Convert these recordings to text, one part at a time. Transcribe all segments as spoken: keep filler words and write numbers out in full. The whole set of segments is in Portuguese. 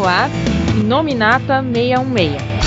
no ar, Inominata seiscentos e dezesseis.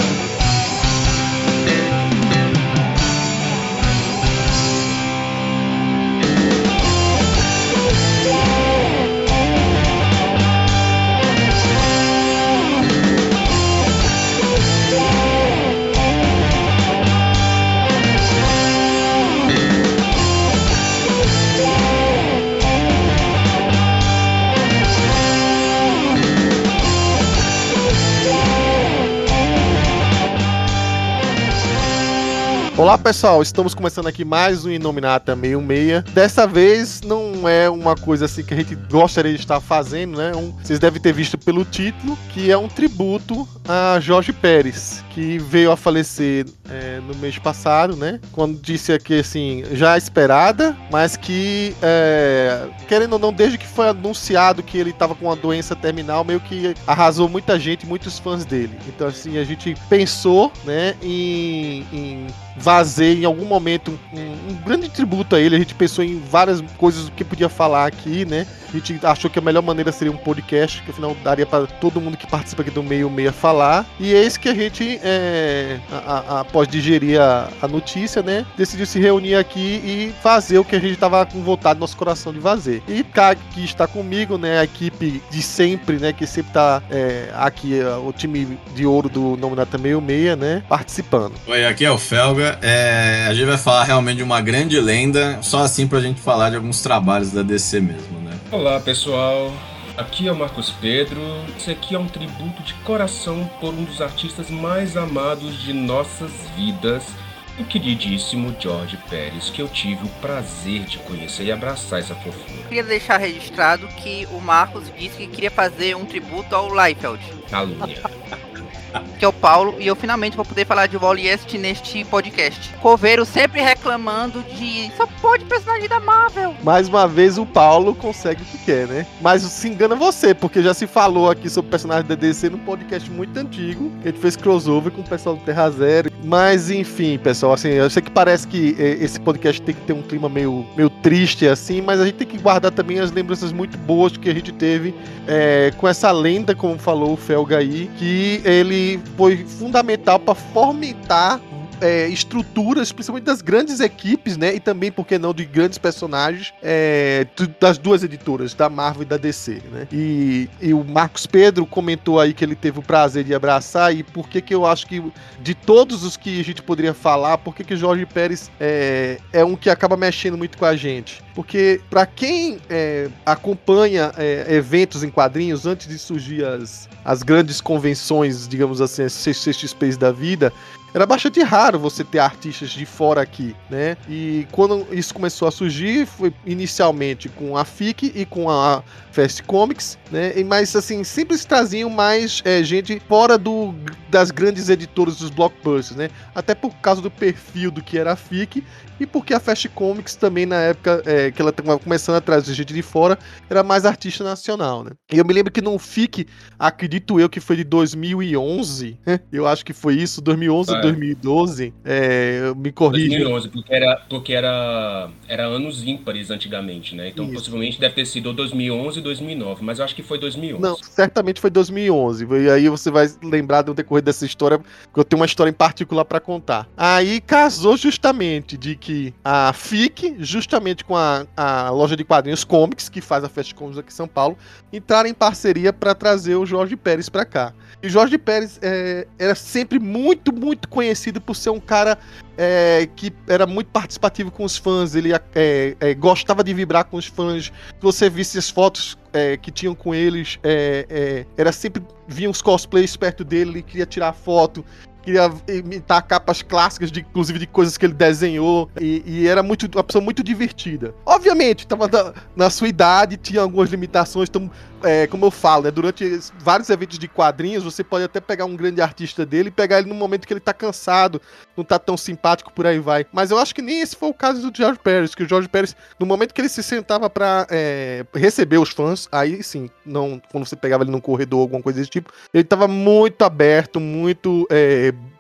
Olá pessoal, estamos começando aqui mais um Inominata seiscentos e dezesseis. Dessa vez não é uma coisa assim que a gente gostaria de estar fazendo, né? Um, vocês devem ter visto pelo título, que é um tributo a Jorge Pérez, que veio a falecer é, no mês passado, né? Quando disse aqui assim, já esperada, mas que, é, querendo ou não, desde que foi anunciado que ele estava com uma doença terminal, meio que arrasou muita gente, muitos fãs dele. Então assim, a gente pensou, né, em... em fazer em algum momento um, um grande tributo a ele. A gente pensou em várias coisas que podia falar aqui, né? A gente achou que a melhor maneira seria um podcast, que afinal daria para todo mundo que participa aqui do Meio Meia falar. E é isso que a gente, é, a, a, após digerir a, a notícia, né, decidiu se reunir aqui e fazer o que a gente estava com vontade no nosso coração de fazer. E cá que está comigo, né, a equipe de sempre, né, que sempre está é, aqui, o time de ouro do Nominata seiscentos e sessenta, né, participando. Oi, aqui é o Felga. É, a gente vai falar realmente de uma grande lenda, só assim pra gente falar de alguns trabalhos da D C mesmo, né? Olá pessoal, aqui é o Marcos Pedro. Esse aqui é um tributo de coração por um dos artistas mais amados de nossas vidas, o queridíssimo Jorge Pérez, que eu tive o prazer de conhecer e abraçar essa fofura. Queria deixar registrado que o Marcos disse que queria fazer um tributo ao Liefeld. Calúnia. Que é o Paulo, e eu finalmente vou poder falar de Wall-E neste podcast. Coveiro sempre reclamando de só pode personagem da Marvel. Mais uma vez o Paulo consegue o que quer, né? Mas se engana você, porque já se falou aqui sobre personagens da D C num podcast muito antigo, que a gente fez crossover com o pessoal do Terra Zero. Mas enfim, pessoal, assim, eu sei que parece que eh, esse podcast tem que ter um clima meio, meio triste assim, mas a gente tem que guardar também as lembranças muito boas que a gente teve eh, com essa lenda, como falou o Felga aí, que ele foi fundamental para fomentar é, estruturas, principalmente das grandes equipes, né? E também, por que não, de grandes personagens é, das duas editoras, da Marvel e da D C, né? E, e o Marcos Pedro comentou aí que ele teve o prazer de abraçar, e por que que eu acho que de todos os que a gente poderia falar, por que que Jorge Pérez é, é um que acaba mexendo muito com a gente? Porque para quem é, acompanha é, eventos em quadrinhos, antes de surgir as, as grandes convenções, digamos assim, as C C X Ps da vida, era bastante raro você ter artistas de fora aqui, né? E quando isso começou a surgir, foi inicialmente com a F I C e com a Fast Comics, né? Mas, assim, sempre se traziam mais é, gente fora do, das grandes editoras dos blockbusters, né? Até por causa do perfil do que era a F I C e porque a Fast Comics também, na época é, que ela estava começando a trazer gente de fora, era mais artista nacional, né? E eu me lembro que no F I C, acredito eu que foi de dois mil e onze, né? Eu acho que foi isso, dois mil e onze, é. dois mil e doze, é, me corrija. dois mil e onze, porque era, porque era, era anos ímpares antigamente, né? Então, isso, possivelmente deve ter sido dois mil e onze e dois mil e nove, mas eu acho que foi dois mil e onze. Não, certamente foi dois mil e onze. E aí você vai lembrar do decorrer dessa história, porque eu tenho uma história em particular para contar. Aí casou justamente de que a F I C, justamente com a, a loja de quadrinhos Comics, que faz a Fast Comics aqui em São Paulo, entraram em parceria para trazer o Jorge Pérez para cá. E o Jorge Pérez é, era sempre muito, muito conhecido por ser um cara é, que era muito participativo com os fãs. Ele é, é, gostava de vibrar com os fãs. Se você visse as fotos é, que tinham com eles, é, é, era sempre, vinha uns cosplays perto dele, ele queria tirar foto, queria imitar capas clássicas, de, inclusive de coisas que ele desenhou, e, e era muito, uma pessoa muito divertida. Obviamente, estava na, na sua idade, tinha algumas limitações, então, é, como eu falo, né, durante vários eventos de quadrinhos, você pode até pegar um grande artista dele e pegar ele no momento que ele tá cansado, não tá tão simpático, por aí vai. Mas eu acho que nem esse foi o caso do Jorge Pérez, que o Jorge Pérez, no momento que ele se sentava pra é, receber os fãs, aí sim, não, quando você pegava ele num corredor, alguma coisa desse tipo, ele tava muito aberto, muito... É,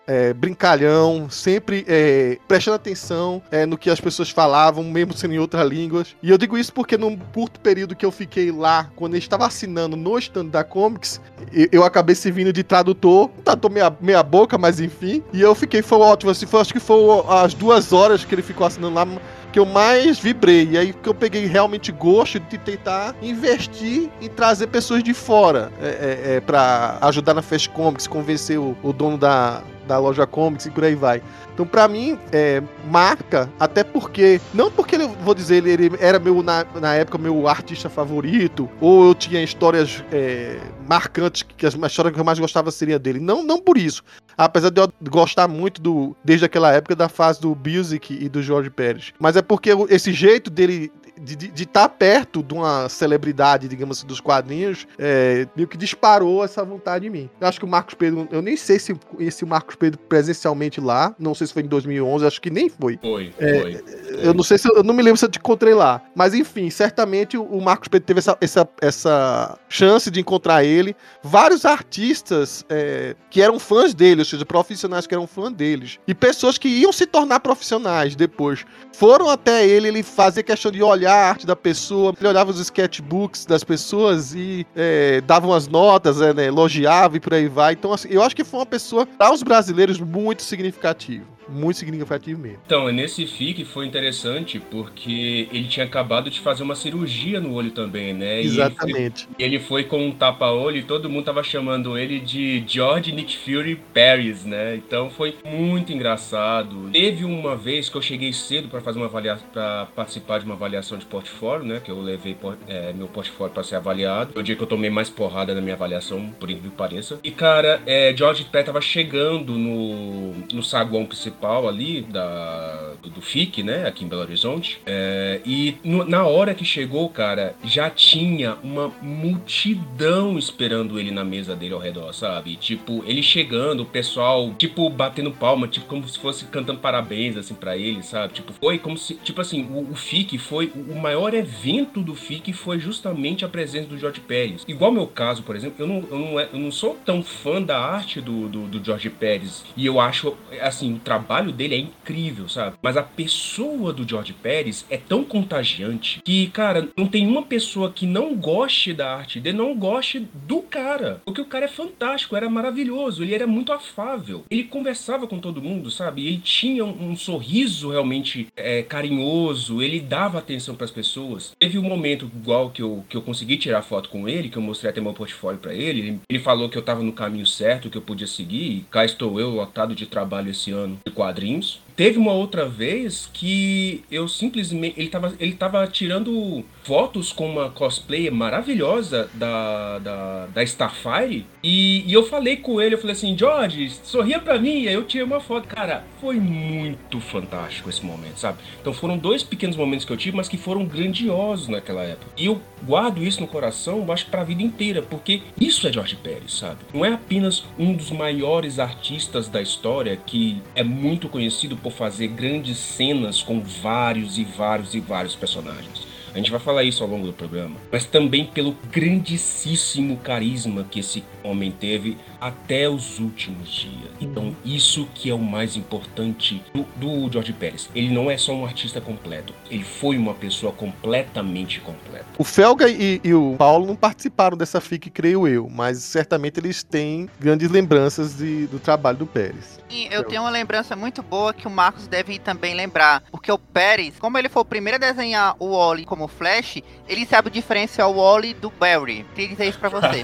é, brincalhão, sempre é, prestando atenção é, no que as pessoas falavam, mesmo sendo em outras línguas. E eu digo isso porque num curto período que eu fiquei lá, quando ele estava assinando no stand da Comics, eu, eu acabei servindo de tradutor, tradutor meia, meia boca, mas enfim, e eu fiquei, foi ótimo, assim, foi, acho que foi as duas horas que ele ficou assinando lá, que eu mais vibrei, e aí que eu peguei realmente gosto de tentar investir em trazer pessoas de fora é, é, é, pra ajudar na Fast Comics, convencer o, o dono da, da loja Comics e por aí vai. Então, pra mim, é, marca, até porque, não porque eu vou dizer, ele, ele era meu, na, na época, meu artista favorito, ou eu tinha histórias é, marcantes, que a história que eu mais gostava seria dele. Não, não por isso. Apesar de eu gostar muito, do, desde aquela época, da fase do Busiek e do George Pérez. Mas é porque esse jeito dele de estar perto de uma celebridade, digamos assim, dos quadrinhos, é, meio que disparou essa vontade em mim. Eu acho que o Marcos Pedro, eu nem sei se esse Marcos Pedro presencialmente lá, não sei se foi em dois mil e onze, acho que nem foi. Foi, é, foi. Eu não sei se, eu não me lembro se eu te encontrei lá. Mas enfim, certamente o Marcos Pedro teve essa, essa, essa chance de encontrar ele. Vários artistas é, que eram fãs dele, ou seja, profissionais que eram fãs deles. E pessoas que iam se tornar profissionais depois. Foram até ele, ele fazia questão de olhar a arte da pessoa, ele olhava os sketchbooks das pessoas e é, dava umas notas, é, né, elogiava e por aí vai. Então, assim, eu acho que foi uma pessoa, para os brasileiros, muito significativo. Muito significativo mesmo. Então, nesse F I C foi interessante porque ele tinha acabado de fazer uma cirurgia no olho também, né? Exatamente. E ele foi, ele foi com um tapa-olho e todo mundo tava chamando ele de George Nick Fury Paris, né? Então foi muito engraçado. Teve uma vez que eu cheguei cedo para fazer uma avaliação, para participar de uma avaliação de portfólio, né? Que eu levei é, meu portfólio para ser avaliado. Foi o dia que eu tomei mais porrada na minha avaliação, por incrível que pareça. E, cara, é, George Pérez tava chegando no, no saguão principal ali da, do, do F I C, né, aqui em Belo Horizonte, é, e no, na hora que chegou, cara, já tinha uma multidão esperando ele na mesa dele ao redor, sabe? Tipo, ele chegando, o pessoal, tipo, batendo palma, tipo, como se fosse cantando parabéns, assim, pra ele, sabe? Tipo, foi como se, tipo assim, o, o F I C foi, o maior evento do F I C foi justamente a presença do George Pérez. Igual meu caso, por exemplo, eu não, eu não, eu não sou tão fã da arte do, do, do George Pérez, e eu acho, assim, o trabalho O trabalho dele é incrível, sabe? Mas a pessoa do George Pérez é tão contagiante que, cara, não tem uma pessoa que não goste da arte dele, não goste do cara. Porque o cara é fantástico, era maravilhoso, ele era muito afável. Ele conversava com todo mundo, sabe? Ele tinha um, um sorriso realmente é, carinhoso, ele dava atenção pras pessoas. Teve um momento igual que eu, que eu consegui tirar foto com ele, que eu mostrei até meu portfólio pra ele. Ele, ele falou que eu tava no caminho certo, que eu podia seguir, e cá estou eu, lotado de trabalho esse ano de quadrinhos. Teve uma outra vez que eu simplesmente... Ele tava, ele tava tirando fotos com uma cosplayer maravilhosa da, da, da Starfire. E, e eu falei com ele, eu falei assim, George, sorria pra mim. E aí eu tirei uma foto. Cara, foi muito fantástico esse momento, sabe? Então foram dois pequenos momentos que eu tive, mas que foram grandiosos naquela época. E eu guardo isso no coração, eu acho, pra vida inteira. Porque isso é George Pérez, sabe? Não é apenas um dos maiores artistas da história, que é muito conhecido por fazer grandes cenas com vários e vários e vários personagens. A gente vai falar isso ao longo do programa. Mas também pelo grandíssimo carisma que esse homem teve até os últimos dias. Então isso que é o mais importante do, do George Pérez. Ele não é só um artista completo. Ele foi uma pessoa completamente completa. O Felga e, e o Paulo não participaram dessa F I C, creio eu. Mas certamente eles têm grandes lembranças de, do trabalho do Pérez. E eu tenho uma lembrança muito boa que o Marcos deve também lembrar. Porque o Pérez, como ele foi o primeiro a desenhar o Wally como Flash, ele sabe diferenciar o Wally do Barry. Queria dizer isso pra você.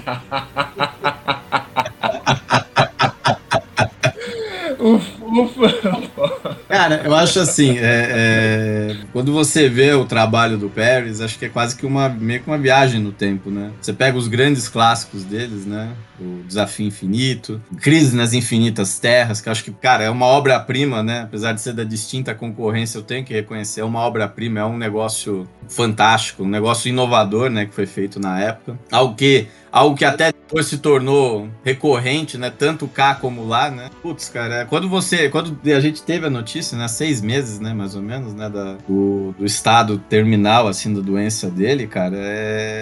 Ufa, ufa. Cara, eu acho assim, é, é, quando você vê o trabalho do Pérez, acho que é quase que uma, meio que uma viagem no tempo, né? Você pega os grandes clássicos deles, né? O Desafio Infinito, Crise nas Infinitas Terras, que eu acho que, cara, é uma obra-prima, né? Apesar de ser da distinta concorrência, eu tenho que reconhecer, é uma obra-prima, é um negócio fantástico, um negócio inovador, né? Que foi feito na época. Algo que, algo que até depois se tornou recorrente, né? Tanto cá como lá, né? Putz, cara, quando você... Quando a gente teve a notícia, né? Seis meses, né? Mais ou menos, né? Da, do, do estado terminal, assim, da doença dele, cara, é...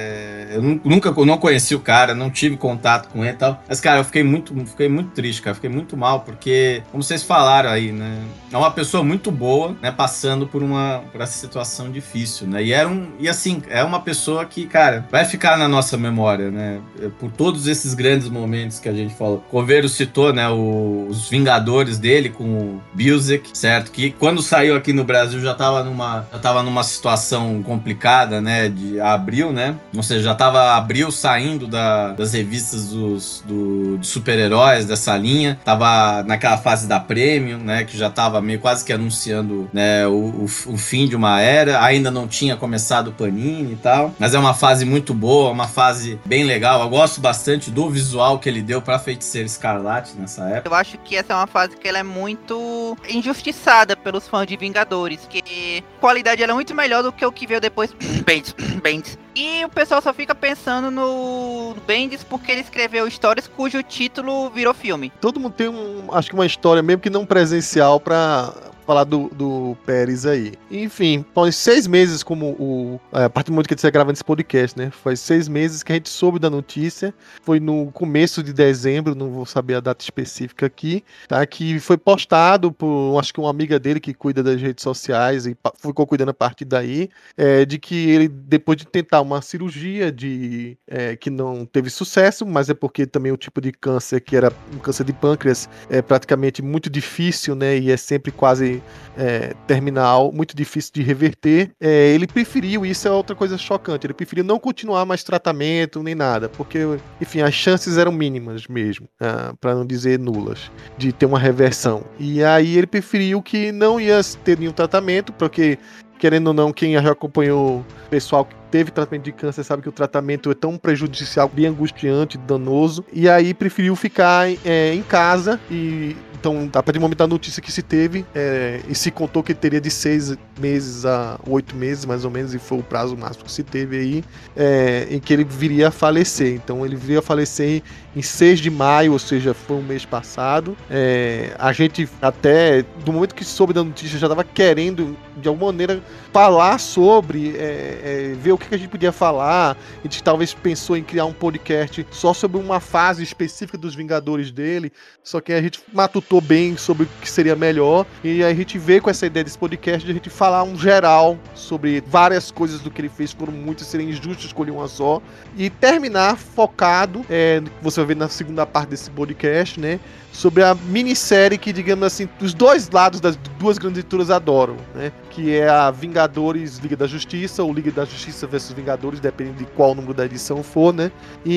é, eu nunca eu não conheci o cara, não tive contato com ele e tal. Mas, cara, eu fiquei muito, fiquei muito triste, cara. Fiquei muito mal, porque, como vocês falaram aí, né? É uma pessoa muito boa, né? Passando por uma por essa situação difícil, né? E, era um, e assim, é uma pessoa que, cara, vai ficar na nossa memória, né? Por todos esses grandes momentos que a gente falou. Coveiro citou, né? O, os Vingadores dele com o Busiek, certo? Que quando saiu aqui no Brasil já tava numa, já tava numa situação complicada, né? De abril, né? Ou seja, já tava abril saindo da, das revistas dos, do, de super-heróis dessa linha. Tava naquela fase da Premium, né? Que já tava meio quase que anunciando, né? O, o, o fim de uma era. Ainda não tinha começado o Panini e tal. Mas é uma fase muito boa, uma fase bem legal. Eu gosto bastante do visual que ele deu pra Feiticeira Escarlate nessa época. Eu acho que essa é uma fase que ela é muito injustiçada pelos fãs de Vingadores, que a qualidade ela é muito melhor do que o que veio depois. Bendis, Bendis. E o pessoal só fica pensando no Bendis porque ele escreveu histórias cujo título virou filme. Todo mundo tem, um, acho que uma história, mesmo que não presencial, pra falar do, do Pérez aí. Enfim, faz seis meses como o... A partir do momento que a gente está gravando esse podcast, né? Faz seis meses que a gente soube da notícia. Foi no começo de dezembro, não vou saber a data específica aqui, tá? Que foi postado por, acho que uma amiga dele que cuida das redes sociais e ficou cuidando a partir daí, é, de que ele, depois de tentar uma cirurgia de, é, que não teve sucesso, mas é porque também o tipo de câncer, que era um câncer de pâncreas, é praticamente muito difícil, né? E é sempre quase É, terminal, muito difícil de reverter. É, ele preferiu, isso é outra coisa chocante, ele preferiu não continuar mais tratamento nem nada, porque, enfim, as chances eram mínimas mesmo, uh, para não dizer nulas, de ter uma reversão. E aí ele preferiu que não ia ter nenhum tratamento, porque, querendo ou não, quem já acompanhou o pessoal que teve tratamento de câncer sabe que o tratamento é tão prejudicial, bem angustiante, danoso, e aí preferiu ficar é, em casa. E então, a partir do momento da notícia que se teve, é, e se contou que teria de seis meses a oito meses, mais ou menos, e foi o prazo máximo que se teve aí, é, em que ele viria a falecer. Então, ele viria a falecer em seis de maio, ou seja, foi um mês passado. É, a gente, até do momento que soube da notícia, já estava querendo, de alguma maneira, falar sobre, é, é, ver o que a gente podia falar. A gente talvez pensou em criar um podcast só sobre uma fase específica dos Vingadores dele, só que a gente matutou bem sobre o que seria melhor, e aí a gente veio com essa ideia desse podcast de a gente falar um geral sobre várias coisas do que ele fez, foram muitas, seria injusto escolher uma só, e terminar focado, é, você vai ver na segunda parte desse podcast, né, sobre a minissérie que, digamos assim, os dois lados das duas grandes editoras adoram, né? Que é a Vingadores Liga da Justiça, ou Liga da Justiça versus Vingadores, dependendo de qual número da edição for, né?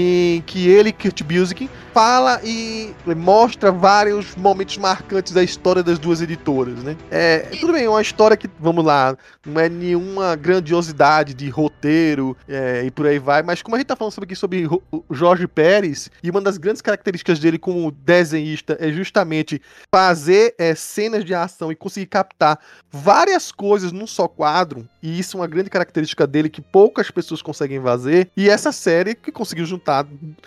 E que ele, Kurt Busiek, fala e mostra vários momentos marcantes da história das duas editoras, né? É, tudo bem, é uma história que, vamos lá, não é nenhuma grandiosidade de roteiro é, e por aí vai, mas como a gente tá falando sobre aqui sobre o Jorge Pérez, e uma das grandes características dele como desenhista é justamente fazer é, cenas de ação e conseguir captar várias coisas num só quadro, e isso é uma grande característica dele que poucas pessoas conseguem fazer, e essa série que conseguiu juntar.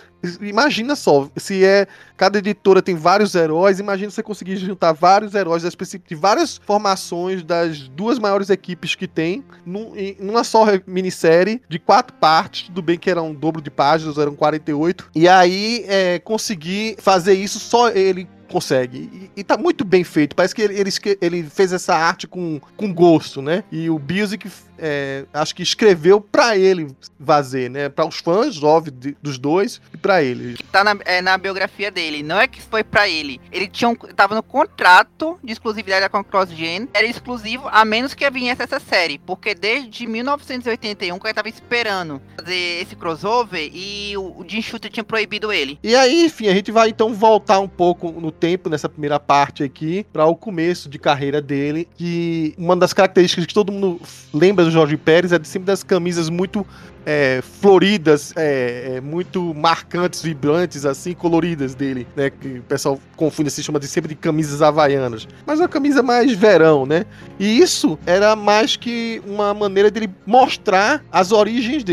Imagina só, se é cada editora tem vários heróis, imagina você conseguir juntar vários heróis de várias formações das duas maiores equipes que tem num, em uma só minissérie de quatro partes. Tudo bem que era um dobro de páginas, eram quarenta e oito, e aí é, conseguir fazer isso só ele consegue, e, e tá muito bem feito, parece que ele, ele, ele fez essa arte com, com gosto, né, e o Busiek é, acho que escreveu pra ele fazer, né, pra os fãs, óbvio, de, dos dois, e pra ele. Tá na, é, na biografia dele, não é que foi pra ele, ele tinha um, tava no contrato de exclusividade com a CrossGen, era exclusivo a menos que viesse essa série, porque desde mil novecentos e oitenta e um que ele tava esperando fazer esse crossover, e o, o Jim Shooter tinha proibido ele. E aí, enfim, a gente vai então voltar um pouco no tempo nessa primeira parte aqui, para o começo de carreira dele, que uma das características que todo mundo lembra do Jorge Pérez é de sempre das camisas muito é, floridas, é, é, muito marcantes, vibrantes, assim, coloridas dele, né, que o pessoal confunde, se chama de sempre de camisas havaianas, mas uma camisa mais verão, né, e isso era mais que uma maneira dele mostrar as origens dele.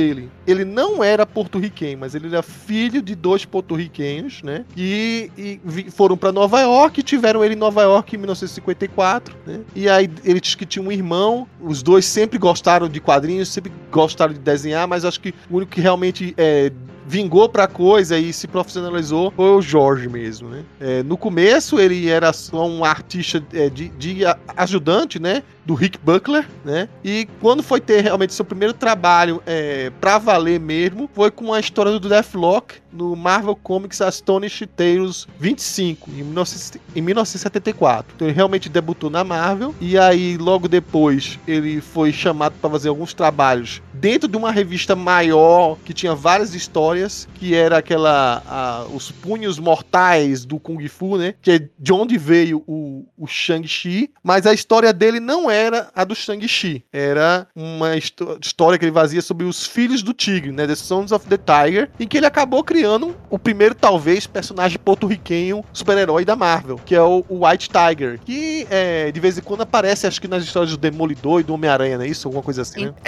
ele não era porto-riquenho, mas ele era filho de dois porto-riquenhos, né? E, e vi, foram para Nova York e tiveram ele em Nova York em mil novecentos e cinquenta e quatro, né? E aí ele disse que tinha um irmão, os dois sempre gostaram de quadrinhos, sempre gostaram de desenhar, mas acho que o único que realmente é, vingou pra coisa e se profissionalizou foi o Jorge mesmo, né? É, no começo ele era só um artista é, de, de ajudante, né? Do Rick Buckler, né? E quando foi ter realmente seu primeiro trabalho é, pra valer mesmo, foi com a história do Deathlock no Marvel Comics Astonishing Tales vinte e cinco, em mil novecentos e setenta e quatro. Então ele realmente debutou na Marvel, e aí logo depois ele foi chamado para fazer alguns trabalhos dentro de uma revista maior, que tinha várias histórias, que era aquela, a, os punhos mortais do Kung Fu, né? Que é de onde veio o, o Shang-Chi, mas a história dele não era a do Shang-Chi, era uma história que ele fazia sobre os filhos do tigre, né? The Sons of the Tiger, em que ele acabou criando o primeiro, talvez, personagem porto-riquenho super-herói da Marvel, que é o, o White Tiger, que é, de vez em quando aparece, acho que nas histórias do Demolidor e do Homem-Aranha, não é isso? Alguma coisa assim, né?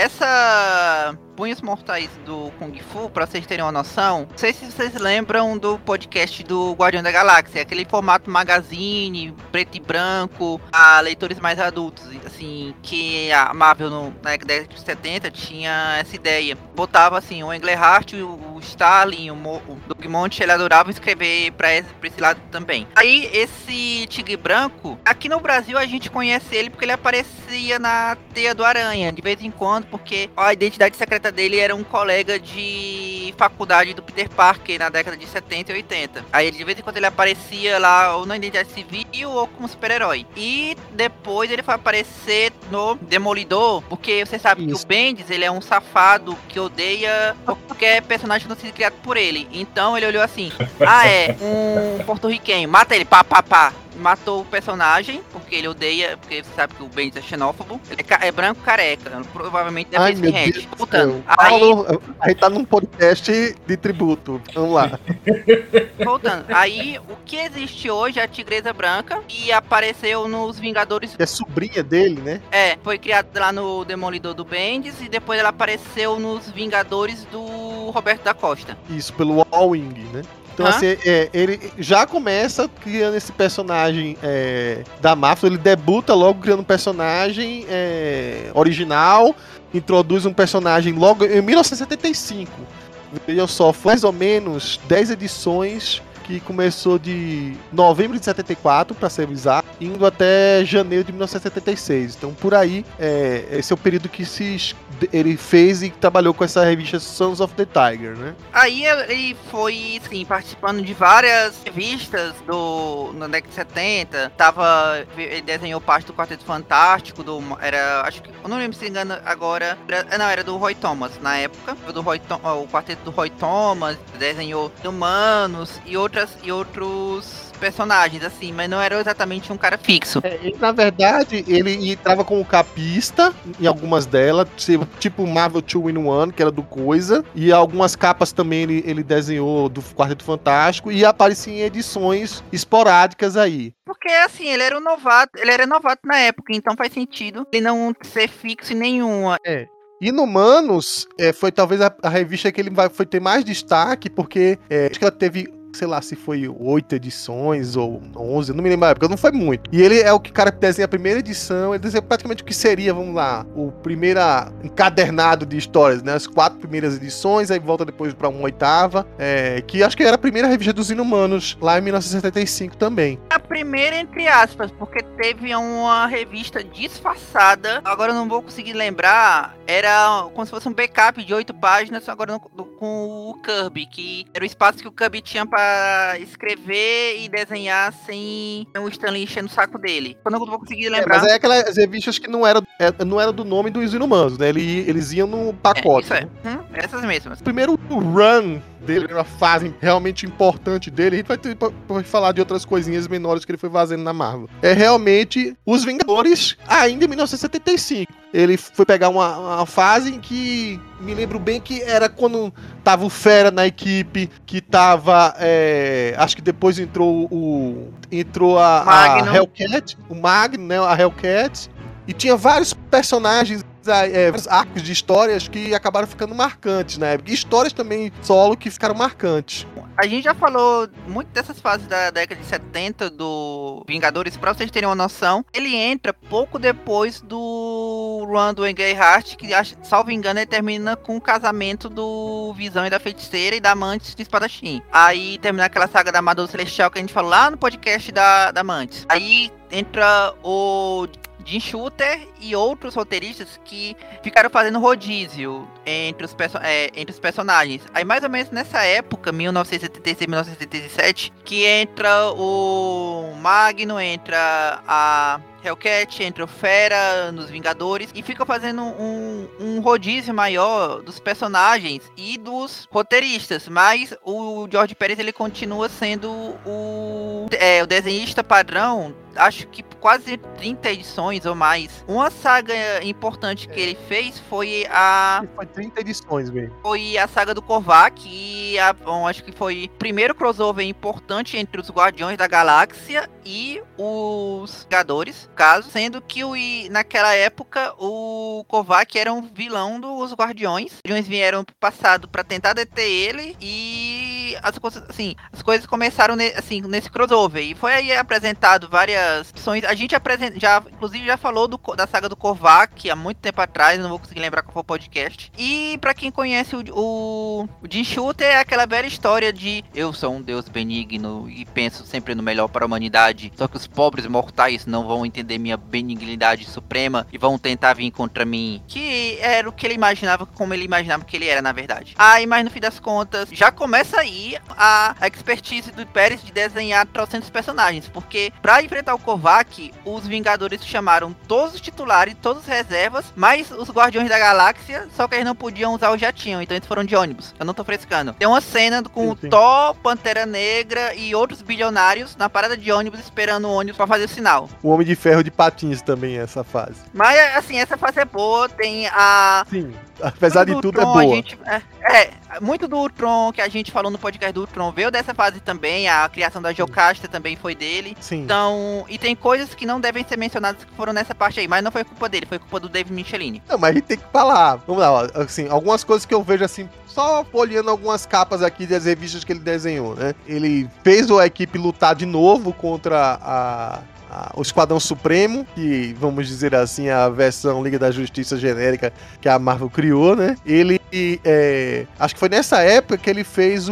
Essa punhos mortais do Kung Fu, pra vocês terem uma noção, não sei se vocês lembram do podcast do Guardião da Galáxia, aquele formato magazine, preto e branco, a leitores mais adultos, assim, que a Marvel no, na década de setenta tinha essa ideia. Botava, assim, o Englehart, o, o Stalin, o, Mo, o Doug Monte, ele adorava escrever pra esse, pra esse lado também. Aí, esse Tigre Branco, aqui no Brasil a gente conhece ele porque ele aparecia na Teia do Aranha, de vez em quando, porque a identidade secreta dele era um colega de faculdade do Peter Parker na década de setenta e oitenta. Aí de vez em quando ele aparecia lá ou na identidade civil ou como super-herói. E depois ele foi aparecer no Demolidor, porque você sabe Isso. que o Bendis, ele é um safado que odeia qualquer personagem que não seja criado por ele. Então ele olhou assim, ah é, um porto-riquenho, mata ele, pá, pá, pá. Matou o personagem, porque ele odeia, porque você sabe que o Bendis é xenófobo. Ele é, é branco careca, provavelmente deve ser skinhead. Voltando. Paulo, aí... a gente tá num podcast de tributo. Vamos lá. Voltando. Aí, o que existe hoje é a Tigresa Branca, e apareceu nos Vingadores... É sobrinha dele, né? É, foi criada lá no Demolidor do Bendis, e depois ela apareceu nos Vingadores do Roberto da Costa. Isso, pelo All Wing, né? Então, Hã? assim, é, ele já começa criando esse personagem é, da Marvel, ele debuta logo criando um personagem é, original, introduz um personagem logo em mil novecentos e setenta e cinco. Vejam só, foi mais ou menos dez edições, que começou de novembro de setenta e quatro, para ser exato, indo até janeiro de mil novecentos e setenta e seis. Então, por aí, é, esse é o período que se, ele fez e trabalhou com essa revista Sons of the Tiger, né? Aí ele foi, assim, participando de várias revistas do, na década de setenta. Tava, ele desenhou parte do Quarteto Fantástico, do, era, acho que, eu não lembro se me engano agora, era, não, era do Roy Thomas, na época, do Roy, o Quarteto do Roy Thomas, desenhou Humanos e outras e outros personagens, assim, mas não era exatamente um cara fixo. É, ele, na verdade, ele entrava como capista em algumas delas, tipo Marvel dois in one, que era do Coisa, e algumas capas também ele, ele desenhou do Quarteto Fantástico, e aparecia em edições esporádicas aí. Porque, assim, ele era um novato, ele era novato na época, então faz sentido ele não ser fixo em nenhuma. É. Inumanos é, foi talvez a, a revista que ele vai, foi ter mais destaque, porque é, acho que ela teve, sei lá, se foi oito edições ou onze, não me lembro a época, não foi muito. E ele é o que cara desenha a primeira edição, ele desenha praticamente o que seria, vamos lá, o primeiro encadernado de histórias, né? As quatro primeiras edições, aí volta depois pra uma oitava, é, que acho que era a primeira revista dos Inumanos, lá em mil novecentos e setenta e cinco também. A primeira, entre aspas, porque teve uma revista disfarçada, agora eu não vou conseguir lembrar, era como se fosse um backup de oito páginas, agora no, do, com o Kirby, que era o espaço que o Kirby tinha pra escrever e desenhar sem o Stanley enchendo o saco dele. Eu não vou conseguir lembrar. É, mas é aquelas revistas que não era, não era do nome dos Inumanos, né? Eles iam no pacote. É, isso é. Né? Hum, essas mesmas. O primeiro run dele, uma fase realmente importante dele, a gente vai ter pra falar de outras coisinhas menores que ele foi fazendo na Marvel. É realmente os Vingadores, ainda em mil novecentos e setenta e cinco. Ele foi pegar uma, uma fase em que, me lembro bem que era quando tava o Fera na equipe, que tava, é, acho que depois entrou o, entrou a, a Hellcat, o Magno, né, a Hellcat, e tinha vários personagens é, arcos de histórias que acabaram ficando marcantes na época. E histórias também solo que ficaram marcantes. A gente já falou muito dessas fases da década de setenta do Vingadores, pra vocês terem uma noção. Ele entra pouco depois do run do Engelhart, que, salvo engano, ele termina com o casamento do Visão e da Feiticeira e da Mantis de Espadachim. Aí termina aquela saga da Armadura Celestial que a gente falou lá no podcast da, da Mantis. Aí entra o Jim Shooter e outros roteiristas que ficaram fazendo rodízio entre os, perso- é, entre os personagens. Aí mais ou menos nessa época, mil novecentos e setenta e seis, mil novecentos e setenta e sete, que entra o Magno, entra a Hellcat, entra o Fera nos Vingadores e fica fazendo um, um rodízio maior dos personagens e dos roteiristas, mas o George Pérez ele continua sendo o, é, o desenhista padrão, acho que quase trinta edições ou mais. Uma saga importante que ele fez foi a... Foi trinta edições mesmo. Foi a saga do Korvac e a, bom, acho que foi o primeiro crossover importante entre os Guardiões da Galáxia e os Vingadores, caso, sendo que o, naquela época o Korvac era um vilão dos Guardiões. Os Guardiões vieram pro passado para tentar deter ele e as coisas, assim, as coisas começaram ne, assim, nesse crossover. E foi aí apresentado várias opções. A gente apresenta, já, inclusive já falou do, da saga do Korvac há muito tempo atrás, não vou conseguir lembrar qual foi o podcast. E para quem conhece o, o, o Jim Shooter, é aquela velha história de eu sou um deus benigno e penso sempre no melhor para a humanidade, só que os pobres mortais não vão entender minha benignidade suprema e vão tentar vir contra mim. Que era o que ele imaginava, como ele imaginava que ele era, na verdade. Aí, mas no fim das contas, já começa aí a expertise do Pérez de desenhar trocentos personagens, porque para enfrentar o Korvac, os Vingadores chamaram todos os titulares, todos os reservas, mais os Guardiões da Galáxia, só que eles não podiam usar o jatinho, então eles foram de ônibus. Eu não tô frescando. Tem uma cena com sim, sim. o Thor, Pantera Negra e outros bilionários na parada de ônibus esperando o ônibus pra fazer o sinal. O Homem de Ferro de patins também, essa fase. Mas, assim, essa fase é boa, tem a... Sim, apesar de tudo Ultron, é boa. Gente, é, é, muito do Ultron, que a gente falou no podcast do Ultron, veio dessa fase também, a criação da Jocasta também foi dele. Sim. Então, e tem coisas que não devem ser mencionadas que foram nessa parte aí, mas não foi culpa dele, foi culpa do David Michelini. Não, mas a gente tem que falar. Vamos lá, ó, assim, algumas coisas que eu vejo assim, só folheando algumas capas aqui das revistas que ele desenhou, né? Ele fez a equipe lutar de novo contra a... o Esquadrão Supremo, que, vamos dizer assim, é a versão Liga da Justiça genérica que a Marvel criou, né? Ele, é, acho que foi nessa época que ele fez o,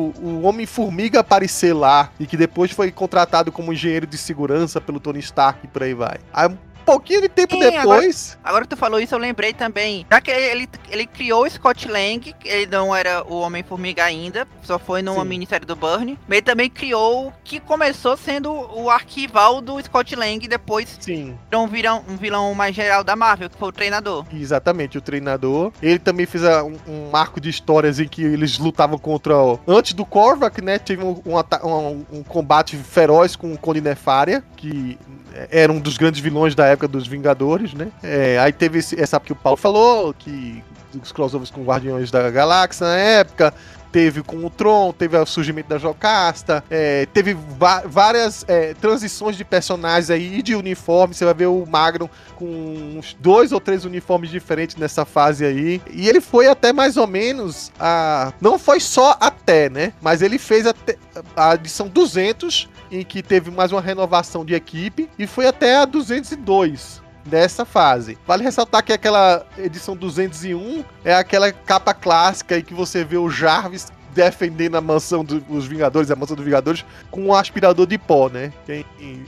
o Homem-Formiga aparecer lá, e que depois foi contratado como engenheiro de segurança pelo Tony Stark e por aí vai. Aí, um pouquinho de tempo Sim, depois... Agora, agora que tu falou isso, eu lembrei também. Já que ele, ele criou o Scott Lang, ele não era o Homem-Formiga ainda, só foi numa Sim. minissérie do Byrne. Mas ele também criou o que começou sendo o arquival do Scott Lang e depois Sim. um vilão, um vilão mais geral da Marvel, que foi o Treinador. Exatamente, o Treinador. Ele também fez um, um arco de histórias em que eles lutavam contra... O, antes do Korvac, né, teve um, um, um, um combate feroz com o Conde Nefária, que era um dos grandes vilões da época dos Vingadores, né? É, aí teve esse, essa que o Paulo falou, que os crossovers com Guardiões da Galáxia na época, teve com o Tron, teve o surgimento da Jocasta, é, teve várias é, transições de personagens aí e de uniforme. Você vai ver o Magno com uns dois ou três uniformes diferentes nessa fase aí. E ele foi até mais ou menos a... Não foi só até, né? Mas ele fez até a edição duzentos, em que teve mais uma renovação de equipe, e foi até a duzentos e dois. Dessa fase. Vale ressaltar que aquela edição duzentos e um é aquela capa clássica em que você vê o Jarvis defendendo a mansão dos Vingadores, a mansão dos Vingadores, com um aspirador de pó, né? Quem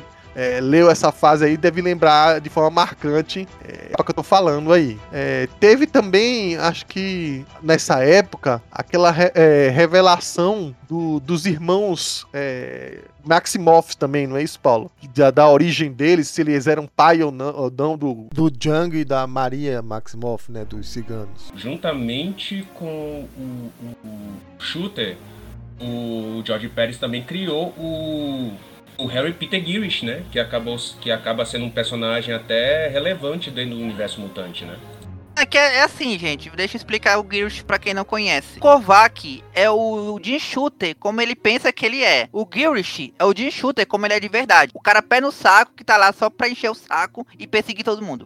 é, leu essa fase aí deve lembrar de forma marcante é, o que eu tô falando aí. É, teve também, acho que nessa época, aquela re, é, revelação do, dos irmãos é, Maximoff também, não é isso, Paulo? Da, da origem deles, se eles eram pai ou não, ou não do, do Django e da Maria Maximoff, né, dos ciganos. Juntamente com o, o, o Shooter, o George Pérez também criou o, o Harry Peter Girish, né, que, acabou, que acaba sendo um personagem até relevante dentro do universo mutante, né? É que é, é assim, gente, deixa eu explicar o Girish pra quem não conhece. Kovac é o Jim Shooter como ele pensa que ele é. O Girish é o Jim Shooter como ele é de verdade. O cara pé no saco que tá lá só pra encher o saco e perseguir todo mundo.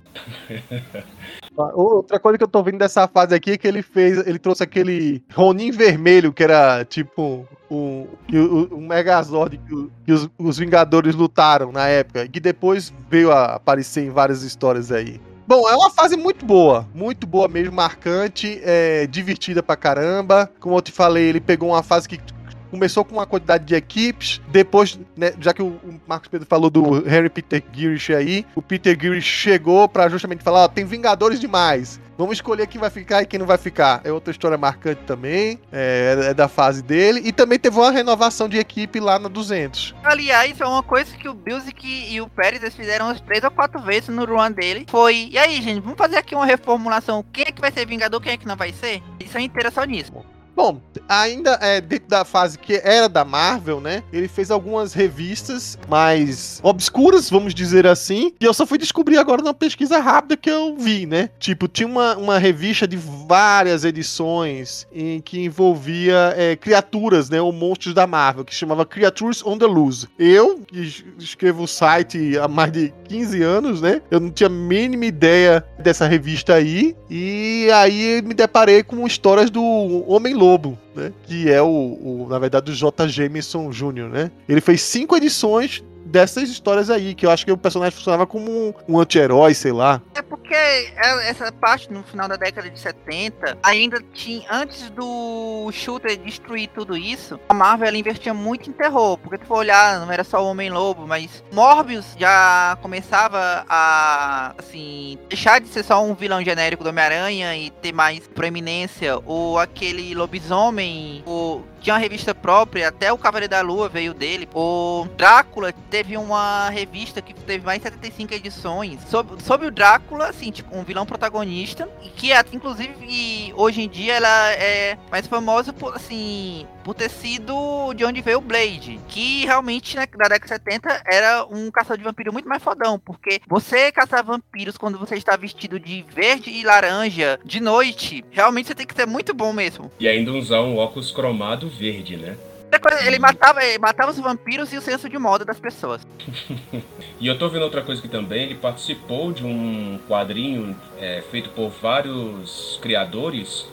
Outra coisa que eu tô vendo dessa fase aqui é que ele fez, ele trouxe aquele Ronin vermelho, que era tipo um, um, um Megazord que, que os, os Vingadores lutaram na época, que depois veio a aparecer em várias histórias aí. Bom, é uma fase muito boa, muito boa mesmo, marcante, é, divertida pra caramba. Como eu te falei, ele pegou uma fase que começou com uma quantidade de equipes, depois, né, já que o, o Marcos Pedro falou do Henry Peter Girish aí, o Peter Girish chegou pra justamente falar, ó, tem Vingadores demais, vamos escolher quem vai ficar e quem não vai ficar. É outra história marcante também, é, é da fase dele, e também teve uma renovação de equipe lá na duzentos. Aliás, é uma coisa que o Busiek e o Pérez eles fizeram umas três ou quatro vezes no run dele, foi, e aí gente, vamos fazer aqui uma reformulação, quem é que vai ser Vingador, quem é que não vai ser? Isso é inteira só nisso. Bom, ainda é, dentro da fase que era da Marvel, né? Ele fez algumas revistas mais obscuras, vamos dizer assim. E eu só fui descobrir agora numa pesquisa rápida que eu vi, né? Tipo, tinha uma, uma revista de várias edições em que envolvia é, criaturas, né? Ou monstros da Marvel, que chamava Creatures on the Loose. Eu, que escrevo o site há mais de quinze anos, né? Eu não tinha a mínima ideia dessa revista aí. E aí me deparei com histórias do Homem-Lobo. Lobo, né? Que é o, o, na verdade, o J. Jameson Júnior, né? Ele fez cinco edições dessas histórias aí, que eu acho que o personagem funcionava como um, um anti-herói, sei lá. É porque essa parte, no final da década de setenta, ainda tinha, antes do Shooter destruir tudo isso, a Marvel ela investia muito em terror, porque tu for olhar, não era só o Homem-Lobo, mas Morbius já começava a, assim, deixar de ser só um vilão genérico do Homem-Aranha e ter mais proeminência, ou aquele lobisomem, ou tinha uma revista própria, até o Cavaleiro da Lua veio dele. O Drácula teve uma revista que teve mais de setenta e cinco edições sobre, sobre o Drácula, assim, tipo, um vilão protagonista, e que inclusive hoje em dia ela é mais famosa por, assim, por ter sido de onde veio o Blade, que realmente, né, na década de setenta era um caçador de vampiro muito mais fodão, porque você caçar vampiros quando você está vestido de verde e laranja de noite, realmente você tem que ser muito bom mesmo. E ainda usar um óculos cromado verde, né? Ele matava, ele matava os vampiros e o senso de moda das pessoas. E eu tô vendo outra coisa aqui também, ele participou de um quadrinho é, feito por vários criadores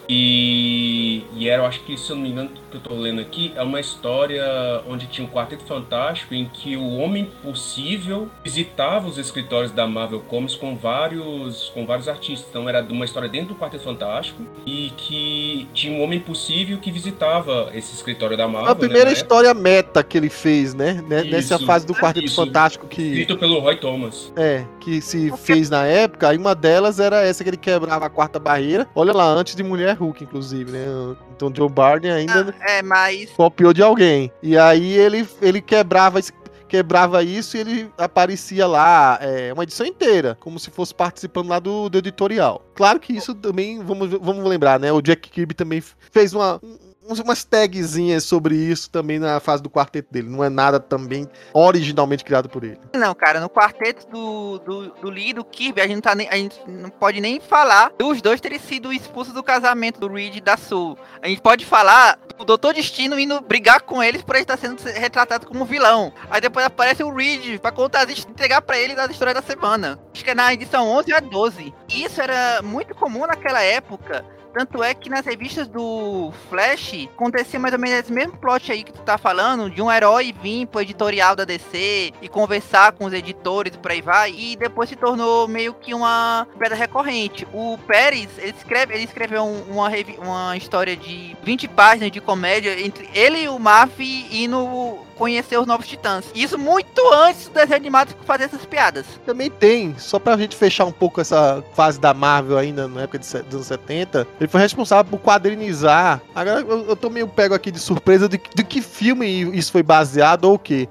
e, e era, eu acho que, se eu não me engano, que eu tô lendo aqui, é uma história onde tinha um quarteto fantástico em que o Homem Possível visitava os escritórios da Marvel Comics com vários, com vários artistas. Então era uma história dentro do Quarteto Fantástico e que tinha um Homem Possível que visitava esse escritório da Marvel. A primeira né, história meta que ele fez, né? Isso, Nessa fase do Quarteto isso. Fantástico que... Escrito pelo Roy Thomas. É, que se fez na época, aí uma delas era essa que ele quebrava a quarta barreira. Olha lá, antes de Mulher Hulk, inclusive, né? Então Joe Barney ainda ah, é, mas... copiou de alguém. E aí ele, ele quebrava quebrava isso e ele aparecia lá é, uma edição inteira, como se fosse participando lá do, do editorial. Claro que isso também, vamos, vamos lembrar, né? O Jack Kirby também fez uma... umas tagzinhas sobre isso também na fase do quarteto dele. Não é nada também originalmente criado por ele. Não, cara, no quarteto do, do, do Lee e do Kirby, a gente, não tá nem, a gente não pode nem falar dos dois terem sido expulsos do casamento do Reed e da Sue. A gente pode falar do doutor Destino indo brigar com eles por ele estar sendo retratado como vilão. Aí depois aparece o Reed pra contar, entregar pra ele da história da semana. Acho que é na edição onze a doze. E isso era muito comum naquela época. Tanto é que nas revistas do Flash acontecia mais ou menos esse mesmo plot aí que tu tá falando, de um herói vir pro editorial da D C e conversar com os editores e por aí vai, e depois se tornou meio que uma pedra recorrente. O Pérez, ele, escreve, ele escreveu uma, uma história de vinte páginas de comédia entre ele e o Murphy indo conhecer os Novos Titãs. Isso muito antes do desenho animado fazer essas piadas. Também tem, só pra gente fechar um pouco essa fase da Marvel ainda na época dos anos setenta, ele foi responsável por quadrinizar. Agora eu, eu tô meio pego aqui de surpresa de, de que filme isso foi baseado ou o quê?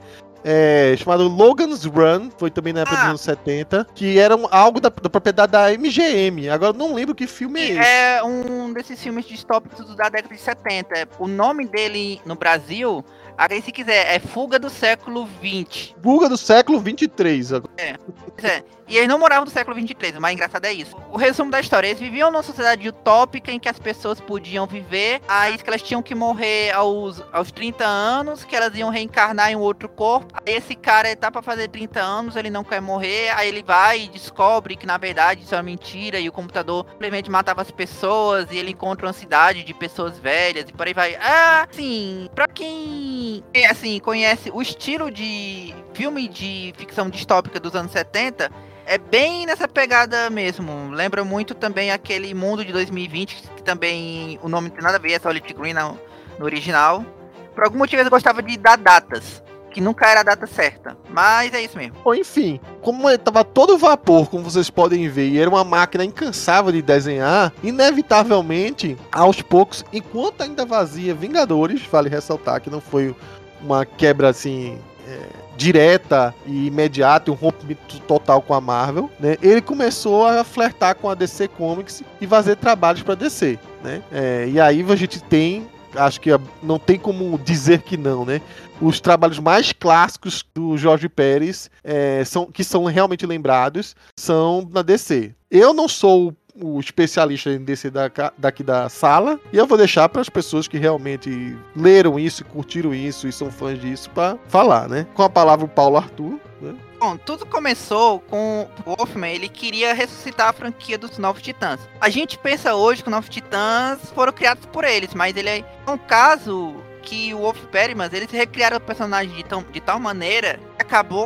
É, chamado Logan's Run, foi também na época ah. dos anos setenta, que era um, algo da, da propriedade da M G M. Agora eu não lembro que filme é esse. É um desses filmes distópicos da década de setenta. O nome dele no Brasil, aí se quiser, é Fuga do Século vinte. Fuga do Século vinte e três. É, é. E eles não moravam no século vinte e três, o mais engraçado é isso. O resumo da história, eles viviam numa sociedade utópica em que as pessoas podiam viver, aí que elas tinham que morrer aos, aos trinta anos, que elas iam reencarnar em um outro corpo. Aí esse cara tá pra fazer trinta anos, ele não quer morrer, aí ele vai e descobre que na verdade isso é uma mentira e o computador simplesmente matava as pessoas e ele encontra uma cidade de pessoas velhas e por aí vai. Ah, assim, pra quem assim, conhece o estilo de filme de ficção distópica dos anos setenta, é bem nessa pegada mesmo. Lembra muito também aquele Mundo de dois mil e vinte, que também o nome não tem nada a ver, é Solid Green no, no original. Por algum motivo eu gostava de dar datas, que nunca era a data certa, mas é isso mesmo. Bom, enfim, como ele tava todo vapor, como vocês podem ver, e era uma máquina incansável de desenhar, inevitavelmente, aos poucos, enquanto ainda vazia Vingadores, vale ressaltar que não foi uma quebra assim... É... direta e imediata, um rompimento total com a Marvel, né? Ele começou a flertar com a D C Comics e fazer trabalhos para D C, né? É, e aí a gente tem, acho que não tem como dizer que não, né? Os trabalhos mais clássicos do Jorge Pérez, é, são, que são realmente lembrados, são na D C. Eu não sou o especialista em D C da, daqui da sala, e eu vou deixar para as pessoas que realmente leram isso, curtiram isso e são fãs disso para falar, né? Com a palavra o Paulo Arthur, né? Bom, tudo começou com o Wolfman, ele queria ressuscitar a franquia dos Novos Titãs. A gente pensa hoje que os Novos Titãs foram criados por eles, mas ele é um caso que o Wolf Perryman, eles recriaram o personagem de, tão, de tal maneira que acabou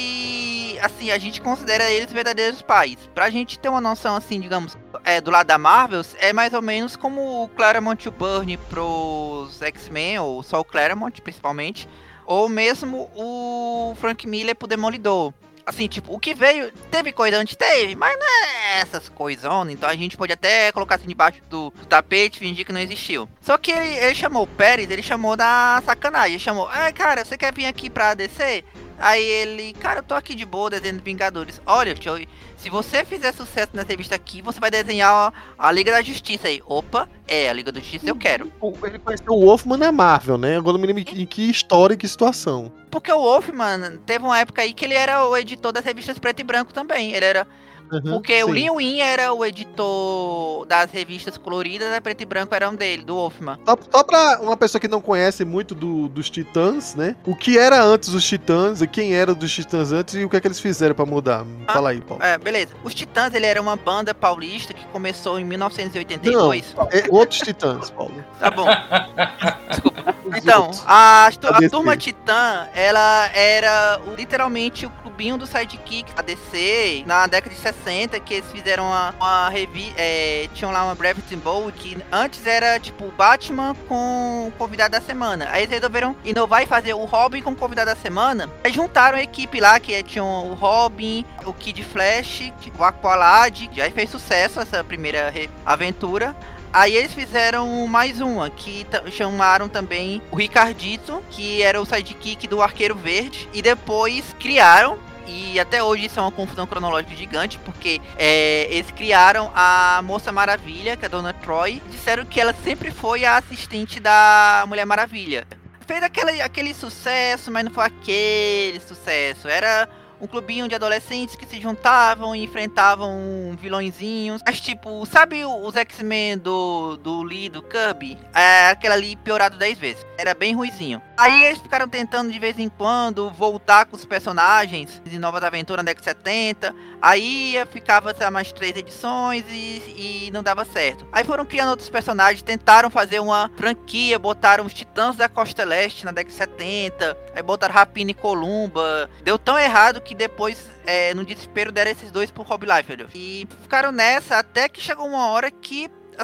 que, assim, a gente considera eles verdadeiros pais. Pra gente ter uma noção, assim, digamos, é, do lado da Marvel, é mais ou menos como o Claremont e o Byrne pros X-Men, ou só o Claremont, principalmente, ou mesmo o Frank Miller pro Demolidor. Assim, tipo, o que veio, teve coisa antes, teve, mas não é essas coisonas, então a gente pode até colocar assim debaixo do, do tapete e fingir que não existiu. Só que ele, ele chamou o Pérez, ele chamou da sacanagem, ele chamou, ah, cara, você quer vir aqui pra D C? Aí ele, cara, eu tô aqui de boa desenhando Vingadores. Olha, tio, se você fizer sucesso nessa revista aqui, você vai desenhar a, a Liga da Justiça aí. Opa, é, a Liga da Justiça eu quero. Ele conheceu o Wolfman na Marvel, né? Agora não me lembro em que história e que situação. Porque o Wolfman teve uma época aí que ele era o editor das revistas preto e branco também. Ele era... Uhum, porque sim. O Lin Win era o editor das revistas coloridas, a preto e branco era um dele, do Wolfman. Só, só pra uma pessoa que não conhece muito do, dos Titãs, né? O que era antes os Titãs, e quem era dos Titãs antes e o que é que eles fizeram pra mudar? Ah, fala aí, Paulo. É, beleza. Os Titãs, ele era uma banda paulista que começou em mil novecentos e oitenta e dois. Não, é outros Titãs, Paulo. Tá bom. Desculpa. Então, a, a Turma Titã, ela era o, literalmente o clubinho do sidekick da D C na década de sessenta, que eles fizeram uma, uma revista, é, tinham lá uma Gravity Bowl, que antes era tipo o Batman com o convidado da semana. Aí eles resolveram inovar e fazer o Robin com o convidado da semana. Aí juntaram a equipe lá, que tinham o Robin, o Kid Flash, o Aqualad, já fez sucesso essa primeira aventura. Aí eles fizeram mais uma, que t- chamaram também o Ricardito, que era o sidekick do Arqueiro Verde, e depois criaram, e até hoje isso é uma confusão cronológica gigante, porque é, eles criaram a Moça Maravilha, que é a Dona Troy, disseram que ela sempre foi a assistente da Mulher Maravilha. Fez aquele, aquele sucesso, mas não foi aquele sucesso, era... um clubinho de adolescentes que se juntavam e enfrentavam vilõezinhos. Mas tipo, sabe os X-Men do, do Lee, do Kirby? É aquela ali piorado dez vezes. Era bem ruizinho. Aí eles ficaram tentando de vez em quando voltar com os personagens de Novas Aventuras na década de setenta. Aí ficava, sei lá, mais três edições e, e não dava certo. Aí foram criando outros personagens, tentaram fazer uma franquia, botaram os Titãs da Costa Leste na década de setenta. Aí botaram Rapina e Columba. Deu tão errado que que depois, é, no desespero, deram esses dois pro Rob Liefeld. E ficaram nessa até que chegou uma hora que,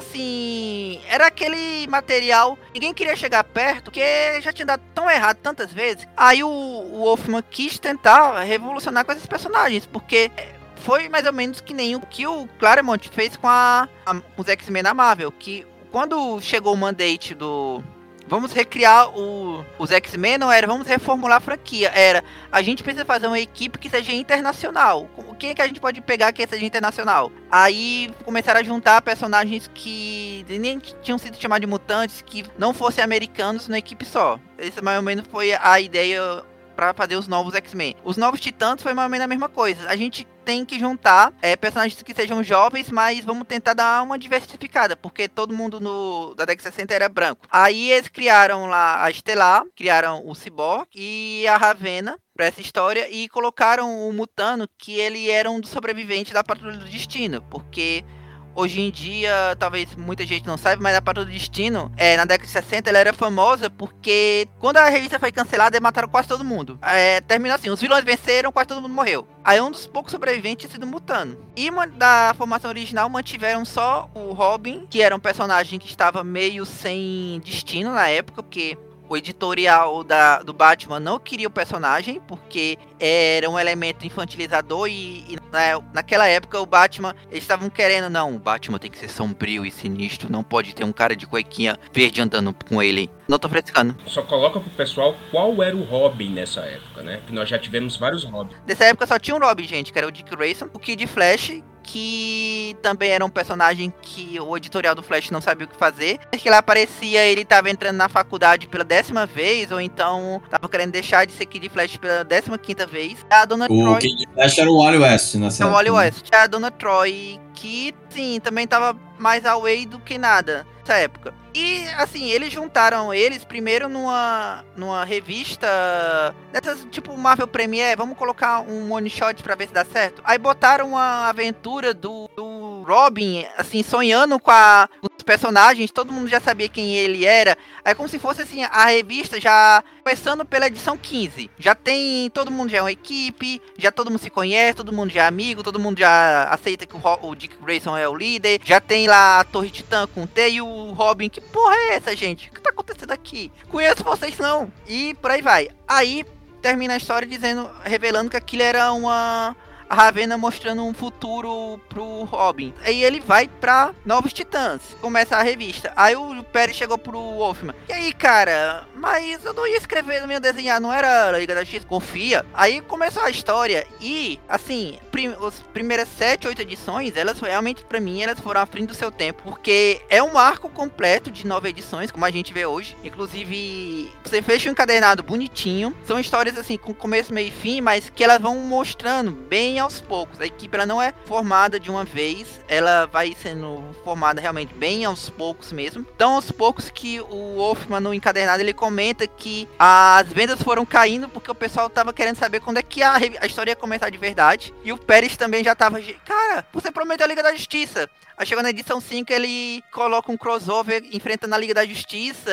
assim, era aquele material, ninguém queria chegar perto, porque já tinha dado tão errado tantas vezes. Aí o, o Wolfman quis tentar revolucionar com esses personagens, porque foi mais ou menos que nem o que o Claremont fez com, a, a, os X-Men na Marvel, que quando chegou o mandate do... vamos recriar o, os X-Men, não era vamos reformular a franquia, era a gente precisa fazer uma equipe que seja internacional. Quem é que a gente pode pegar que seja internacional? Aí começaram a juntar personagens que nem tinham sido chamados de mutantes, que não fossem americanos na equipe só. Essa mais ou menos foi a ideia para fazer os novos X-Men. Os novos Titãs foi mais ou menos a mesma coisa. A gente tem que juntar é, personagens que sejam jovens, mas vamos tentar dar uma diversificada, porque todo mundo no, da década de sessenta era branco. Aí eles criaram lá a Estelar, criaram o Cyborg e a Ravena pra essa história e colocaram o Mutano, que ele era um dos sobreviventes da Patrulha do Destino, porque hoje em dia, talvez muita gente não saiba, mas a Patrulha do Destino, é, na década de sessenta, ela era famosa porque quando a revista foi cancelada, eles mataram quase todo mundo. É, terminou assim, os vilões venceram, quase todo mundo morreu. Aí um dos poucos sobreviventes tinha sido Mutano. E da formação original mantiveram só o Robin, que era um personagem que estava meio sem destino na época, porque o editorial da, do Batman não queria o personagem, porque era um elemento infantilizador e, e na, naquela época o Batman, eles estavam querendo, não, o Batman tem que ser sombrio e sinistro, não pode ter um cara de cuequinha verde andando com ele. Não tô frescando. Só coloca pro pessoal qual era o Robin nessa época, né? Que nós já tivemos vários Robins. Nessa época só tinha um Robin, gente, que era o Dick Grayson, o Kid Flash, que também era um personagem que o editorial do Flash não sabia o que fazer. Que ele aparecia, ele tava entrando na faculdade pela décima vez, ou então tava querendo deixar de ser Kid Flash pela décima quinta vez. A Dona o Troy... Kid Flash era o Wally West nessa época. É o Wally né? West. A Dona Troy, que sim, também tava mais away do que nada nessa época. E, assim, eles juntaram eles primeiro numa, numa revista dessas, tipo Marvel Premiere, vamos colocar um one shot pra ver se dá certo. Aí botaram uma aventura do, do Robin, assim, sonhando com, a, com os personagens, todo mundo já sabia quem ele era. É como se fosse, assim, a revista já começando pela edição quinze. Já tem, todo mundo já é uma equipe, já todo mundo se conhece, todo mundo já é amigo, todo mundo já aceita que o, o Dick Grayson é o líder. Já tem lá a Torre Titã com o T e o Robin, que porra é essa, gente? O que tá acontecendo aqui? Conheço vocês não. E por aí vai. Aí termina a história dizendo, revelando que aquilo era uma... a Ravena mostrando um futuro pro Robin. Aí ele vai pra Novos Titãs. Começa a revista. Aí o Perry chegou pro Wolfman. E aí, cara, mas eu não ia escrever no meu desenhar, não era Liga da Justiça, confia. Aí começou a história e, assim, prim as primeiras sete, oito edições, elas realmente, pra mim, elas foram à frente do seu tempo. Porque é um arco completo de nove edições, como a gente vê hoje. Inclusive, você fecha um encadernado bonitinho. São histórias, assim, com começo, meio e fim, mas que elas vão mostrando bem aos poucos. A equipe ela não é formada de uma vez, ela vai sendo formada realmente bem aos poucos mesmo. Então, aos poucos que o Wolfman no encadernado ele comenta que as vendas foram caindo porque o pessoal tava querendo saber quando é que a, a história ia começar de verdade. E o Pérez também já tava, cara, você prometeu a Liga da Justiça. Aí chegou na edição cinco, ele coloca um crossover enfrentando a Liga da Justiça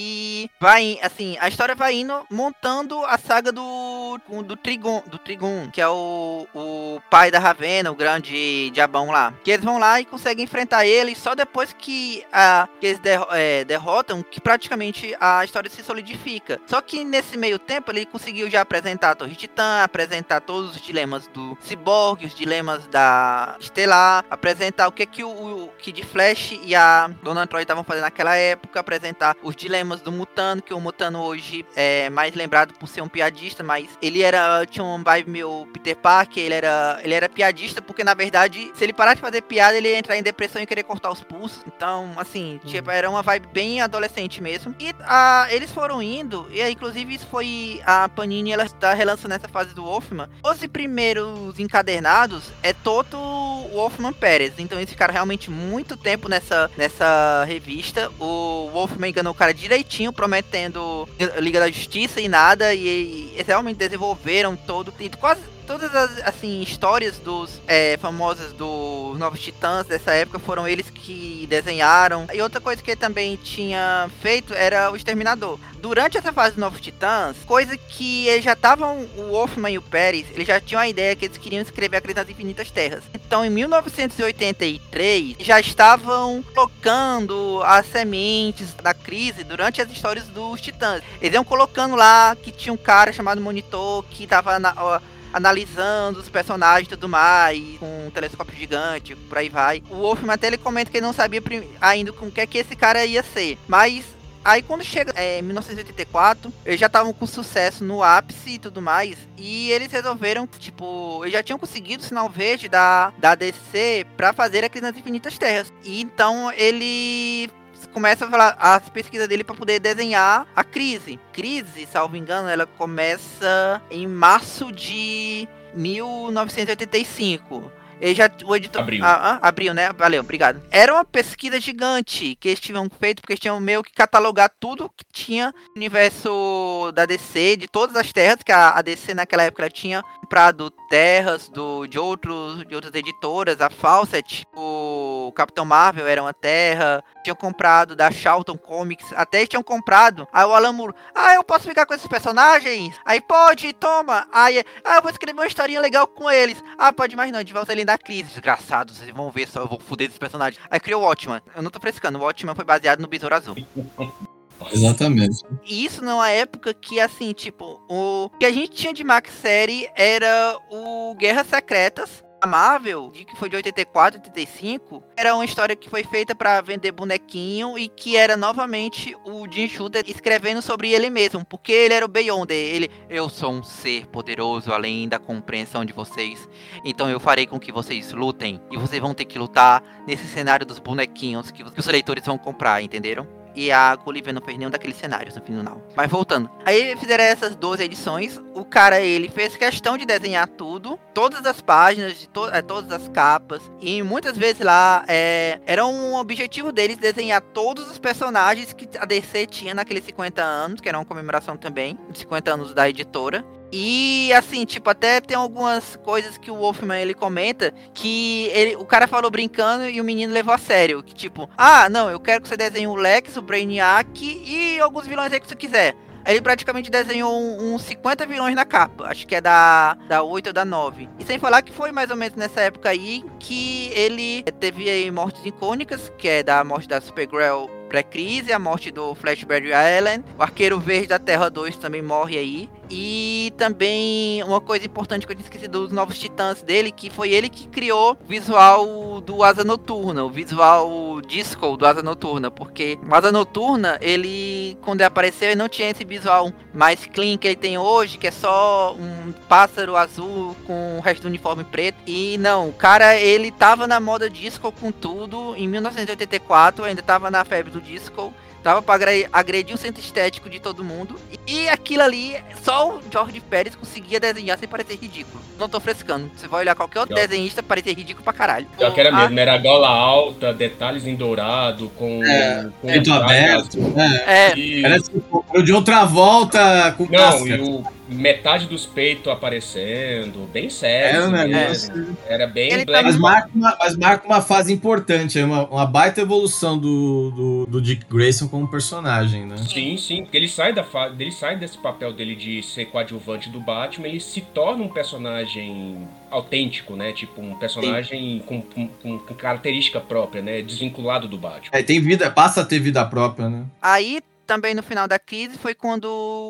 e vai, assim, a história vai indo montando a saga do do Trigon, do Trigon, que é o, o pai da Ravena, o grande diabão lá. Que eles vão lá e conseguem enfrentar ele só depois que, a, que eles der, é, derrotam, que praticamente a história se solidifica. Só que nesse meio tempo ele conseguiu já apresentar a Torre Titã, apresentar todos os dilemas do Cyborg, os dilemas da Estelar, apresentar o que que o o Kid Flash e a Dona Troy estavam fazendo naquela época, apresentar os dilemas do Mutano, que o Mutano hoje é mais lembrado por ser um piadista, mas ele era, tinha um vibe meio Peter Parker, ele era, ele era piadista porque, na verdade, se ele parar de fazer piada, ele ia entrar em depressão e querer cortar os pulsos. Então, assim, uhum. tipo, era uma vibe bem adolescente mesmo. E a, eles foram indo, e aí, inclusive, isso foi a Panini, ela está relançando nessa fase do Wolfman. Os primeiros encadernados é todo o Wolfman Pérez, então eles ficaram realmente muito tempo nessa, nessa revista. O Wolfman enganou o cara direitinho, prometendo Liga da Justiça e nada, e, e eles realmente desenvolveram todo, quase todas as, assim, histórias dos é, famosas dos Novos Titãs dessa época foram eles que desenharam. E outra coisa que ele também tinha feito era o Exterminador. Durante essa fase dos Novos Titãs, coisa que eles já estavam, o Wolfman e o Pérez, eles já tinham a ideia que eles queriam escrever a Crise das Infinitas Terras. Então, em mil novecentos e oitenta e três, já estavam colocando as sementes da crise durante as histórias dos Titãs. Eles iam colocando lá que tinha um cara chamado Monitor que estava na... Ó, analisando os personagens e tudo mais, com um telescópio gigante, por aí vai. O Wolfman até ele comenta que ele não sabia ainda com o que é que esse cara ia ser. Mas aí quando chega em é, mil novecentos e oitenta e quatro, eles já estavam com sucesso no ápice e tudo mais. E eles resolveram, tipo, eles já tinham conseguido o sinal verde da, da D C pra fazer a Crise nas Infinitas Terras. E então ele começa a falar as pesquisas dele para poder desenhar a Crise. Crise, salvo engano, ela começa em março de mil novecentos e oitenta e cinco. Ele já, o editor... Abril. Ah, ah, abril, né? Valeu, obrigado. Era uma pesquisa gigante que eles tinham feito, porque eles tinham meio que catalogar tudo que tinha no universo da D C, de todas as terras, que a, a D C naquela época ela tinha comprado terras do, de, outros, de outras editoras, a Fawcett, o Capitão Marvel era uma terra, tinham comprado da Charlton Comics, até eles tinham comprado, aí o Alan Moore, ah, eu posso ficar com esses personagens? Aí pode, toma, aí, ah, eu vou escrever uma historinha legal com eles, ah, pode mais não, a gente vai usar ele da crise, desgraçados, vocês vão ver só, eu vou foder esses personagens. Aí criou o Watchman, eu não tô frescando, o Watchman foi baseado no Besouro Azul. Exatamente. E isso numa época que, assim, tipo, o que a gente tinha de Max Série era o Guerras Secretas. A Marvel, que foi de oitenta e quatro, oitenta e cinco, era uma história que foi feita pra vender bonequinho e que era novamente o Jim Shooter escrevendo sobre ele mesmo, porque ele era o Beyonder, ele, eu sou um ser poderoso além da compreensão de vocês, então eu farei com que vocês lutem, e vocês vão ter que lutar nesse cenário dos bonequinhos que, que os leitores vão comprar, entenderam? E a Olivia não fez nenhum daqueles cenários no final. Mas voltando. Aí fizeram essas doze edições. O cara, ele fez questão de desenhar tudo. Todas as páginas, de to é, todas as capas. E muitas vezes lá, é, era um objetivo deles desenhar todos os personagens que a D C tinha naqueles cinquenta anos. Que era uma comemoração também. De cinquenta anos da editora. E assim, tipo, até tem algumas coisas que o Wolfman, ele comenta que ele, o cara falou brincando e o menino levou a sério. Que tipo, ah, não, eu quero que você desenhe o Lex, o Brainiac e alguns vilões aí que você quiser. Ele praticamente desenhou uns cinquenta vilões na capa. Acho que é da, da oito ou da nove. E sem falar que foi mais ou menos nessa época aí que ele teve aí mortes icônicas, que é da morte da Supergirl pré-crise, a morte do Flash Barry Allen, o Arqueiro Verde da Terra dois também morre aí. E também uma coisa importante que eu tinha esquecido dos Novos Titãs dele, que foi ele que criou o visual do Asa Noturna, o visual disco do Asa Noturna, porque o Asa Noturna, ele, quando ele apareceu, ele não tinha esse visual mais clean que ele tem hoje, que é só um pássaro azul com o resto do uniforme preto. E não, o cara, ele tava na moda disco com tudo, em mil novecentos e oitenta e quatro, ainda tava na febre do disco, dava pra agredir o centro estético de todo mundo. E aquilo ali, só o George Pérez conseguia desenhar sem parecer ridículo. Não tô frescando. Você vai olhar qualquer outro Eu... desenhista, parecia ridículo pra caralho. Já que era a... mesmo, era gola alta, detalhes em dourado, com... É, com peito aberto. É. É. E... Era tipo, de outra volta com Não, máscara. E o... metade dos peitos aparecendo, bem sério. Era um mesmo. negócio... Era bem Ele black. Mas marca, uma, mas marca uma fase importante, uma, uma baita evolução do, do, do Dick Grayson como personagem, né? Sim, sim, porque ele sai, da fa... ele sai desse papel dele de ser coadjuvante do Batman, ele se torna um personagem autêntico, né? Tipo, um personagem com, com, com característica própria, né? Desvinculado do Batman. É, tem vida, passa a ter vida própria, né? Aí, também no final da crise, foi quando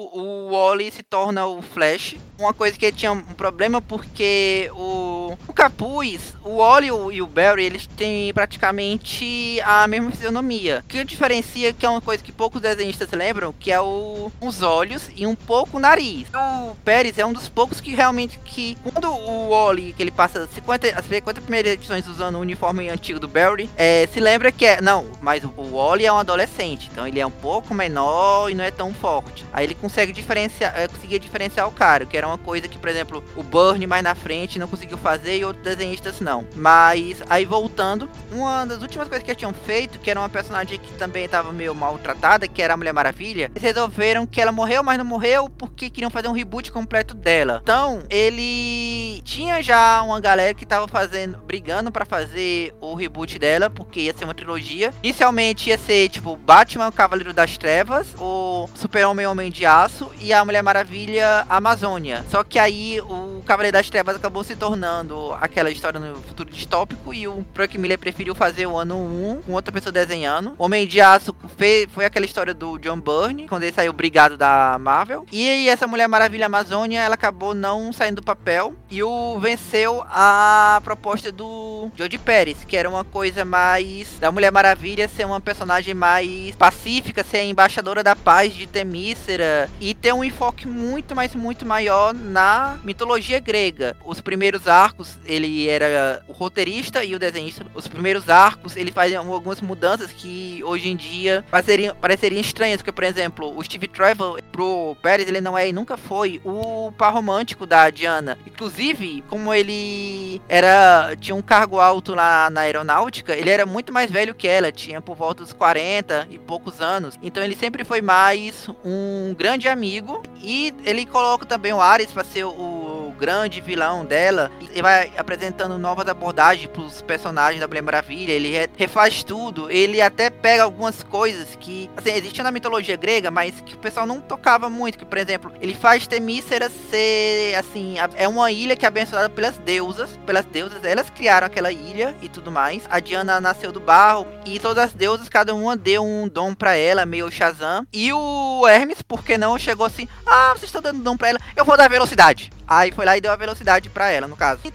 o Wally se torna o Flash. Uma coisa que ele tinha um problema porque o, o Capuz, o Wally e o Barry, eles têm praticamente a mesma fisionomia. O que diferencia, que é uma coisa que poucos desenhistas lembram, que é o, os olhos e um pouco o nariz. O Pérez é um dos poucos que realmente, que quando o Wally, que ele passa cinquenta, as cinquenta primeiras edições usando o uniforme antigo do Barry, é, se lembra que é, não, mas o Wally é um adolescente, então ele é um pouco menor e não é tão forte. Aí ele consegue diferenciar, é, conseguia diferenciar o cara, que era uma coisa que, por exemplo, o Byrne mais na frente não conseguiu fazer e outros desenhistas não. Mas aí voltando, uma das últimas coisas que eles tinham feito, que era uma personagem que também estava meio maltratada, que era a Mulher Maravilha, eles resolveram que ela morreu, mas não morreu porque queriam fazer um reboot completo dela. Então, ele tinha já uma galera que tava fazendo, brigando pra fazer o reboot dela, porque ia ser uma trilogia. Inicialmente ia ser, tipo, Batman, o Cavaleiro das Trevas, o Super-Homem, Homem de Aço e a Mulher Maravilha, Amazônia. Só que aí o Cavaleiro das Trevas acabou se tornando aquela história no futuro distópico e o Frank Miller preferiu fazer o ano um com outra pessoa desenhando. Homem de Aço foi, foi aquela história do John Byrne, quando ele saiu brigado da Marvel. E aí essa Mulher Maravilha Amazônia, ela acabou não saindo do papel e o venceu a proposta do Jody Pérez, que era uma coisa mais da Mulher Maravilha ser uma personagem mais pacífica, ser a embaixadora da paz de Temícera e ter um enfoque muito, mas muito maior na mitologia grega. Os primeiros arcos arcos, ele era o roteirista e o desenhista. Os primeiros arcos, ele faz algumas mudanças que hoje em dia pareceriam, pareceriam estranhas, porque, por exemplo, o Steve Trevor pro Pérez, ele não é e nunca foi o par romântico da Diana. Inclusive, como ele era tinha um cargo alto lá na aeronáutica, ele era muito mais velho que ela, tinha por volta dos quarenta e poucos anos. Então ele sempre foi mais um grande amigo, e ele coloca também o Ares para ser o grande vilão dela, e vai apresentando novas abordagens pros personagens da Mulher Maravilha. Ele refaz tudo, ele até pega algumas coisas que, assim, existiam na mitologia grega, mas que o pessoal não tocava muito, que, por exemplo, ele faz Temícera ser, assim, é uma ilha que é abençoada pelas deusas, pelas deusas, elas criaram aquela ilha e tudo mais. A Diana nasceu do barro, e todas as deusas, cada uma deu um dom pra ela, meio Shazam, e o Hermes, por que não, chegou assim, ah, vocês estão dando dom pra ela, eu vou dar velocidade. Aí foi lá e deu a velocidade pra ela, no caso.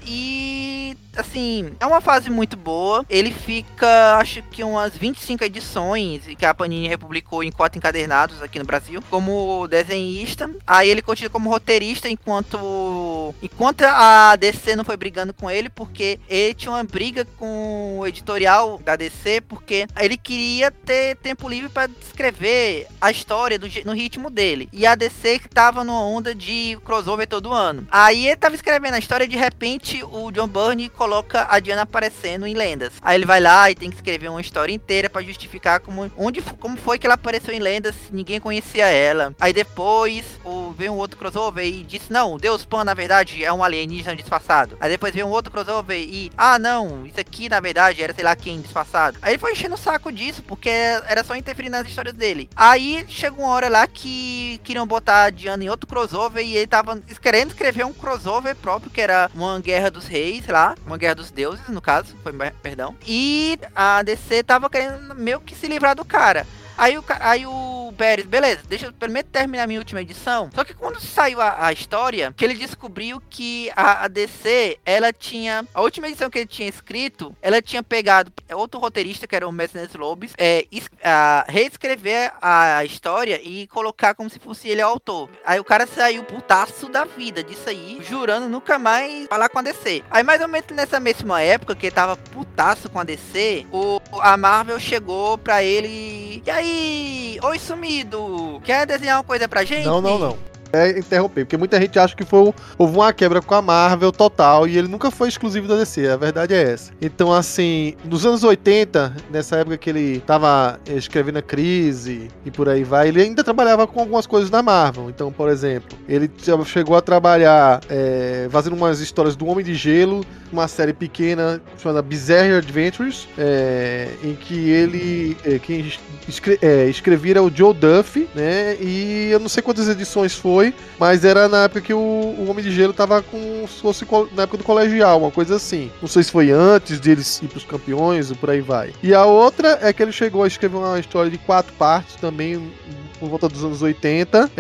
E, assim, é uma fase muito boa. Ele fica, acho que umas vinte e cinco edições que a Panini republicou em quatro encadernados aqui no Brasil, como desenhista. Aí ele continua como roteirista, enquanto enquanto a D C não foi brigando com ele, porque ele tinha uma briga com o editorial da D C, porque ele queria ter tempo livre para escrever a história do, no ritmo dele. E a D C tava numa onda de crossover todo ano. Aí ele tava escrevendo a história, de repente o John Byrne coloca a Diana aparecendo em Lendas. Aí ele vai lá e tem que escrever uma história inteira pra justificar como, onde, como foi que ela apareceu em Lendas, se ninguém conhecia ela. Aí depois o, veio um outro crossover e disse, não, o Deus Pan na verdade é um alienígena disfarçado. Aí depois veio um outro crossover e, ah não, isso aqui na verdade era sei lá quem disfarçado. Aí ele foi enchendo o saco disso, porque era só interferir nas histórias dele. Aí chegou uma hora lá que queriam botar a Diana em outro crossover, e ele tava querendo escrever um crossover próprio, que era uma Guerra dos Reis lá, uma Guerra dos Deuses, no caso, foi, perdão. E a D C tava querendo meio que se livrar do cara. Aí o, aí o Pérez, beleza, deixa eu primeiro terminar a minha última edição. Só que quando saiu a, a história, que ele descobriu que a, a D C, ela tinha... A última edição que ele tinha escrito, ela tinha pegado outro roteirista, que era o Mercedes Lobes, é, es, a, reescrever a história e colocar como se fosse ele o autor. Aí o cara saiu putaço da vida disso aí, jurando nunca mais falar com a D C. Aí mais ou menos nessa mesma época, que ele tava putaço com a D C, o, a Marvel chegou pra ele... E aí, oi sumido, quer desenhar uma coisa pra gente? Não, não, não. É interromper, porque muita gente acha que foi, houve uma quebra com a Marvel total, e ele nunca foi exclusivo da D C, a verdade é essa. Então, assim, nos anos oitenta, nessa época que ele tava escrevendo a Crise e por aí vai, ele ainda trabalhava com algumas coisas da Marvel. Então, por exemplo, ele chegou a trabalhar é, fazendo umas histórias do Homem de Gelo, uma série pequena chamada Bizarre Adventures, é, em que ele, é, quem escre, é, escrevia era o Joe Duffy, né, e eu não sei quantas edições foi, mas era na época que o, o Homem de Gelo tava com, se fosse na época do colegial, uma coisa assim. Não sei se foi antes de eles ir pros campeões ou por aí vai. E a outra é que ele chegou a escrever uma história de quatro partes também, por volta dos anos oitenta,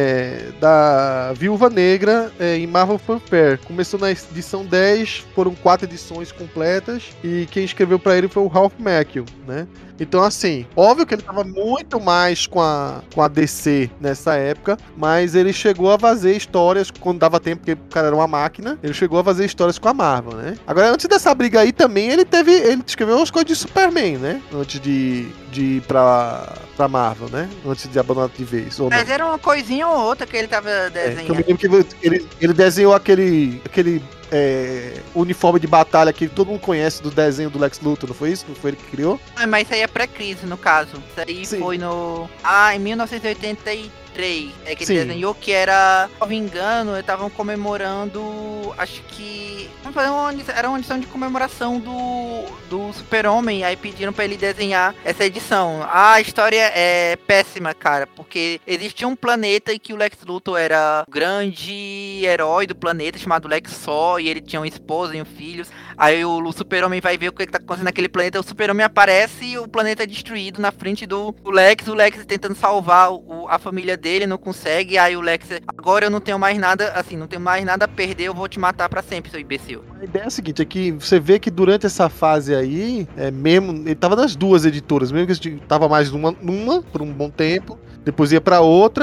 é, da Viúva Negra é, em Marvel Fanfare. Começou na edição dez, foram quatro edições completas, e quem escreveu pra ele foi o Ralph Macchio, né? Então, assim, óbvio que ele tava muito mais com a, com a D C nessa época, mas ele chegou a fazer histórias quando dava tempo, porque o cara era uma máquina, ele chegou a fazer histórias com a Marvel, né? Agora, antes dessa briga aí também, ele teve, ele escreveu umas coisas de Superman, né? Antes de, de ir pra, pra Marvel, né? Antes de abandonar de vez. Ou mas não. Era uma coisinha ou outra que ele tava desenhando. É, eu me lembro que ele, ele desenhou aquele... aquele É, uniforme de batalha que todo mundo conhece do desenho do Lex Luthor, não foi isso? Não foi ele que criou? Ah, mas isso aí é pré-crise, no caso. Isso aí Sim. foi no... Ah, em mil novecentos e oitenta e três. É que ele desenhou que era... Se não me engano, estavam comemorando... Acho que... Uma, era uma edição de comemoração do, do Super-Homem. Aí pediram pra ele desenhar essa edição. Ah, a história é péssima, cara. Porque existia um planeta em que o Lex Luthor era o grande herói do planeta, chamado Lex Sol. E ele tinha uma esposa e um filho. Aí o, o Super-Homem vai ver o que tá acontecendo naquele planeta. O Super-Homem aparece e o planeta é destruído na frente do, do Lex. O Lex tentando salvar o, a família dele, não consegue. Aí o Lex, agora eu não tenho mais nada, assim, não tenho mais nada a perder, eu vou te matar pra sempre, seu imbecil. A ideia é a seguinte, é que você vê que durante essa fase aí, é mesmo, ele tava nas duas editoras, mesmo que ele tava mais numa, numa por um bom tempo, depois ia pra outra.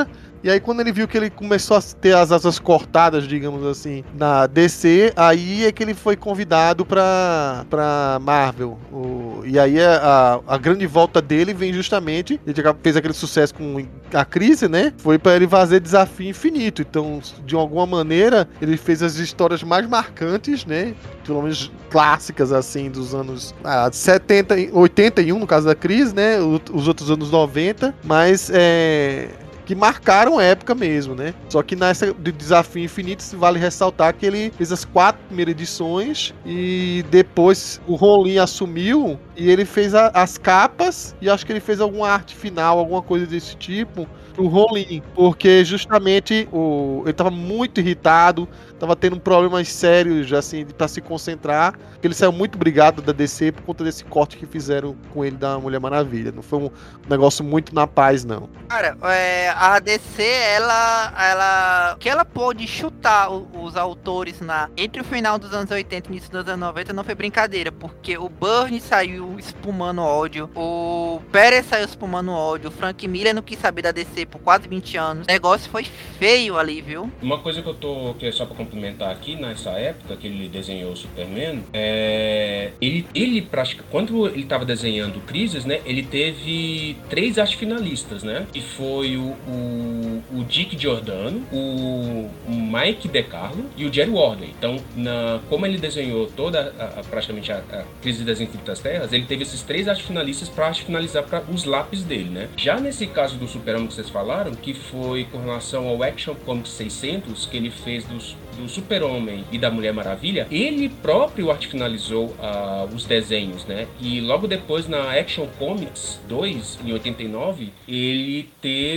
E aí quando ele viu que ele começou a ter as asas cortadas, digamos assim, na D C, aí é que ele foi convidado pra, pra Marvel. O, e aí a, a, a grande volta dele vem justamente, ele fez aquele sucesso com a Crise, né? Foi pra ele fazer Desafio Infinito. Então, de alguma maneira, ele fez as histórias mais marcantes, né? Pelo menos clássicas, assim, dos anos ah, setenta, oitenta e um, no caso da Crise, né? Os outros anos noventa, mas é... que marcaram a época mesmo, né? Só que nessa de Desafio Infinito vale ressaltar que ele fez as quatro primeiras edições e depois o Rollin assumiu e ele fez a, as capas e acho que ele fez alguma arte final, alguma coisa desse tipo pro Rollin, porque justamente o, ele tava muito irritado, tava tendo problemas sérios, assim, pra se concentrar, porque ele saiu muito brigado da D C por conta desse corte que fizeram com ele da Mulher Maravilha. Não foi um negócio muito na paz, não. Cara, é, a D C, ela, ela, que ela pôde chutar o, os autores na, entre o final dos anos oitenta e início dos anos noventa não foi brincadeira, porque o Byrne saiu espumando ódio, o Pérez saiu espumando ódio, o Frank Miller não quis saber da D C por quase vinte anos. O negócio foi feio ali, viu? Uma coisa que eu tô, que é só pra complementar aqui, nessa época que ele desenhou o Superman, é, ele, ele praticamente, quando ele tava desenhando Crises, né, ele teve três arte finalistas, né, que foi o, o, o Dick Giordano, o Mike DeCarlo e o Jerry Warden. Então, na, como ele desenhou toda, a, a, praticamente a, a Crise das Infinitas Terras, ele teve esses três arte finalistas pra arte finalizar pra os lápis dele, né. Já nesse caso do Super-Homem que vocês falaram, que foi com relação ao Action Comics seiscentos, que ele fez dos, do Super-Homem e da Mulher Maravilha, ele próprio arte finalizou uh, os desenhos, né? E logo depois, na Action Comics dois, em oitenta e nove, ele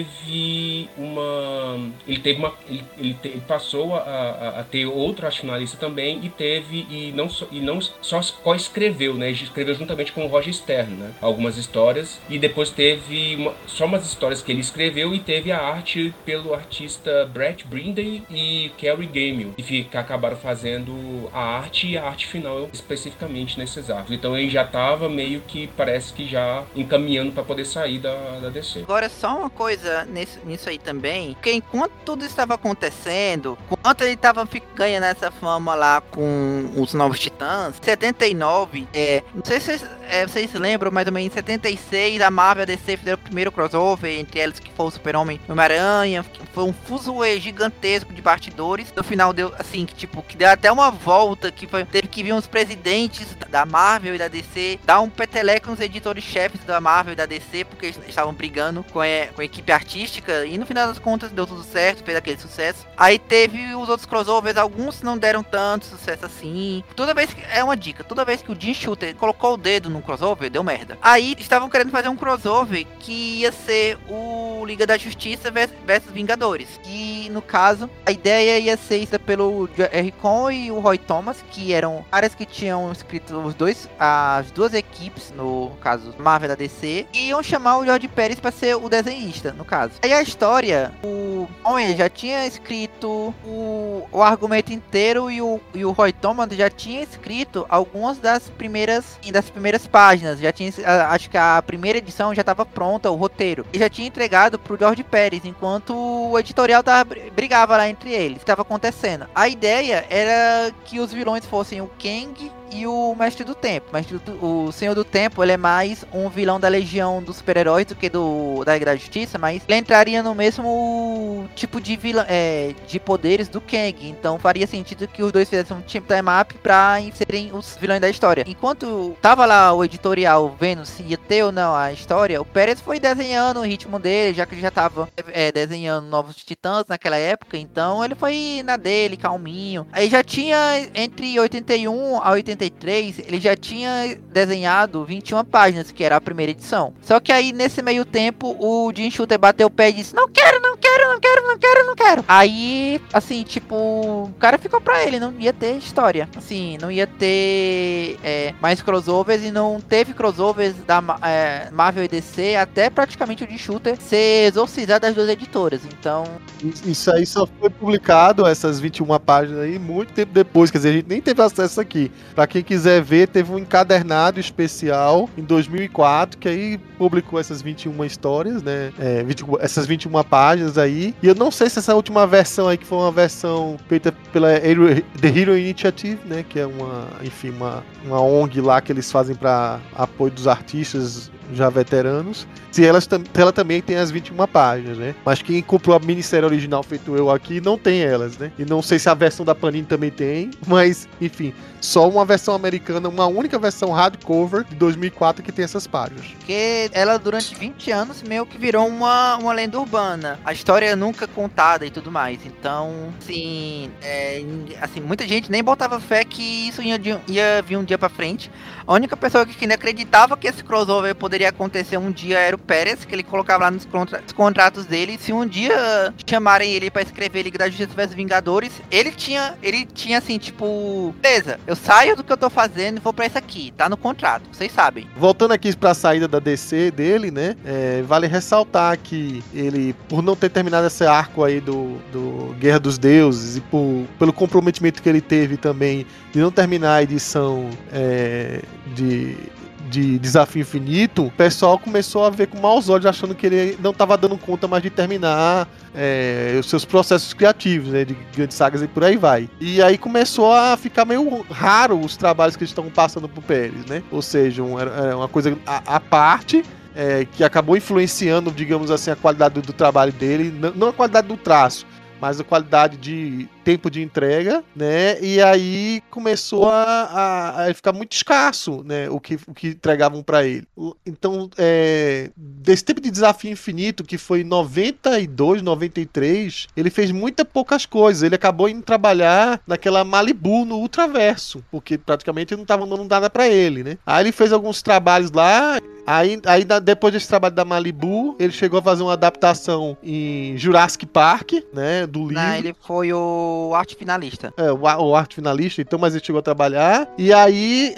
teve uma... Ele teve uma... Ele, ele, te, ele passou a, a, a ter outro arte finalista também e teve... E não, so, e não só co-escreveu, né? Ele escreveu juntamente com o Roger Stern, né? Algumas histórias. E depois teve uma, só umas histórias que ele escreveu e teve a arte pelo artista Brett Brindley e Kerry Gamel, que acabaram fazendo a arte e a arte final especificamente nesses arcos. Então ele já estava meio que, parece que já encaminhando para poder sair da, da D C. Agora só uma coisa nesse, nisso aí também, porque enquanto tudo estava acontecendo, enquanto ele estava ganhando essa fama lá com os Novos Titãs, em setenta e nove, é, não sei se vocês, é, vocês lembram, mais ou menos em setenta e seis, a Marvel e a D C fizeram o primeiro crossover entre eles, que foi o Super-Homem e o Homem-Aranha. Foi um fuzuê gigantesco de bastidores. No final deu, assim, que tipo, que deu até uma volta, que foi, teve que vir uns presidentes da Marvel e da D C, dar um peteleco nos editores-chefes da Marvel e da D C, porque eles estavam brigando com a, com a equipe artística, e no final das contas deu tudo certo, fez aquele sucesso. Aí teve os outros crossovers, alguns não deram tanto sucesso assim. Toda vez que, é uma dica, toda vez que o Jim Shooter colocou o dedo num crossover, deu merda. Aí estavam querendo fazer um crossover que ia ser o Liga da Justiça versus Vingadores. E no caso, a ideia ia ser isso pelo R. Con e o Roy Thomas, que eram caras que tinham escrito os dois, as duas equipes, no caso Marvel da D C, e iam chamar o George Pérez para ser o desenhista, no caso. Aí a história, o Con já tinha escrito o, o argumento inteiro e o, e o Roy Thomas já tinha escrito algumas das primeiras das primeiras páginas, já tinha, acho que a primeira edição já estava pronta, o roteiro, e já tinha entregado pro George Pérez, enquanto o editorial tava, brigava lá entre eles, estava acontecendo. A ideia era que os vilões fossem o Kang e o Mestre do Tempo. Mestre do, o Senhor do Tempo, ele é mais um vilão da Legião dos Super-Heróis do que do da Liga da Justiça, mas ele entraria no mesmo tipo de vilão, é, de poderes do Kang. Então faria sentido que os dois fizessem um time-up pra serem os vilões da história. Enquanto tava lá o editorial vendo se ia ter ou não a história, o Pérez foi desenhando o ritmo dele, já que ele já tava é, desenhando Novos Titãs naquela época, então ele foi na dele, calminho. Aí já tinha, entre oitenta e um a oitenta e três, ele já tinha desenhado vinte e uma páginas, que era a primeira edição. Só que aí, nesse meio tempo, o Jim Shooter bateu o pé e disse, não quero, não quero, não quero, não quero, não quero. Aí, assim, tipo, o cara ficou pra ele, não ia ter história. Assim, não ia ter é, mais crossovers, e não teve crossovers da é, Marvel e D C até praticamente o Jim Shooter ser exorcizado das duas editoras. Então... Isso aí só foi publicado, essas vinte e uma páginas aí, muito tempo depois. Quer dizer, a gente nem teve acesso aqui. Pra Pra quem quiser ver, teve um encadernado especial em dois mil e quatro, que aí publicou essas vinte e uma histórias, né? É, vinte, essas vinte e uma páginas aí. E eu não sei se essa última versão aí, que foi uma versão feita pela The Hero Initiative, né? Que é uma, enfim, uma, uma O N G lá que eles fazem para apoio dos artistas já veteranos. Se elas, ela também tem as vinte e uma páginas, né? Mas quem comprou a minissérie original, feito eu aqui, não tem elas, né? E não sei se a versão da Panini também tem, mas, enfim, só uma versão americana, uma única versão hardcover de dois mil e quatro que tem essas páginas. Porque ela, durante vinte anos, meio que virou uma, uma lenda urbana. A história nunca contada e tudo mais. Então, assim, é, assim, muita gente nem botava fé que isso ia, ia vir um dia pra frente. A única pessoa que ainda acreditava que esse crossover poderia acontecer um dia era o Pérez, que ele colocava lá nos contra- contratos dele. Se um dia chamarem ele pra escrever Liga da Justiça versus Vingadores, ele tinha, ele tinha assim, tipo, beleza, eu saio do que eu tô fazendo e vou pra isso aqui, tá no contrato, vocês sabem. Voltando aqui pra saída da D C dele, né, é, vale ressaltar que ele, por não ter terminado esse arco aí do, do Guerra dos Deuses e por, pelo comprometimento que ele teve também de não terminar a edição é, de... de Desafio Infinito, o pessoal começou a ver com maus olhos, achando que ele não estava dando conta mais de terminar é, os seus processos criativos, né, de grandes sagas e por aí vai. E aí começou a ficar meio raro os trabalhos que eles estão passando pro Pérez, né? Ou seja, um, era uma coisa à, à parte, é, que acabou influenciando, digamos assim, a qualidade do, do trabalho dele, não, não a qualidade do traço, mas a qualidade de tempo de entrega, né? E aí começou a, a, a ficar muito escasso, né? O que, o que entregavam para ele. Então, é, desse tempo de Desafio Infinito, que foi em noventa e dois, noventa e três, ele fez muitas poucas coisas. Ele acabou indo trabalhar naquela Malibu no Ultraverso, porque praticamente não estavam dando nada para ele, né? Aí ele fez alguns trabalhos lá. Aí, aí, depois desse trabalho da Malibu, ele chegou a fazer uma adaptação em Jurassic Park, né, do livro. Não, ele foi o arte finalista. É, o, o arte finalista, então, mas ele chegou a trabalhar. E aí,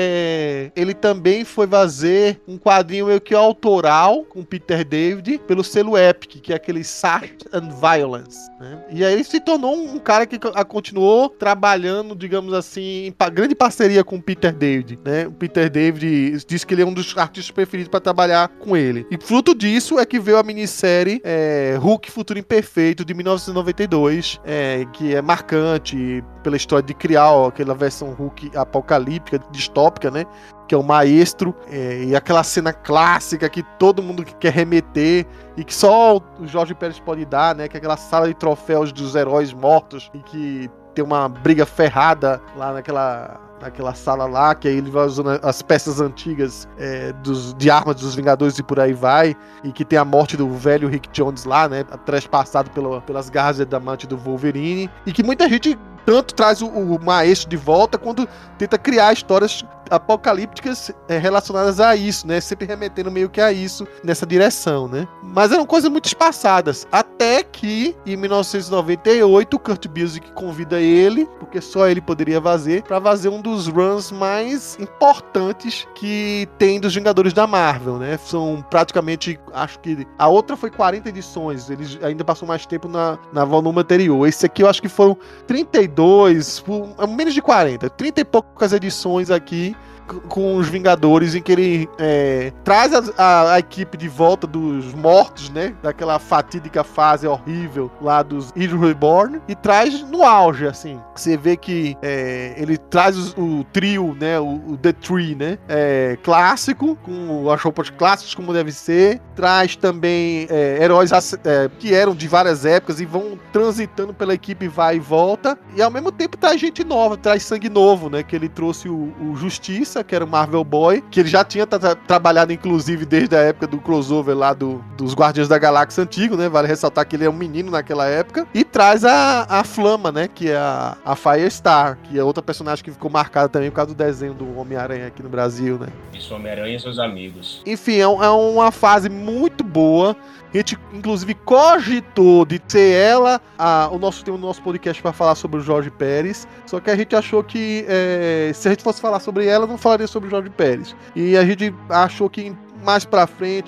é, ele também foi fazer um quadrinho meio que autoral com Peter David pelo selo Epic, que é aquele Saft and Violence, né? E aí ele se tornou um cara que continuou trabalhando, digamos assim, em grande parceria com o Peter David, né? O Peter David disse que ele é um dos artistas preferido para trabalhar com ele. E fruto disso é que veio a minissérie é, Hulk Futuro Imperfeito de mil novecentos e noventa e dois, é, que é marcante pela história de criar ó, aquela versão Hulk apocalíptica, distópica, né? Que é o maestro, é, e aquela cena clássica que todo mundo quer remeter e que só o Jorge Pérez pode dar, né? Que é aquela sala de troféus dos heróis mortos e que tem uma briga ferrada lá naquela... naquela sala lá, que aí ele vai usando as peças antigas é, dos, de armas dos Vingadores e por aí vai, e que tem a morte do velho Rick Jones lá, né, trespassado pelo, pelas garras de adamante do Wolverine, e que muita gente tanto traz o, o maestro de volta, quanto tenta criar histórias apocalípticas é, relacionadas a isso, né, sempre remetendo meio que a isso, nessa direção, né. Mas eram coisas muito espaçadas, até que em mil novecentos e noventa e oito o Kurt Busiek convida ele, porque só ele poderia fazer, pra fazer um dos runs mais importantes que tem dos Vingadores da Marvel, né? São praticamente, acho que a outra foi quarenta edições, eles ainda passou mais tempo na, na volume anterior. Esse aqui eu acho que foram trinta e dois, menos de quarenta, trinta e poucas edições aqui com os Vingadores, em que ele é, traz a, a, a equipe de volta dos mortos, né? Daquela fatídica fase horrível lá dos Heroes Reborn, e traz no auge, assim. Você vê que é, ele traz o, o trio, né? O, o The Tree, né? É, clássico, com as roupas clássicas como deve ser. Traz também é, heróis é, que eram de várias épocas e vão transitando pela equipe, vai e volta. E ao mesmo tempo traz gente nova, traz sangue novo, né? Que ele trouxe o, o Justiça, que era o Marvel Boy, que ele já tinha tra- trabalhado, inclusive, desde a época do crossover lá do, dos Guardiões da Galáxia antigo, né? Vale ressaltar que ele é um menino naquela época. E traz a, a Flama, né? Que é a, a Firestar, que é outra personagem que ficou marcada também por causa do desenho do Homem-Aranha aqui no Brasil, né? Isso, Homem-Aranha e seus amigos. Enfim, é, é uma fase muito boa. A gente, inclusive, cogitou de ser ela a, o nosso, tem o nosso podcast para falar sobre o Jorge Pérez, só que a gente achou que é, se a gente fosse falar sobre ela, não falaria sobre o Jorge Pérez. E a gente achou que mais pra frente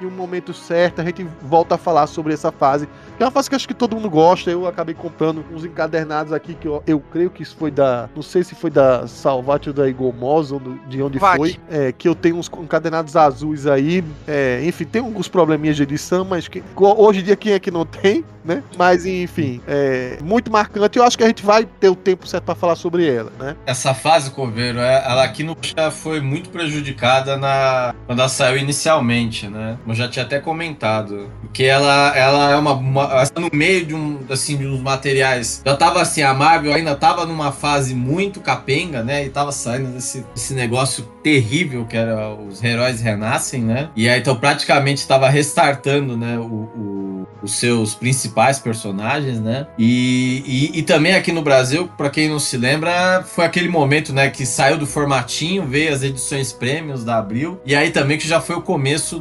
em um momento certo, a gente volta a falar sobre essa fase. Que é uma fase que acho que todo mundo gosta. Eu acabei comprando uns encadernados aqui, que eu, eu creio que isso foi da... Não sei se foi da Salvatio da Igomos, ou do, de onde Vate. foi. É, que eu tenho uns encadernados azuis aí. É, enfim, tem alguns probleminhas de edição, mas que, hoje em dia quem é que não tem, né? Mas enfim, é muito marcante. Eu acho que a gente vai ter o tempo certo pra falar sobre ela, né? Essa fase, Coveiro, ela aqui no já foi muito prejudicada na, quando ela saiu inicialmente, né? Eu já tinha até comentado. Porque ela, ela é uma, uma ela está no meio de um, assim, de uns materiais. Já tava assim, a Marvel ainda tava numa fase muito capenga, né? E tava saindo desse, desse negócio terrível que era os heróis renascem, né? E aí então praticamente tava restartando, né? O, o, os seus principais personagens, né? E, e, e também aqui no Brasil, pra quem não se lembra, foi aquele momento, né? Que saiu do formatinho, veio as edições prêmios da Abril. E aí também que já foi o começo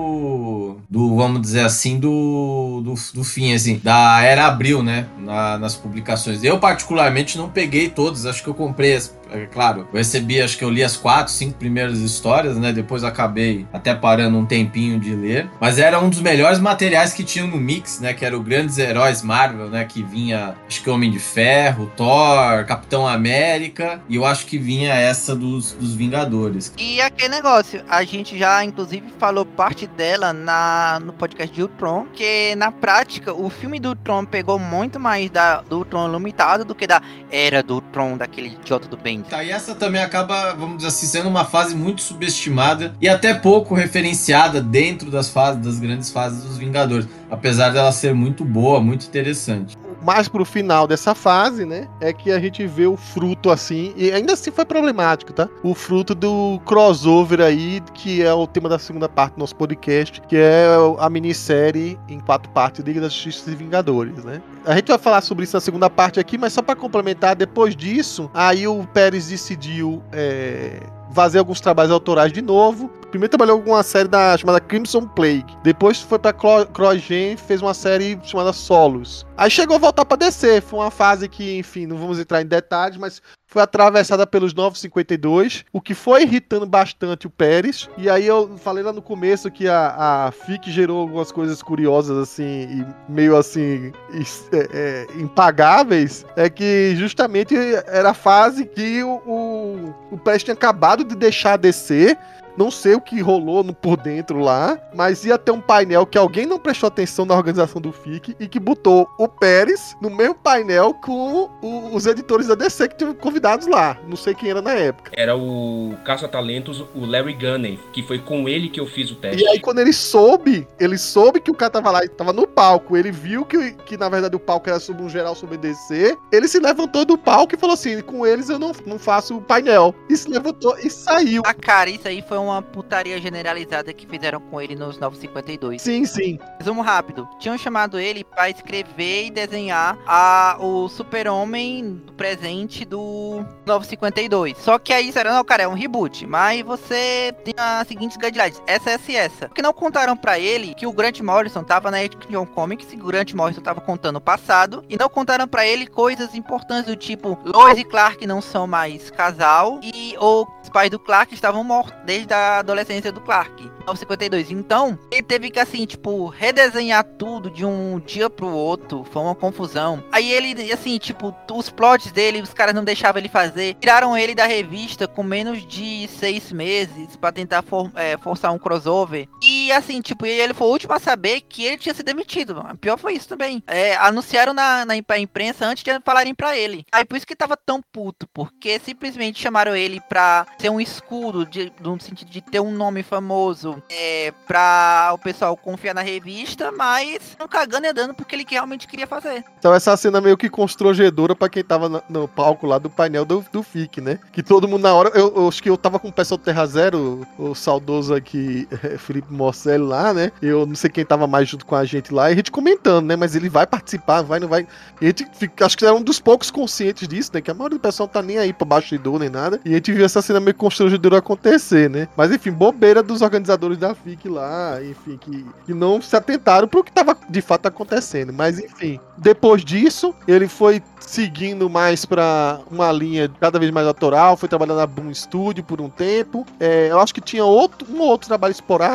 do, do vamos dizer assim, do, do, do fim, assim, da era Abril, né? Na, nas publicações. Eu particularmente não peguei todas, acho que eu comprei as. É claro, eu recebi, acho que eu li as quatro, cinco primeiras histórias, né? Depois acabei até parando um tempinho de ler. Mas era um dos melhores materiais que tinham no Mix, né? Que era o Grandes Heróis Marvel, né? Que vinha, acho que Homem de Ferro, Thor, Capitão América. E eu acho que vinha essa dos, dos Vingadores. E aquele negócio, a gente já, inclusive, falou parte dela na, no podcast de Ultron, que na prática, o filme do Ultron pegou muito mais da, do Ultron limitado do que da era do Ultron, daquele idiota do bem. Tá, e essa também acaba, vamos dizer assim, sendo uma fase muito subestimada e até pouco referenciada dentro das fases, das grandes fases dos Vingadores, apesar dela ser muito boa, muito interessante. Mais pro final dessa fase, né, é que a gente vê o fruto, assim, e ainda assim foi problemático, tá? O fruto do crossover aí, que é o tema da segunda parte do nosso podcast, que é a minissérie em quatro partes, Liga da Justiça e Vingadores, né? A gente vai falar sobre isso na segunda parte aqui, mas só pra complementar, depois disso, aí o Pérez decidiu é, fazer alguns trabalhos autorais de novo. Primeiro trabalhou com uma série da, chamada Crimson Plague. Depois foi pra CrossGen, fez uma série chamada Solos. Aí chegou a voltar pra D C. Foi uma fase que, enfim, não vamos entrar em detalhes, mas foi atravessada pelos novos cinquenta e dois, o que foi irritando bastante o Pérez. E aí eu falei lá no começo que a, a F I C gerou algumas coisas curiosas, assim, e meio assim, é, é, impagáveis. É que justamente era a fase que o, o, o Pérez tinha acabado de deixar a D C. Não sei o que rolou no, por dentro lá, mas ia ter um painel que alguém não prestou atenção na organização do F I C e que botou o Pérez no mesmo painel com o, os editores da D C que tinham convidados lá. Não sei quem era na época. Era o caça-talentos, o Larry Gunney, que foi com ele que eu fiz o teste. E aí quando ele soube, ele soube que o cara tava lá e tava no palco, ele viu que, que na verdade o palco era sobre um geral sobre D C, ele se levantou do palco e falou assim, com eles eu não, não faço o painel. E se levantou e saiu. Ah, cara, isso aí foi um uma putaria generalizada que fizeram com ele nos novos cinquenta e dois. Sim, sim. Resumo rápido. Tinham chamado ele pra escrever e desenhar a, o super-homem do presente do novos cinquenta e dois. Só que aí disseram, não, cara, é um reboot. Mas você tem as seguintes guidelines, essa, essa e essa. Porque não contaram pra ele que o Grant Morrison tava na Action Comics, e o Grant Morrison tava contando o passado, e não contaram pra ele coisas importantes do tipo, Lois e Clark não são mais casal, e ou os pais do Clark estavam mortos desde a adolescência do Clark, novos cinquenta e dois. Então, ele teve que, assim, tipo, redesenhar tudo de um dia pro outro. Foi uma confusão. Aí ele, assim, tipo, os plots dele, os caras não deixavam ele fazer. Tiraram ele da revista com menos de seis meses pra tentar for, é, forçar um crossover. E, assim, tipo, ele foi o último a saber que ele tinha se demitido. A pior foi isso também. É, anunciaram na, na imprensa antes de falarem pra ele. Aí por isso que tava tão puto, porque simplesmente chamaram ele pra ser um escudo, de, no sentido de ter um nome famoso, é, pra o pessoal confiar na revista, mas não cagando e andando porque ele realmente queria fazer. Então essa cena meio que constrangedora pra quem tava no, no palco lá do painel do, do F I C, né? Que todo mundo na hora, eu, eu acho que eu tava com o pessoal do Terra Zero, o, o saudoso aqui, é, Felipe Morcelli lá, né? Eu não sei quem tava mais junto com a gente lá, e a gente comentando, né? Mas ele vai participar, vai, não vai. E a gente fica, acho que era um dos poucos conscientes disso, né? Que a maioria do pessoal tá nem aí pra bastidor nem nada. E a gente viu essa cena meio constrangedora acontecer, né? Mas enfim, bobeira dos organizadores da F I C lá, enfim, que, que não se atentaram pro que tava de fato acontecendo. Mas enfim, depois disso, ele foi seguindo mais pra uma linha cada vez mais autoral, foi trabalhando na Boom Studio por um tempo. É, eu acho que tinha outro, um outro trabalho esporádico, mais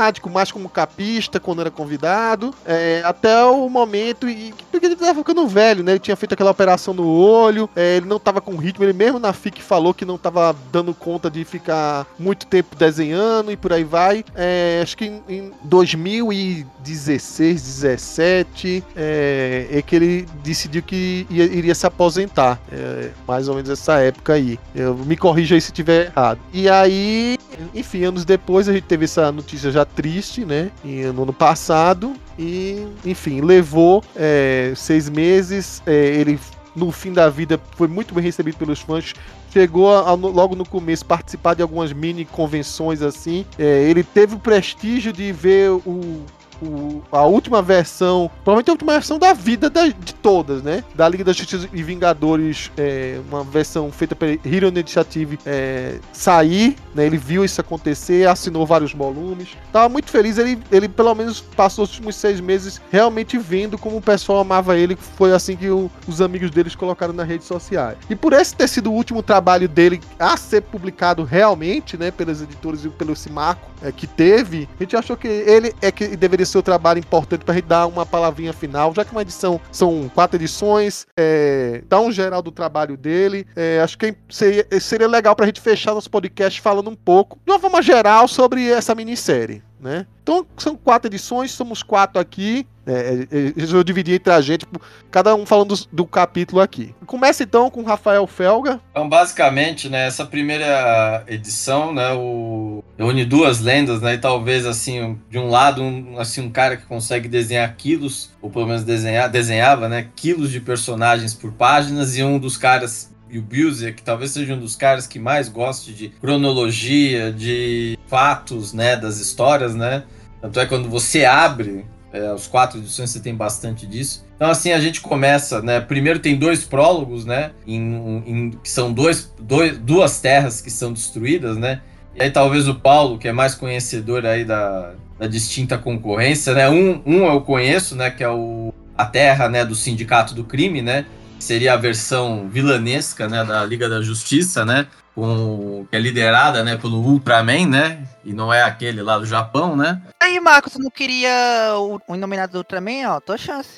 mais como capista quando era convidado, é, até o momento, e, porque ele tava ficando velho, né? Ele tinha feito aquela operação no olho, é, ele não tava com ritmo, ele mesmo na F I C falou que não tava dando conta de ficar muito tempo desenhando e por aí vai. É, acho que em, em dois mil e dezesseis, dezessete, é, é que ele decidiu que ia, iria se aposentar, é, mais ou menos essa época aí. Eu, me corrija aí se tiver errado. E aí, enfim, anos depois a gente teve essa notícia já triste, né, no ano passado, e, enfim, levou é, seis meses, é, ele no fim da vida foi muito bem recebido pelos fãs, chegou a, a, logo no começo participar de algumas mini convenções assim, é, ele teve o prestígio de ver o O, a última versão, provavelmente a última versão da vida da, de todas, né? Da Liga da Justiça e Vingadores, é, uma versão feita pela Hero Initiative, é, sair, né? Ele viu isso acontecer, assinou vários volumes. Tava muito feliz, ele, ele pelo menos passou os últimos seis meses realmente vendo como o pessoal amava ele. Foi assim que o, os amigos deles colocaram nas redes sociais. E por esse ter sido o último trabalho dele a ser publicado realmente, né? Pelos editores e pelo esse marco é, que teve, a gente achou que ele é que deveria seu trabalho importante pra gente dar uma palavrinha final, já que uma edição são quatro edições, é, dá um geral do trabalho dele, é, acho que seria, seria legal pra gente fechar nosso podcast falando um pouco, de uma forma geral, sobre essa minissérie, né? Então, são quatro edições, somos quatro aqui, é, é, eu dividi entre a gente, cada um falando do, do capítulo aqui. Começa então com o Rafael Felga. Então, basicamente, né, essa primeira edição, né, o une duas lendas, né, e talvez, assim, de um lado, um, assim, um cara que consegue desenhar quilos, ou pelo menos desenhar, desenhava, né, quilos de personagens por páginas, e um dos caras, e o Busiek, que talvez seja um dos caras que mais goste de cronologia, de fatos, né, das histórias, né, tanto é que quando você abre é, os quatro edições, você tem bastante disso. Então, assim, a gente começa, né, primeiro tem dois prólogos, né, em, em, que são dois, dois, duas terras que são destruídas, né, e aí talvez o Paulo, que é mais conhecedor aí da, da distinta concorrência, né, um, um eu conheço, né, que é o, a terra, né, do Sindicato do Crime, né, seria a versão vilanesca, né, da Liga da Justiça, né, com, que é liderada, né, pelo Ultraman, né, e não é aquele lá do Japão, né. Aí, Marcos, você não queria o, o nominado do Ultraman? Ó, tua chance.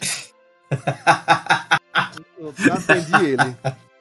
Eu já atendi ele.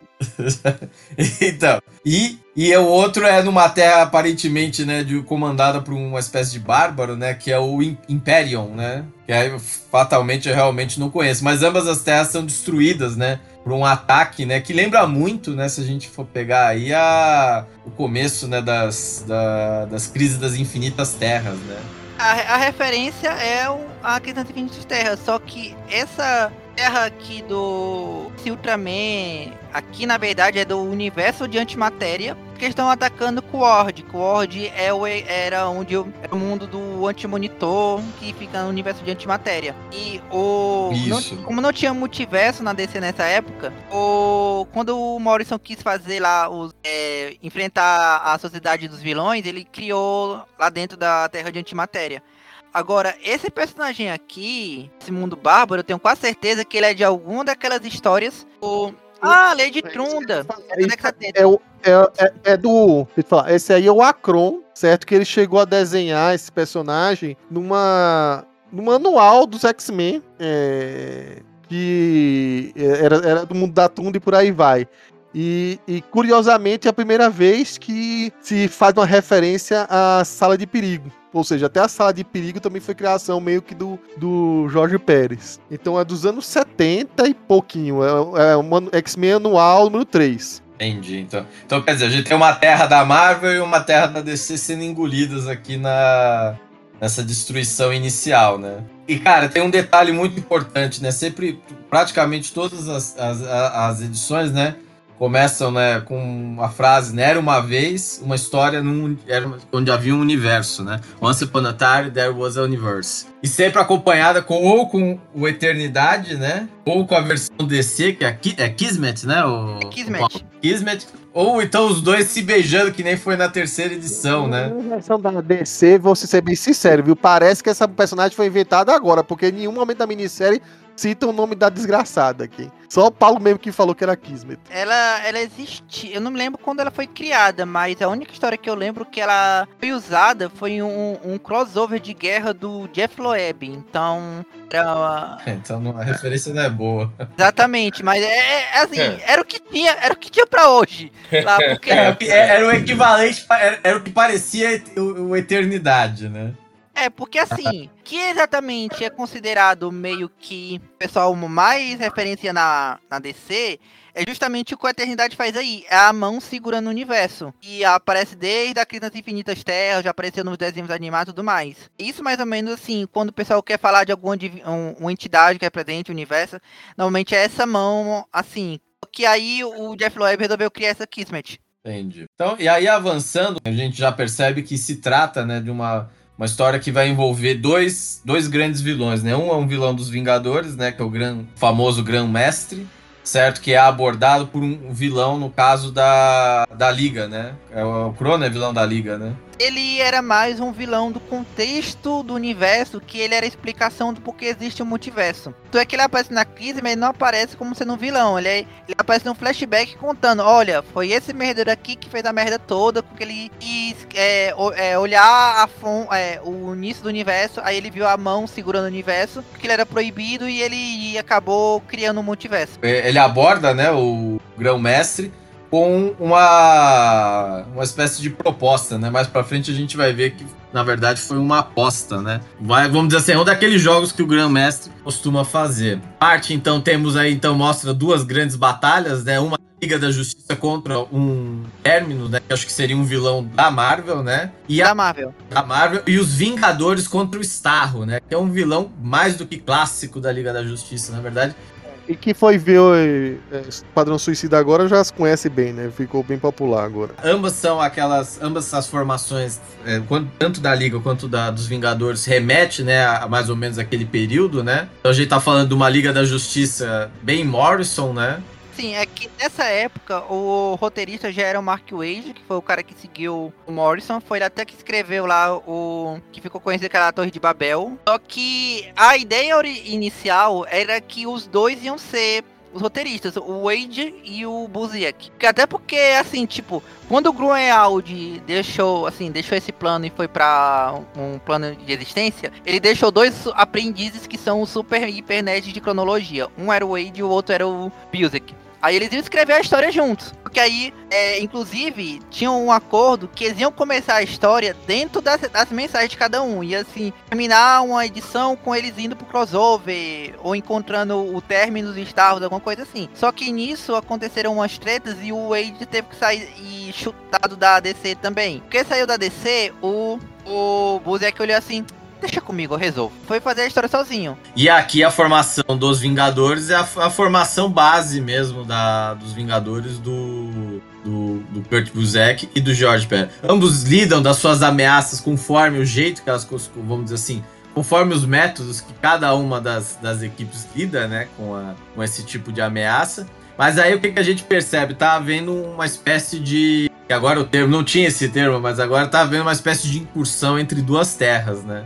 Então, e, e o outro é numa terra aparentemente, né, de, comandada por uma espécie de bárbaro, né, que é o Imperium, né, que aí fatalmente eu realmente não conheço, mas ambas as terras são destruídas, né, por um ataque, né, que lembra muito, né, se a gente for pegar aí a, o começo, né, das, da, das crises das infinitas terras, né. A, a referência é o, a questão das infinitas terras, só que essa terra aqui do Ultraman, aqui na verdade é do universo de antimatéria, que estão atacando Qward. Qward é o, era onde eu, era o mundo do antimonitor, que fica no universo de antimatéria. E o não, como não tinha multiverso na D C nessa época, o, quando o Morrison quis fazer lá, os, é, enfrentar a sociedade dos vilões, ele criou lá dentro da Terra de Antimatéria. Agora, esse personagem aqui, esse mundo bárbaro, eu tenho quase certeza que ele é de alguma daquelas histórias. O... Ah, Lady Trunda. É, é, é, é, é do. Deixa eu falar, esse aí é o Akron, certo? Que ele chegou a desenhar esse personagem numa. no manual dos X-Men. É, que era, era do mundo da Tunda e por aí vai. E, e, curiosamente, é a primeira vez que se faz uma referência à Sala de Perigo. Ou seja, até a Sala de Perigo também foi criação meio que do, do Jorge Pérez. Então é dos anos setenta e pouquinho. É, é uma X-Men anual número três. Entendi. Então, então, quer dizer, a gente tem uma terra da Marvel e uma terra da D C sendo engolidas aqui na, nessa destruição inicial, né? E, cara, tem um detalhe muito importante, né? Sempre, praticamente todas as, as, as edições, né? Começam, né, com a frase, né, era uma vez uma história num, era, onde havia um universo, né? Once upon a time, there was a universe. E sempre acompanhada com, ou com o Eternidade, né? Ou com a versão D C, que é, é Kismet, né? O, é Kismet. O Kismet. Ou então os dois se beijando, que nem foi na terceira edição, né? Na versão da D C, vou ser bem sincero, viu? Parece que essa personagem foi inventada agora, porque em nenhum momento da minissérie cita o nome da desgraçada aqui. Só o Paulo mesmo que falou que era Kismet. Ela, ela existe. Eu não me lembro quando ela foi criada, mas a única história que eu lembro que ela foi usada foi um, um crossover de guerra do Jeff Loeb. Então. Era... Então a referência não é boa. Exatamente, mas é, é assim, é. era o que tinha, era o que tinha pra hoje. Lá, porque... é, era o equivalente, era, era o que parecia o, o Eternidade, né? É, porque assim, que exatamente é considerado meio que o pessoal mais referência na, na D C é justamente o que a Eternidade faz aí. É a mão segurando o universo. E aparece desde a Crise nas Infinitas Terras, já apareceu nos desenhos animados e tudo mais. Isso mais ou menos assim, quando o pessoal quer falar de alguma um, uma entidade que represente o universo, normalmente é essa mão, assim. Que aí o Jeff Loeb resolveu criar essa Kismet. Entendi. Então, e aí avançando, a gente já percebe que se trata, né, de uma... Uma história que vai envolver dois, dois grandes vilões, né? Um é um vilão dos Vingadores, né? Que é o gran, famoso Grão-Mestre, certo? Que é abordado por um vilão, no caso da, da Liga, né? É o, o Crono é vilão da Liga, né? Ele era mais um vilão do contexto do universo, que ele era a explicação do porquê existe o multiverso. Então é que ele aparece na crise, mas ele não aparece como sendo um vilão. Ele, é, ele aparece num flashback contando, olha, foi esse merdeiro aqui que fez a merda toda, porque ele quis é, é, olhar a fon, é, o início do universo, aí ele viu a mão segurando o universo, porque ele era proibido e ele acabou criando um multiverso. Ele aborda, né, o Grão-Mestre com uma, uma espécie de proposta, né? Mais pra frente a gente vai ver que, na verdade, foi uma aposta, né? Vai, vamos dizer assim, é um daqueles jogos que o Grão-Mestre costuma fazer. Parte, então, temos aí, então, mostra duas grandes batalhas, né? Uma Liga da Justiça contra um Terminus, né? Que acho que seria um vilão da Marvel, né? E da a, Marvel. Da Marvel. E os Vingadores contra o Starro, né? Que é um vilão mais do que clássico da Liga da Justiça, na verdade. E quem foi ver é, Esquadrão Suicida agora já se conhece bem, né? Ficou bem popular agora. Ambas são aquelas, ambas as formações, é, tanto da Liga quanto da, dos Vingadores, remete, né, a mais ou menos aquele período, né? Então a gente tá falando de uma Liga da Justiça bem Morrison, né? Sim, é que nessa época o roteirista já era o Mark Waid, que foi o cara que seguiu o Morrison, foi ele até que escreveu lá o que ficou conhecido que era a Torre de Babel. Só que a ideia inicial era que os dois iam ser os roteiristas, o Waid e o Busiek. Até porque, assim, tipo, quando o Grunwald deixou, assim, deixou esse plano e foi pra um plano de existência, ele deixou dois aprendizes que são os super hiper nerds de cronologia. Um era o Waid e o outro era o Busiek. Aí eles iam escrever a história juntos. Porque aí, é, inclusive, tinham um acordo que eles iam começar a história dentro das, das mensagens de cada um. E assim, terminar uma edição com eles indo pro crossover, ou encontrando o Terminus e Star Wars, alguma coisa assim. Só que nisso aconteceram umas tretas e o Wade teve que sair e chutado da D C também. Porque saiu da D C, o, o Busiek olhou assim... Deixa comigo, eu resolvo. Foi fazer a história sozinho. E aqui a formação dos Vingadores é a, a formação base mesmo da, dos Vingadores do, do, do Kurt Busiek e do George Pérez. Ambos lidam das suas ameaças conforme o jeito que elas, vamos dizer assim, conforme os métodos que cada uma das, das equipes lida, né, com, a, com esse tipo de ameaça. Mas aí o que, que a gente percebe? Tá havendo uma espécie de... que agora o termo, não tinha esse termo, mas agora tá havendo uma espécie de incursão entre duas terras, né?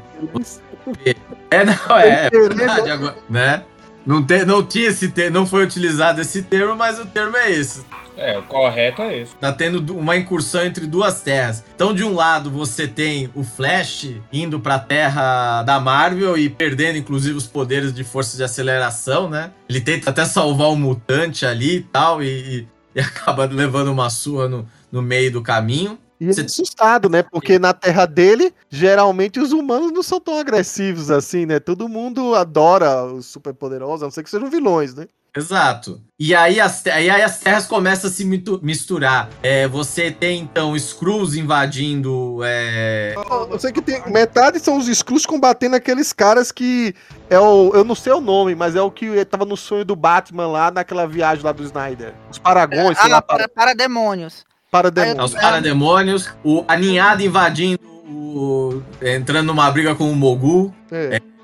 É, não, é, é verdade agora, né? Não, te, não tinha esse termo, não foi utilizado esse termo, mas o termo é esse. É, o correto é esse. Tá tendo uma incursão entre duas terras. Então, de um lado, você tem o Flash indo pra terra da Marvel e perdendo, inclusive, os poderes de força de aceleração, né? Ele tenta até salvar um mutante ali e tal, e, e acaba levando uma surra no, no meio do caminho. E ele é assustado, né? Porque na terra dele, geralmente os humanos não são tão agressivos assim, né? Todo mundo adora os superpoderosos, a não ser que sejam vilões, né? Exato. E aí as, aí as terras começam a se misturar. É, você tem, então, Skrulls invadindo... É... Eu, eu sei que tem metade são os Skrulls combatendo aqueles caras que... é o, eu não sei o nome, mas é o que tava no sonho do Batman lá, naquela viagem lá do Snyder. Os Paragões, ah, sei lá. Para, parademônios. Parademônios. Os parademônios, o, a ninhada invadindo, o, entrando numa briga com o Mogul. É. É, é,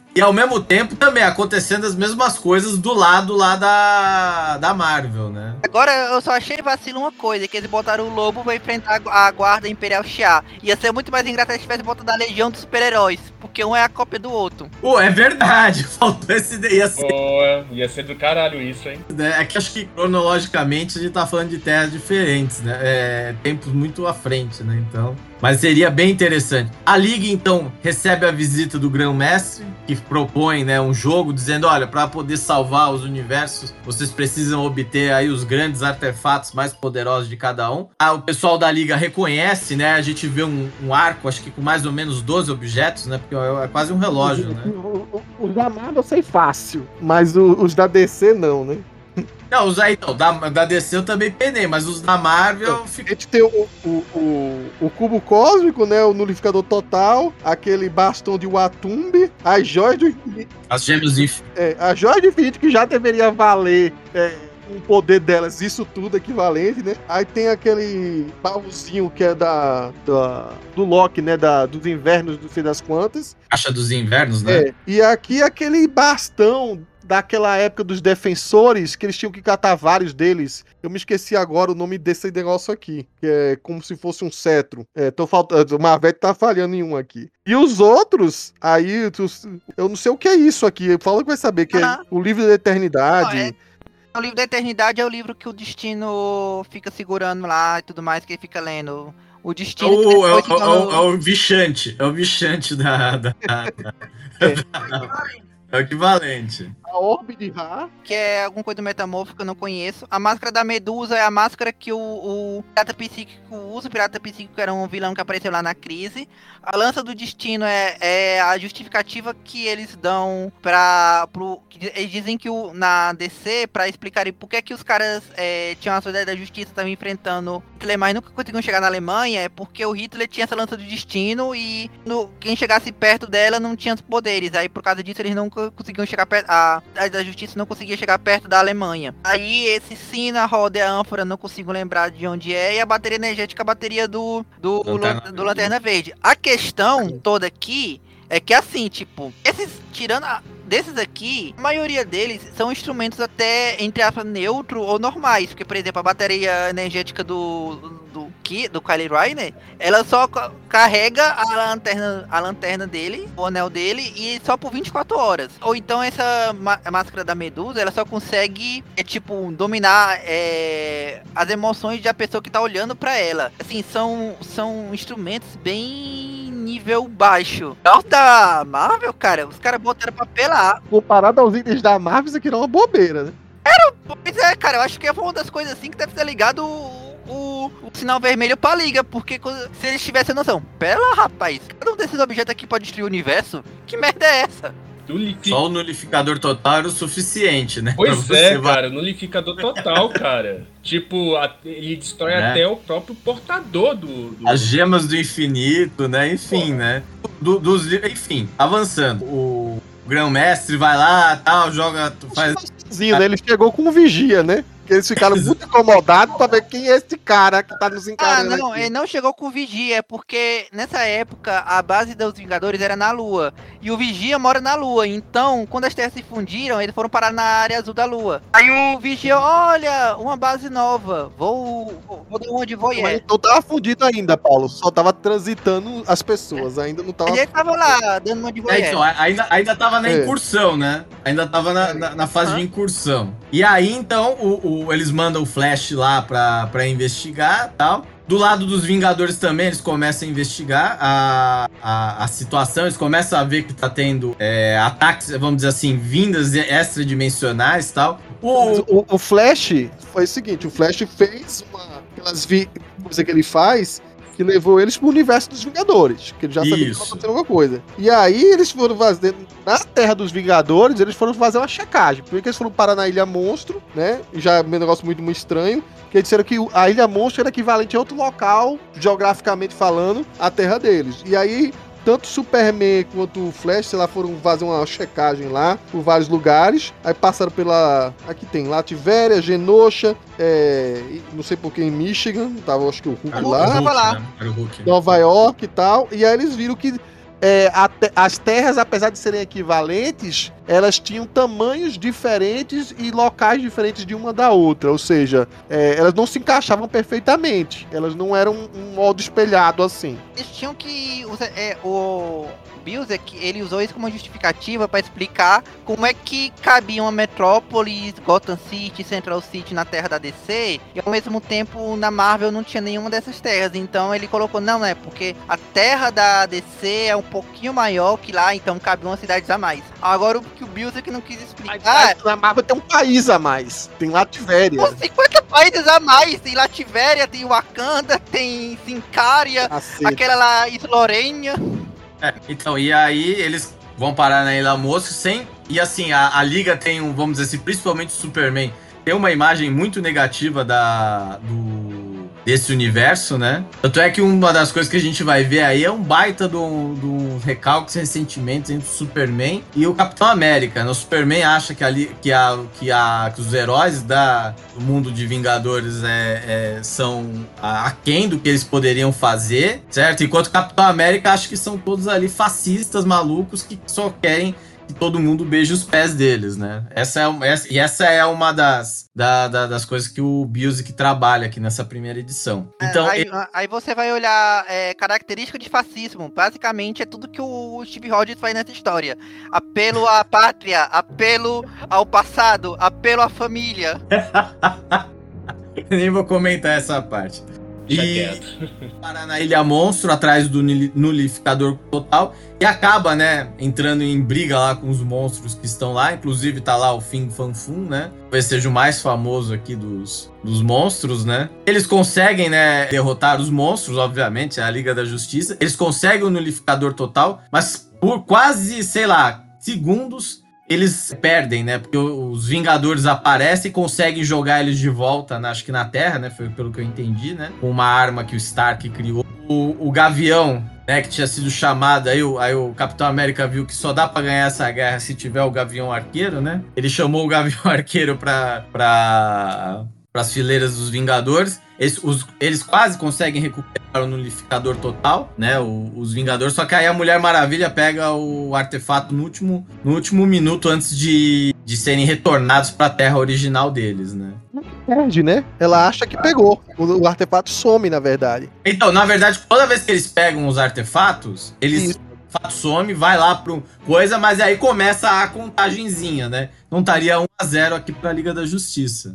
E ao mesmo tempo também acontecendo as mesmas coisas do lado lá da, da Marvel, né? Agora eu só achei vacilo uma coisa, que eles botaram o Lobo pra enfrentar a Guarda Imperial Shi'ar. Ia ser muito mais engraçado se tivesse botado a Legião dos Super-Heróis, porque um é a cópia do outro. Pô, é verdade, faltou esse... Ia ser... Pô, ia ser do caralho isso, hein? É que acho que cronologicamente a gente tá falando de terras diferentes, né? É, tempos muito à frente, né? Então... Mas seria bem interessante. A Liga, então, recebe a visita do Grão-Mestre, que propõe, né, um jogo dizendo, olha, para poder salvar os universos, vocês precisam obter aí os grandes artefatos mais poderosos de cada um. Ah, o pessoal da Liga reconhece, né? A gente vê um, um arco, acho que com mais ou menos doze objetos, né? Porque é quase um relógio, né? Os da Marvel eu sei fácil, mas os da D C não, né? Não, os aí, então, da, da D C eu também penei, mas os da Marvel... A gente tem o, o, o, o cubo cósmico, né? O nulificador total, aquele bastão de Watumbi, as joias do infinito. As gêmeas do infinito. É, a joia do infinito que já deveria valer... É, o poder delas, isso tudo equivalente, né? Aí tem aquele baúzinho que é da, da do Loki, né? Da, dos invernos, não sei das quantas. Caixa dos invernos, né? É, e aqui aquele bastão daquela época dos defensores, que eles tinham que catar vários deles. Eu me esqueci agora o nome desse negócio aqui, que é como se fosse um cetro. É, tô faltando, o Marvete tá falhando em um aqui. E os outros, aí, eu não sei o que é isso aqui. Fala que vai saber, que ah. é o Livro da Eternidade... Oh, é. O livro da Eternidade é o livro que o Destino fica segurando lá e tudo mais, que ele fica lendo. O Destino... Oh, é, é, no... é, é o Vichante. É o Vichante da... da, da... É. É o equivalente. A Orbe de Ra. Que é alguma coisa do metamorfo que eu não conheço. A máscara da Medusa é a máscara que o, o Pirata Psíquico usa. O Pirata Psíquico era um vilão que apareceu lá na crise. A Lança do Destino é, é a justificativa que eles dão pra... Pro, eles dizem que o, na D C, pra explicarem por que que os caras é, tinham a Sociedade da Justiça, estavam enfrentando Hitler, mas nunca conseguiam chegar na Alemanha, é porque o Hitler tinha essa Lança do Destino e no, quem chegasse perto dela não tinha os poderes. Aí por causa disso eles nunca conseguiam chegar perto, a Cidade da Justiça não conseguia chegar perto da Alemanha. Aí esse Sina, roda e a ânfora, não consigo lembrar de onde é, e a bateria energética, a bateria do, do, Lanterna, do, do Lanterna Verde. A questão toda aqui é que assim, tipo, esses, tirando a, desses aqui, a maioria deles são instrumentos até, entre aspas, neutro ou normais, porque, por exemplo, a bateria energética do do, Ki, do Kyle Rayner, ela só carrega a lanterna, a lanterna dele, o anel dele, e só por vinte e quatro horas. Ou então essa máscara da Medusa, ela só consegue, é, tipo, dominar é, as emoções da pessoa que tá olhando pra ela. Assim, são, são instrumentos bem nível baixo. Os da Marvel, cara, os caras botaram pra pelar. Comparado aos itens da Marvel, isso aqui não é uma bobeira, né? Era, pois é, cara, eu acho que é uma das coisas assim que deve ser ligado o, o, o sinal vermelho pra liga, porque se eles tivessem noção, pera rapaz, cada um desses objetos aqui pode destruir o universo? Que merda é essa? Só o nulificador total era o suficiente, né? Pois é, vai... cara, nulificador total, cara. Tipo, a, ele destrói é. até o próprio portador do, do... As gemas do infinito, né? Enfim, Porra. né? Do, dos, enfim, avançando. O Grão-Mestre vai lá, tal, joga... Faz... Né? Ele chegou com um vigia, né? Que eles ficaram muito incomodados pra ver quem é esse cara que tá nos encarando. Ah, não, aqui. Ele não chegou com o Vigia, é porque nessa época a base dos Vingadores era na Lua. E o Vigia mora na Lua. Então, quando as terras se fundiram, eles foram parar na área azul da Lua. Aí o Vigia, olha, uma base nova. Vou, vou dar onde vou e é. Não tava fundido ainda, Paulo. Só tava transitando as pessoas. Ainda não tava. Ele tava lá, dando uma de voyeur. É, então, ainda, ainda tava na é. incursão, né? Ainda tava na, na, na fase ah. de incursão. E aí, então, o, o, eles mandam o Flash lá pra, pra investigar e tal. Do lado dos Vingadores também, eles começam a investigar a, a, a situação. Eles começam a ver que tá tendo é, ataques, vamos dizer assim, vindas extradimensionais e tal. O, o, o Flash foi o seguinte, o Flash fez uma, aquelas vi, coisa que ele faz... que levou eles pro universo dos Vingadores, que ele já sabia que estava acontecendo alguma coisa. E aí eles foram fazer, na Terra dos Vingadores, eles foram fazer uma checagem. Primeiro que eles foram parar na Ilha Monstro, né? E já é um negócio muito, muito estranho, que eles disseram que a Ilha Monstro era equivalente a outro local, geograficamente falando, à Terra deles. E aí... tanto o Superman quanto o Flash, sei lá, foram fazer uma checagem lá por vários lugares. Aí passaram pela... aqui tem Lativéria, Genosha, é... não sei por que em Michigan, tava acho que o Hulk era lá. O Hulk, lá. Né? Era o Hulk. Nova York e tal. E aí eles viram que é, a te- as terras, apesar de serem equivalentes, elas tinham tamanhos diferentes e locais diferentes de uma da outra. Ou seja, é, elas não se encaixavam perfeitamente. Elas não eram um modo espelhado assim. Eles tinham que usar, é, o Busiek, ele usou isso como justificativa para explicar como é que cabia uma metrópole, Gotham City, Central City na terra da D C, e ao mesmo tempo na Marvel não tinha nenhuma dessas terras. Então ele colocou, não, é porque a terra da D C é um pouquinho maior que lá, então cabiam umas cidades a mais. Agora o que o Busiek não quis explicar... Na Marvel tem um país a mais. Tem Lativéria. Pô, cinquenta países a mais. Tem Lativéria, tem Wakanda, tem Sincaria, Caceta. aquela lá, Islorênia. É, então, e aí eles vão parar na Ilha Mosca sem... E assim, a, a Liga tem um, vamos dizer assim, principalmente o Superman, tem uma imagem muito negativa da, do, desse universo, né? Tanto é que uma das coisas que a gente vai ver aí é um baita de um recalque sem sentimentos entre o Superman e o Capitão América, né? O Superman acha que, ali, que, a, que, a, que os heróis da, do mundo de Vingadores é, é, são aquém do que eles poderiam fazer, certo? Enquanto o Capitão América acha que são todos ali fascistas, malucos, que só querem que todo mundo beije os pés deles, né? Essa é, essa, e essa é uma das, da, da, das coisas que o Busiek trabalha aqui nessa primeira edição. Então, é, aí, ele... aí você vai olhar é, característica de fascismo. Basicamente é tudo que o Steve Rogers faz nessa história. Apelo à pátria, apelo ao passado, apelo à família. Nem vou comentar essa parte. Deixa E quieto. parar na Ilha Monstro, atrás do nulificador total, e acaba, né, entrando em briga lá com os monstros que estão lá. Inclusive tá lá o Fin Fan Foom, né? Talvez seja o mais famoso aqui dos, dos monstros, né? Eles conseguem, né, derrotar os monstros, obviamente, é a Liga da Justiça. Eles conseguem o nulificador total, mas por quase, sei lá, segundos, eles perdem, né? Porque os Vingadores aparecem e conseguem jogar eles de volta, né? Acho que na Terra, né? Foi pelo que eu entendi, né? Com uma arma que o Stark criou. O, o Gavião, né? Que tinha sido chamado, aí o, aí o Capitão América viu que só dá pra ganhar essa guerra se tiver o Gavião Arqueiro, né? Ele chamou o Gavião Arqueiro pra... pra... para as fileiras dos Vingadores. Eles, os, eles quase conseguem recuperar o nulificador total, né? O, os Vingadores. Só que aí a Mulher Maravilha pega o artefato no último, no último minuto antes de, de serem retornados para a Terra original deles, né? Perde, né? Ela acha que pegou. O, o artefato some, na verdade. Então, na verdade, toda vez que eles pegam os artefatos, eles... Isso. Fato some, vai lá pro coisa, mas aí começa a contagenzinha, né? Não estaria um a zero aqui pra Liga da Justiça.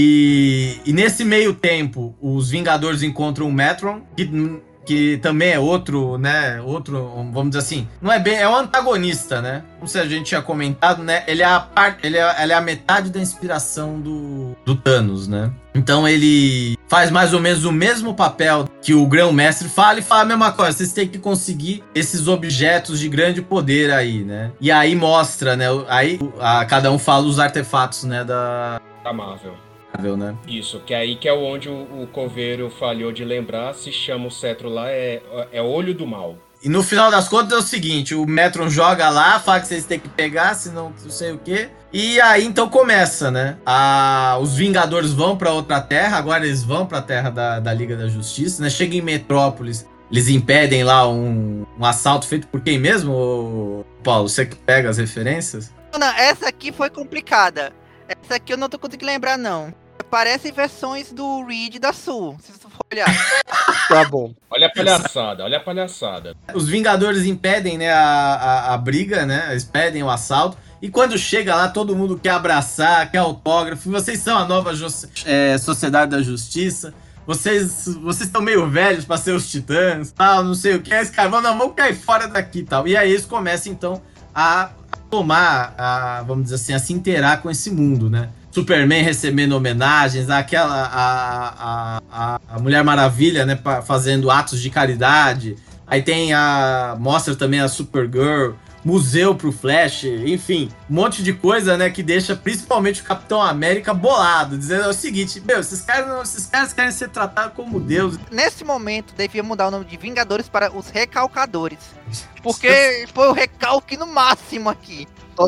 E, e nesse meio tempo, os Vingadores encontram o Metron, que, que também é outro, né? Outro, vamos dizer assim, não é bem, é um antagonista, né? Como se a gente tinha comentado, né? Ele é a parte, ele é, ele é a metade da inspiração do, do Thanos, né? Então ele faz mais ou menos o mesmo papel que o Grão-Mestre fala e fala a mesma coisa. Vocês têm que conseguir esses objetos de grande poder aí, né? E aí mostra, né? Aí a, cada um fala os artefatos, né? Da, Da Marvel. Marvel, né? Isso, que é aí que é onde o, o Coveiro falhou de lembrar, se chama o cetro lá, é, é Olho do Mal. E no final das contas é o seguinte, o Metron joga lá, fala que vocês têm que pegar, senão não sei o quê. E aí então começa, né? A, os Vingadores vão pra outra terra, agora eles vão pra terra da, da Liga da Justiça, né? Chegam em Metrópolis, eles impedem lá um, um assalto feito por quem mesmo, Paulo? Você que pega as referências? Não, essa aqui foi complicada. Essa aqui eu não tô conseguindo lembrar, não. Parecem versões do Reed da Sul, se você for olhar. Tá bom. Olha a palhaçada, olha a palhaçada. Os Vingadores impedem, né, a, a, a briga, né? Eles pedem o assalto. E quando chega lá, todo mundo quer abraçar, quer autógrafo. Vocês são a nova é, Sociedade da Justiça. Vocês vocês estão meio velhos pra ser os titãs, tal, não sei o que. Esse cara, não, vamos cair fora daqui e tal. E aí eles começam, então, a tomar, a, vamos dizer assim, a se inteirar com esse mundo, né? Superman recebendo homenagens, aquela a, a, a Mulher Maravilha, né, fazendo atos de caridade. Aí tem a mostra também a Supergirl, museu pro Flash, enfim, um monte de coisa, né, que deixa principalmente o Capitão América bolado, dizendo o seguinte: meu, esses caras, não, esses caras querem ser tratados como Deus. Nesse momento, devia mudar o nome de Vingadores para os Recalcadores, porque foi o recalque no máximo aqui.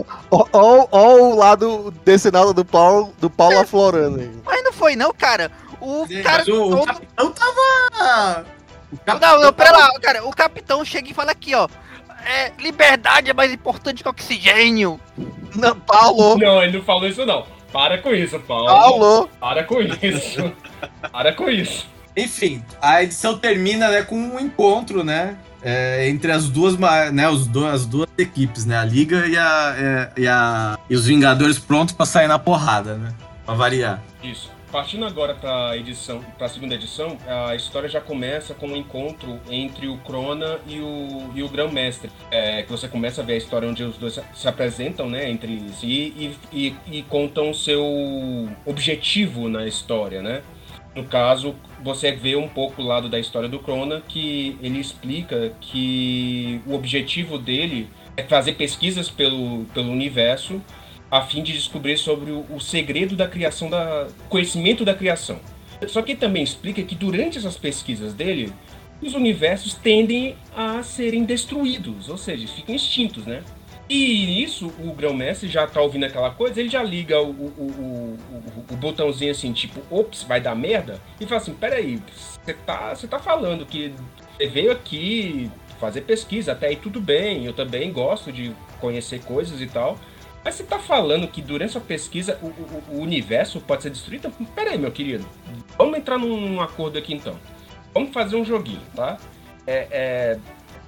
Olha o lado desse lado do Paulo, do Paulo aflorando aí. Mas não foi não, cara. O Mas cara o, todo... o Capitão tava... O Não, não, pera lá, cara. O Capitão chega e fala aqui, ó. é, liberdade é mais importante que oxigênio. Não, Paulo! Não, ele não falou isso não. Para com isso, Paulo. Paulo! Para com isso. Para com isso. Enfim, a edição termina, né, com um encontro, né, é, entre as duas, né, os do, as duas equipes, né, a Liga e, a, é, e, a, e os Vingadores prontos pra sair na porrada, né, pra variar. Isso. Partindo agora para edição, para a segunda edição, a história já começa com um encontro entre o Krona e o, e o Grão-Mestre. É, que você começa a ver a história onde os dois se apresentam, né, entre si e, e, e contam o seu objetivo na história, né? No caso, você vê um pouco o lado da história do Krona, que ele explica que o objetivo dele é fazer pesquisas pelo, pelo universo, a fim de descobrir sobre o, o segredo da criação, da conhecimento da criação. Só que ele também explica que durante essas pesquisas dele, os universos tendem a serem destruídos, ou seja, ficam extintos, né? E nisso, o Grão-Mestre já tá ouvindo aquela coisa, ele já liga o, o, o, o, o botãozinho assim, tipo, ops, vai dar merda, e fala assim, peraí, você tá, você tá falando que você veio aqui fazer pesquisa, até aí tudo bem, eu também gosto de conhecer coisas e tal, mas você tá falando que durante a pesquisa o, o, o universo pode ser destruído? Pera aí, meu querido. Vamos entrar num acordo aqui, então. Vamos fazer um joguinho, tá? É, é,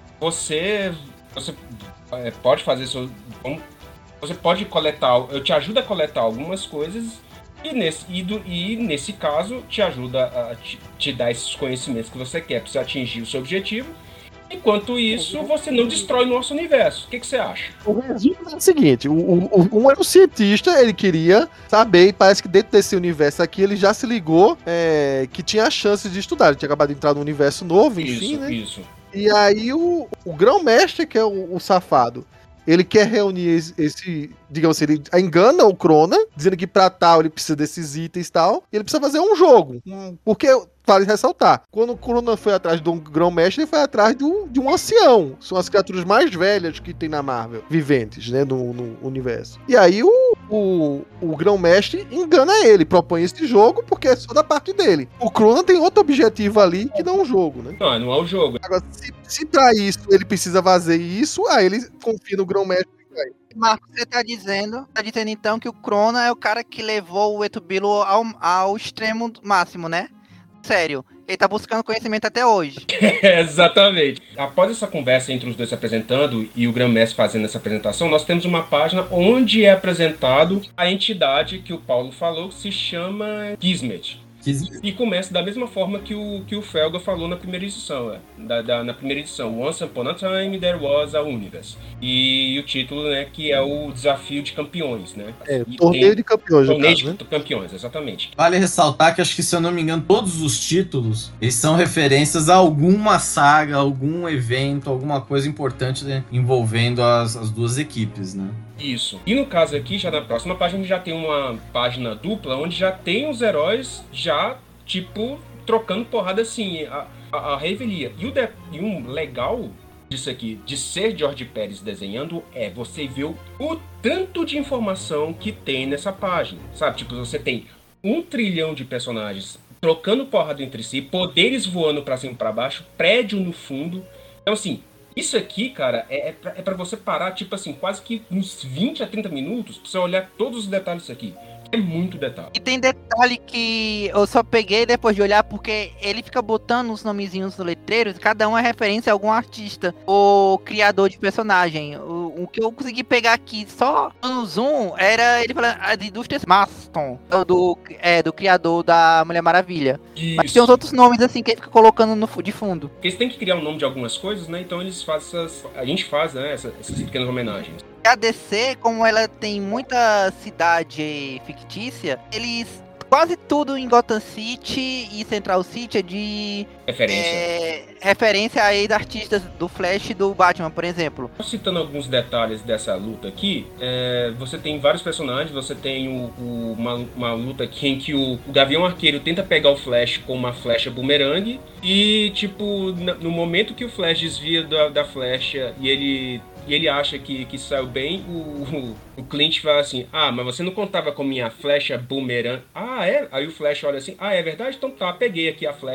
você você é, pode fazer... Seu, vamos, você pode coletar... Eu te ajudo a coletar algumas coisas e nesse, e do, e nesse caso te ajuda a te, te dar esses conhecimentos que você quer para você atingir o seu objetivo. Enquanto isso, você não destrói o nosso universo. O que, que você acha? O resumo é o seguinte, o, o, um era um cientista, ele queria saber, e parece que dentro desse universo aqui, ele já se ligou é, que tinha a chance de estudar. Ele tinha acabado de entrar num universo novo, enfim, isso, né? Isso, E aí o, o Grão-Mestre, que é o, o safado, ele quer reunir esse, esse, digamos assim, ele engana o Krona, dizendo que pra tal ele precisa desses itens e tal, e ele precisa fazer um jogo. Porque, vale ressaltar, quando o Krona foi atrás do Grão-Mestre, ele foi atrás do, de um ancião. São as criaturas mais velhas que tem na Marvel, viventes, né, no, no universo. E aí o, o, o Grão-Mestre engana ele, propõe esse jogo, porque é só da parte dele. O Krona tem outro objetivo ali que não é um jogo, né? Não, não é o jogo. Agora, se, se pra isso ele precisa fazer isso, aí ele confia no Grão-Mestre. Marcos, você tá dizendo, tá dizendo então que o Krona é o cara que levou o Etubilo ao, ao extremo máximo, né? Sério, ele tá buscando conhecimento até hoje. Exatamente. Após essa conversa entre os dois se apresentando e o Grão-Mestre fazendo essa apresentação, nós temos uma página onde é apresentado a entidade que o Paulo falou, que se chama Kismet. E começa da mesma forma que o, que o Felga falou na primeira edição, é, da, da, na primeira edição, Once Upon a Time There Was a Universe. E o título, né, que é o Desafio de Campeões, né? É, Torneio de Campeões. Torneio caso, de né? Campeões, exatamente. Vale ressaltar que acho que, se eu não me engano, todos os títulos, eles são referências a alguma saga, algum evento, alguma coisa importante, né, envolvendo as, as duas equipes, né? Isso. E no caso aqui, já na próxima página, já tem uma página dupla, onde já tem os heróis já, tipo, trocando porrada assim, a, a, a revelia. E, o de, e um legal disso aqui, de ser George Pérez desenhando, é você ver o, o tanto de informação que tem nessa página, sabe? Tipo, você tem um trilhão de personagens trocando porrada entre si, poderes voando pra cima e pra baixo, prédio no fundo. Então, assim, isso aqui, cara, é, é, pra, é pra você parar, tipo assim, quase que uns vinte a trinta minutos pra você olhar todos os detalhes disso aqui. É muito detalhe. E tem detalhe que eu só peguei depois de olhar, porque ele fica botando uns nomezinhos nos letreiros, e cada um é referência a algum artista ou criador de personagem. O, o que eu consegui pegar aqui só no zoom era ele falando as indústrias Maston, do, é, do criador da Mulher Maravilha. Isso. Mas tem uns outros nomes assim que ele fica colocando no, de fundo. Porque eles têm que criar o nome de algumas coisas, né? Então eles fazem essas. A gente faz, né? Essas, essas pequenas homenagens. A D C, como ela tem muita cidade fictícia, eles quase tudo em Gotham City e Central City é de Referência. É, referência a ex-artistas do Flash e do Batman, por exemplo. Citando alguns detalhes dessa luta aqui, é, você tem vários personagens, você tem o, o, uma, uma luta aqui em que o, o Gavião Arqueiro tenta pegar o Flash com uma flecha boomerang e, tipo, no momento que o Flash desvia da, da flecha e ele... E ele acha que, que saiu bem, o, o Clint fala assim, ah, mas você não contava com minha flecha boomerang? Ah, é? Aí o Flash olha assim, ah, é verdade? Então tá, peguei aqui a flecha.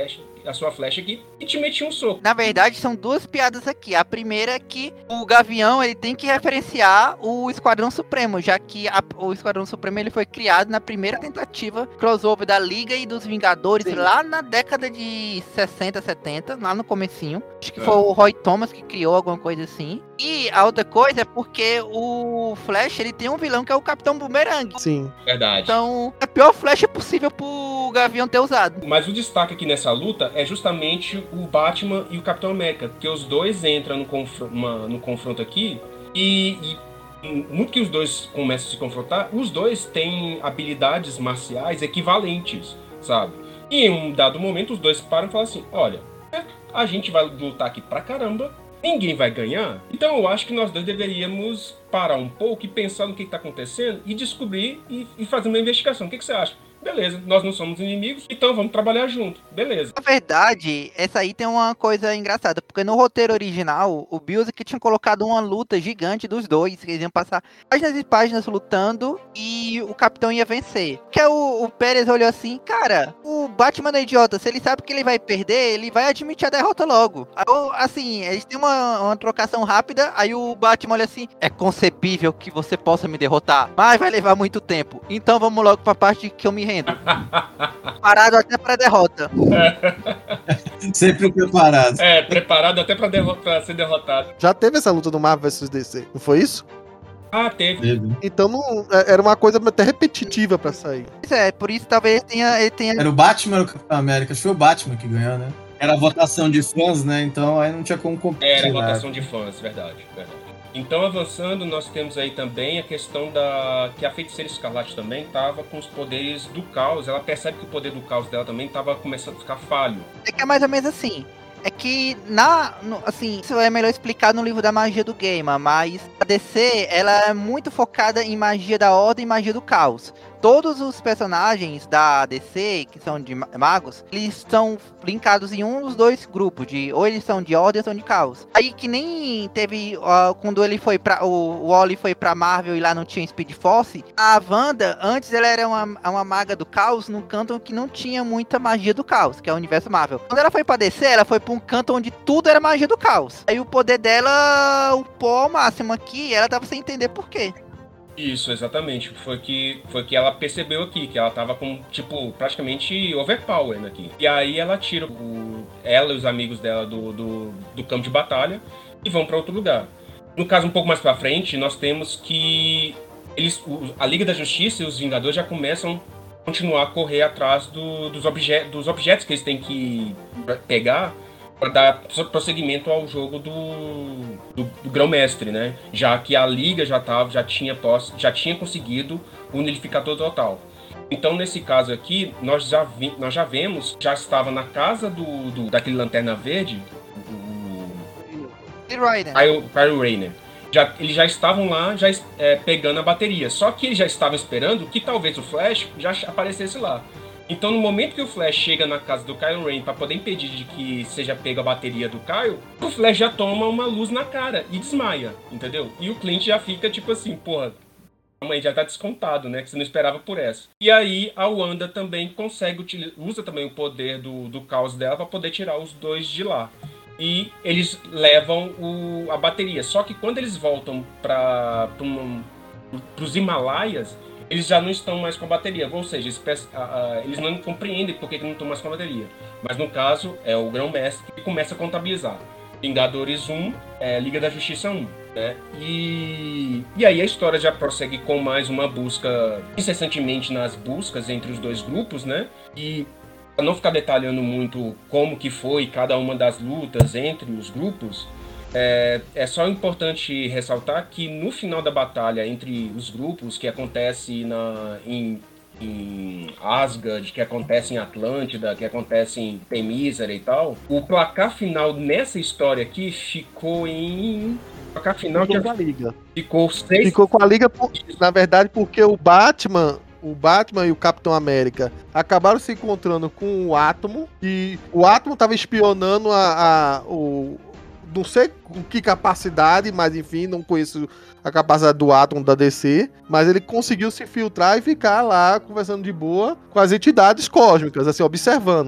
a sua flecha aqui e te metia um soco. Na verdade, são duas piadas aqui. A primeira é que o Gavião ele tem que referenciar o Esquadrão Supremo, já que a, o Esquadrão Supremo ele foi criado na primeira tentativa crossover da Liga e dos Vingadores, sim, lá na década de sessenta, setenta, lá no comecinho. Acho que é. foi o Roy Thomas que criou alguma coisa assim. E a outra coisa é porque o Flash ele tem um vilão que é o Capitão Boomerang. Sim. Verdade. Então, é a pior flecha possível pro Gavião ter usado. Mas o destaque aqui nessa luta é justamente o Batman e o Capitão América, porque os dois entram no, confr- uma, no confronto aqui e, e no que os dois começam a se confrontar, os dois têm habilidades marciais equivalentes, sabe? E em um dado momento os dois param e falam assim, olha, a gente vai lutar aqui pra caramba, ninguém vai ganhar, então eu acho que nós dois deveríamos parar um pouco e pensar no que está acontecendo e descobrir e, e fazer uma investigação. O que, que você acha? Beleza, nós não somos inimigos, então vamos trabalhar junto. Beleza. Na verdade, essa aí tem uma coisa engraçada, porque no roteiro original, o Busiek tinha colocado uma luta gigante dos dois, que eles iam passar páginas e páginas lutando e o Capitão ia vencer. Que o, o Pérez olhou assim, cara, o Batman é idiota, se ele sabe que ele vai perder, ele vai admitir a derrota logo. Aí, assim, eles têm uma, uma trocação rápida, aí o Batman olha assim, é concebível que você possa me derrotar, mas vai levar muito tempo, então vamos logo pra parte que eu me Preparado até pra derrota. Sempre preparado. É, preparado até pra, derro- pra ser derrotado. Já teve essa luta do Marvel versus D C, não foi isso? Ah, teve. Então não, era uma coisa até repetitiva pra sair. Pois é, por isso talvez ele tenha, ele tenha... Era o Batman ou o Capitão América? Acho que foi o Batman que ganhou, né? Era a votação de fãs, né? Então aí não tinha como competir. Era a votação de fãs, verdade, verdade. Então, avançando, nós temos aí também a questão da... que a Feiticeira Escarlate também estava com os poderes do caos. Ela percebe que o poder do caos dela também estava começando a ficar falho. É que é mais ou menos assim. É que, na, no, assim, isso é melhor explicar no livro da magia do Gaiman, mas a D C, ela é muito focada em magia da ordem e magia do caos. Todos os personagens da D C, que são de magos, eles estão linkados em um dos dois grupos, de ou eles são de ordem ou são de caos. Aí que nem teve, uh, quando ele foi pra, o, o Wally foi pra Marvel e lá não tinha Speed Force, a Wanda, antes ela era uma, uma maga do caos num canto que não tinha muita magia do caos, que é o universo Marvel. Quando ela foi pra D C, ela foi pra um canto onde tudo era magia do caos. Aí o poder dela, o pó máximo aqui, ela tava sem entender por quê. Isso, exatamente. Foi que, foi que ela percebeu aqui, que ela tava com, tipo, praticamente overpower aqui. E aí ela tira o, ela e os amigos dela do, do, do campo de batalha e vão pra outro lugar. No caso, um pouco mais pra frente, nós temos que eles, o, a Liga da Justiça e os Vingadores já começam a continuar a correr atrás do, dos, obje, dos objetos que eles têm que pegar para dar prosseguimento ao jogo do, do, do Grão-Mestre, né? Já que a Liga já, tava, já, tinha poss, já tinha conseguido o Unificador Total. Então, nesse caso aqui, nós já, vi, nós já vemos, já estava na casa do, do, daquele Lanterna Verde, o Kyle Rayner. Já, eles já estavam lá já, é, pegando a bateria. Só que eles já estavam esperando que talvez o Flash já aparecesse lá. Então, no momento que o Flash chega na casa do Kyle Rayner para poder impedir de que seja pega a bateria do Kyle, o Flash já toma uma luz na cara e desmaia, entendeu? E o Clint já fica tipo assim, porra, a mãe já tá descontado, né? Que você não esperava por essa. E aí a Wanda também consegue, utilizar, usa também o poder do, do caos dela para poder tirar os dois de lá. E eles levam o, a bateria. Só que quando eles voltam para um, os Himalaias, eles já não estão mais com a bateria, ou seja, eles, a, a, eles não compreendem por que não estão mais com a bateria. Mas no caso, é o Grão-Mestre que começa a contabilizar. Vingadores um, é, Liga da Justiça um. Né? E, e aí a história já prossegue com mais uma busca, incessantemente nas buscas entre os dois grupos, né? E para não ficar detalhando muito como que foi cada uma das lutas entre os grupos, É, é só importante ressaltar que no final da batalha entre os grupos, que acontece na, em, em Asgard, que acontece em Atlântida, que acontece em Themyscira e tal, o placar final nessa história aqui ficou em... O placar final ficou com a Liga. Ficou seis... Ficou com a Liga, por, na verdade, porque o Batman... O Batman e o Capitão América acabaram se encontrando com o Átomo, e o Átomo estava espionando a, a, o... Não sei com que capacidade, mas enfim, não conheço a capacidade do Átomo da D C, mas ele conseguiu se filtrar e ficar lá conversando de boa com as entidades cósmicas, assim, observando, né?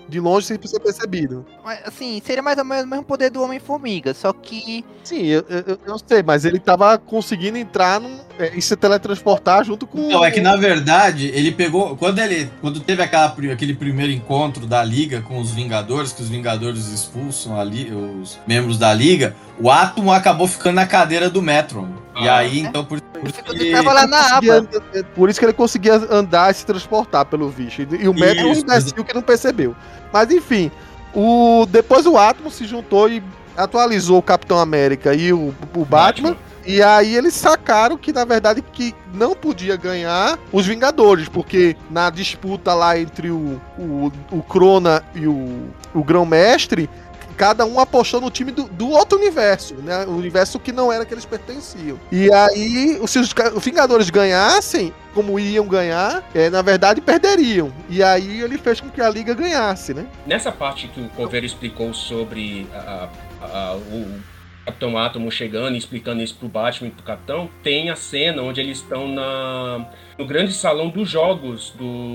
de longe sem ser percebido. Mas, assim, seria mais ou menos o mesmo poder do Homem-Formiga, só que... Sim, eu, eu, eu sei, mas ele tava conseguindo entrar num, é, e se teletransportar junto com... Não, é que na verdade, ele pegou... Quando ele quando teve aquela, aquele primeiro encontro da Liga com os Vingadores, que os Vingadores expulsam ali os membros da Liga, o Átomo acabou ficando na cadeira do Metron. Ah, e aí, é? então, por, por isso que ele tava lá na aba. Por isso que ele conseguia andar e se transportar pelo bicho. E o Metron é um imbecil que não percebeu. Mas enfim, o, depois o Átomo se juntou e atualizou o Capitão América e o, o Batman. Batman. E aí eles sacaram que, na verdade, que não podia ganhar os Vingadores, porque na disputa lá entre o, o, o Crona e o, o Grão-Mestre, cada um apostou no time do, do outro universo, né? O universo que não era que eles pertenciam. E aí, se os, os Vingadores ganhassem, como iam ganhar, é, na verdade perderiam. E aí ele fez com que a Liga ganhasse, né? Nessa parte que o Coveiro explicou sobre a, a, a, o Capitão Átomo chegando e explicando isso pro Batman e pro Capitão, tem a cena onde eles estão na, no grande salão dos jogos,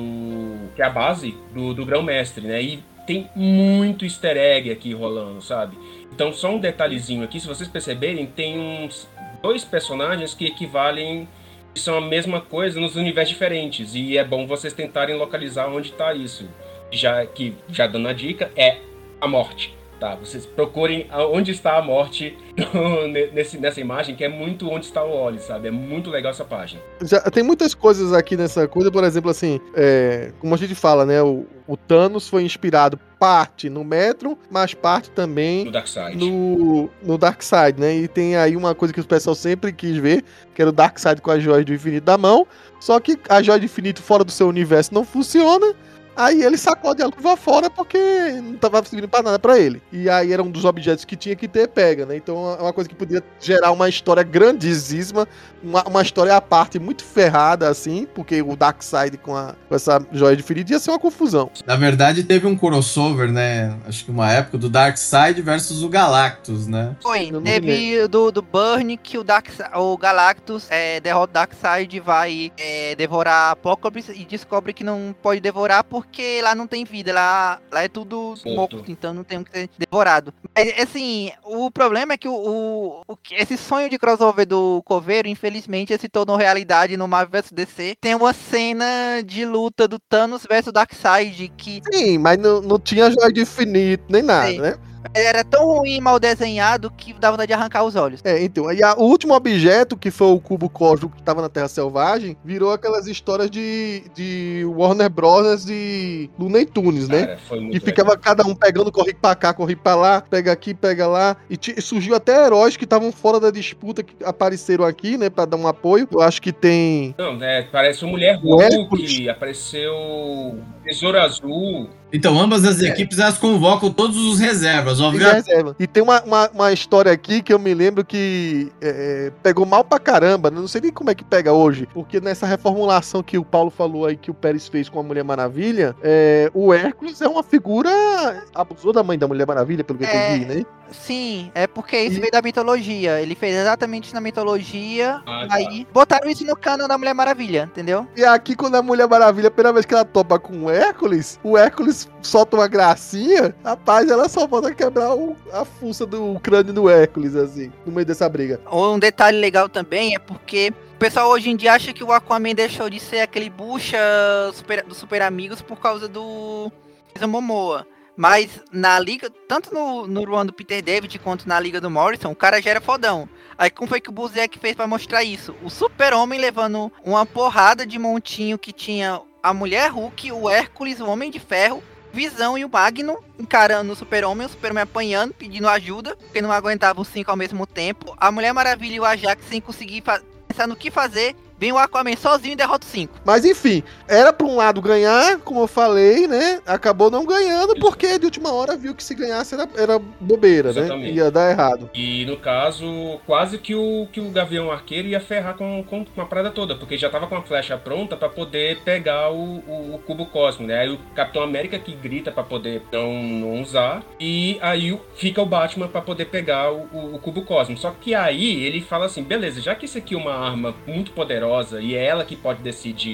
do que é a base do, do Grão-Mestre, né? E tem muito easter egg aqui rolando, sabe? Então, só um detalhezinho aqui, se vocês perceberem, tem uns dois personagens que equivalem, que são a mesma coisa nos universos diferentes, e é bom vocês tentarem localizar onde tá isso. Já que, já dando a dica, é a morte. Tá, vocês procurem onde está a morte nesse, nessa imagem, que é muito onde está o Oli, sabe? É muito legal essa página. Já, tem muitas coisas aqui nessa coisa, por exemplo, assim, é, como a gente fala, né? O, o Thanos foi inspirado parte no Metron, mas parte também no Darkseid. No, no Darkseid, né? E tem aí uma coisa que o pessoal sempre quis ver, que era o Darkseid com as joias do infinito da mão, só que a joia do infinito fora do seu universo não funciona. Aí ele sacode a luva fora porque não tava servindo pra nada pra ele. E aí era um dos objetos que tinha que ter pega, né? Então é uma coisa que podia gerar uma história grandíssima, uma, uma história à parte muito ferrada, assim, porque o Darkseid com, a, com essa joia de infinito ia ser uma confusão. Na verdade, teve um crossover, né? Acho que uma época do Darkseid versus o Galactus, né? Foi, teve do, do Burn que o, Dark, o Galactus é, derrota o Darkseid e vai é, devorar Apokolips e descobre que não pode devorar porque Porque lá não tem vida, lá, lá é tudo morto, então não tem o que ser devorado. Mas, assim, o problema é que o, o, o, esse sonho de crossover do Coveiro, infelizmente, se tornou realidade no Marvel versus D C. Tem uma cena de luta do Thanos versus Darkseid que... Sim, mas não, não tinha joia de infinito, nem nada, Sim. né? Era tão ruim e mal desenhado que dava vontade de arrancar os olhos. É, então, e a, o último objeto, que foi o cubo cósmico que tava na Terra Selvagem, virou aquelas histórias de, de Warner Bros. De Looney Tunes, né? Cara, foi muito e ficava legal. Cada um pegando, corre pra cá, corre pra lá, pega aqui, pega lá. E t- surgiu até heróis que estavam fora da disputa, que apareceram aqui, né, pra dar um apoio. Eu acho que tem... Não, é, parece uma Mulher Hulk, apareceu Tesouro Azul... Então, ambas as equipes, elas convocam todos os reservas, obviamente. Reserva. E tem uma, uma, uma história aqui que eu me lembro que é, pegou mal pra caramba, não sei nem como é que pega hoje, porque nessa reformulação que o Paulo falou aí, que o Pérez fez com a Mulher Maravilha, é, o Hércules é uma figura... abusou da mãe da Mulher Maravilha, pelo que é... eu vi, né? Sim, é porque isso e... veio da mitologia. Ele fez exatamente isso na mitologia, ah, aí tá. botaram isso no canon da Mulher Maravilha, entendeu? E aqui, quando a Mulher Maravilha, a primeira vez que ela topa com o Hércules, o Hércules solta uma gracinha, rapaz, ela só volta a quebrar o, a fuça do crânio do Hércules, assim, no meio dessa briga. Um detalhe legal também é porque o pessoal hoje em dia acha que o Aquaman deixou de ser aquele bucha super, dos Super Amigos por causa do Jason Momoa. Mas na liga, tanto no, no run do Peter David quanto na liga do Morrison, o cara já era fodão. Aí como foi que o Busiek fez pra mostrar isso? O Super-Homem levando uma porrada de montinho que tinha a Mulher Hulk, o Hércules, o Homem de Ferro, Visão e o Magno encarando o Super-Homem, o Super-Homem apanhando, pedindo ajuda, porque não aguentava os cinco ao mesmo tempo. A Mulher Maravilha e o Ajax sem conseguir fa- pensar no que fazer. Vem o Aquaman sozinho e derrota os cinco. Mas enfim, era pra um lado ganhar, como eu falei, né? Acabou não ganhando, porque de última hora viu que se ganhasse era, era bobeira, Exatamente. né? Ia dar errado. E no caso, quase que o, que o Gavião Arqueiro ia ferrar com, com, com a parada toda, porque já tava com a flecha pronta pra poder pegar o, o, o cubo cósmico, né? Aí o Capitão América que grita pra poder não, não usar, e aí fica o Batman pra poder pegar o, o, o cubo cósmico. Só que aí ele fala assim, beleza, já que isso aqui é uma arma muito poderosa, e é ela que pode decidir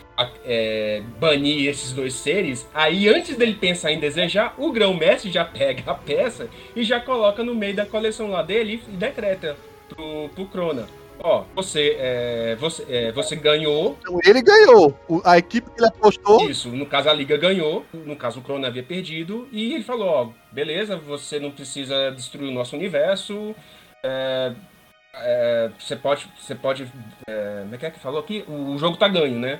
é, banir esses dois seres, aí antes dele pensar em desejar, o grão-mestre já pega a peça e já coloca no meio da coleção lá dele e decreta pro, pro Crona. Ó, você, é, você, é, você ganhou. Então ele ganhou. O, a equipe que ele apostou. Isso, no caso a Liga ganhou. No caso o Crona havia perdido. E ele falou: ó, beleza, você não precisa destruir o nosso universo. É, é, você pode. Você pode. É, como é que é que falou aqui? O, o jogo tá ganho, né?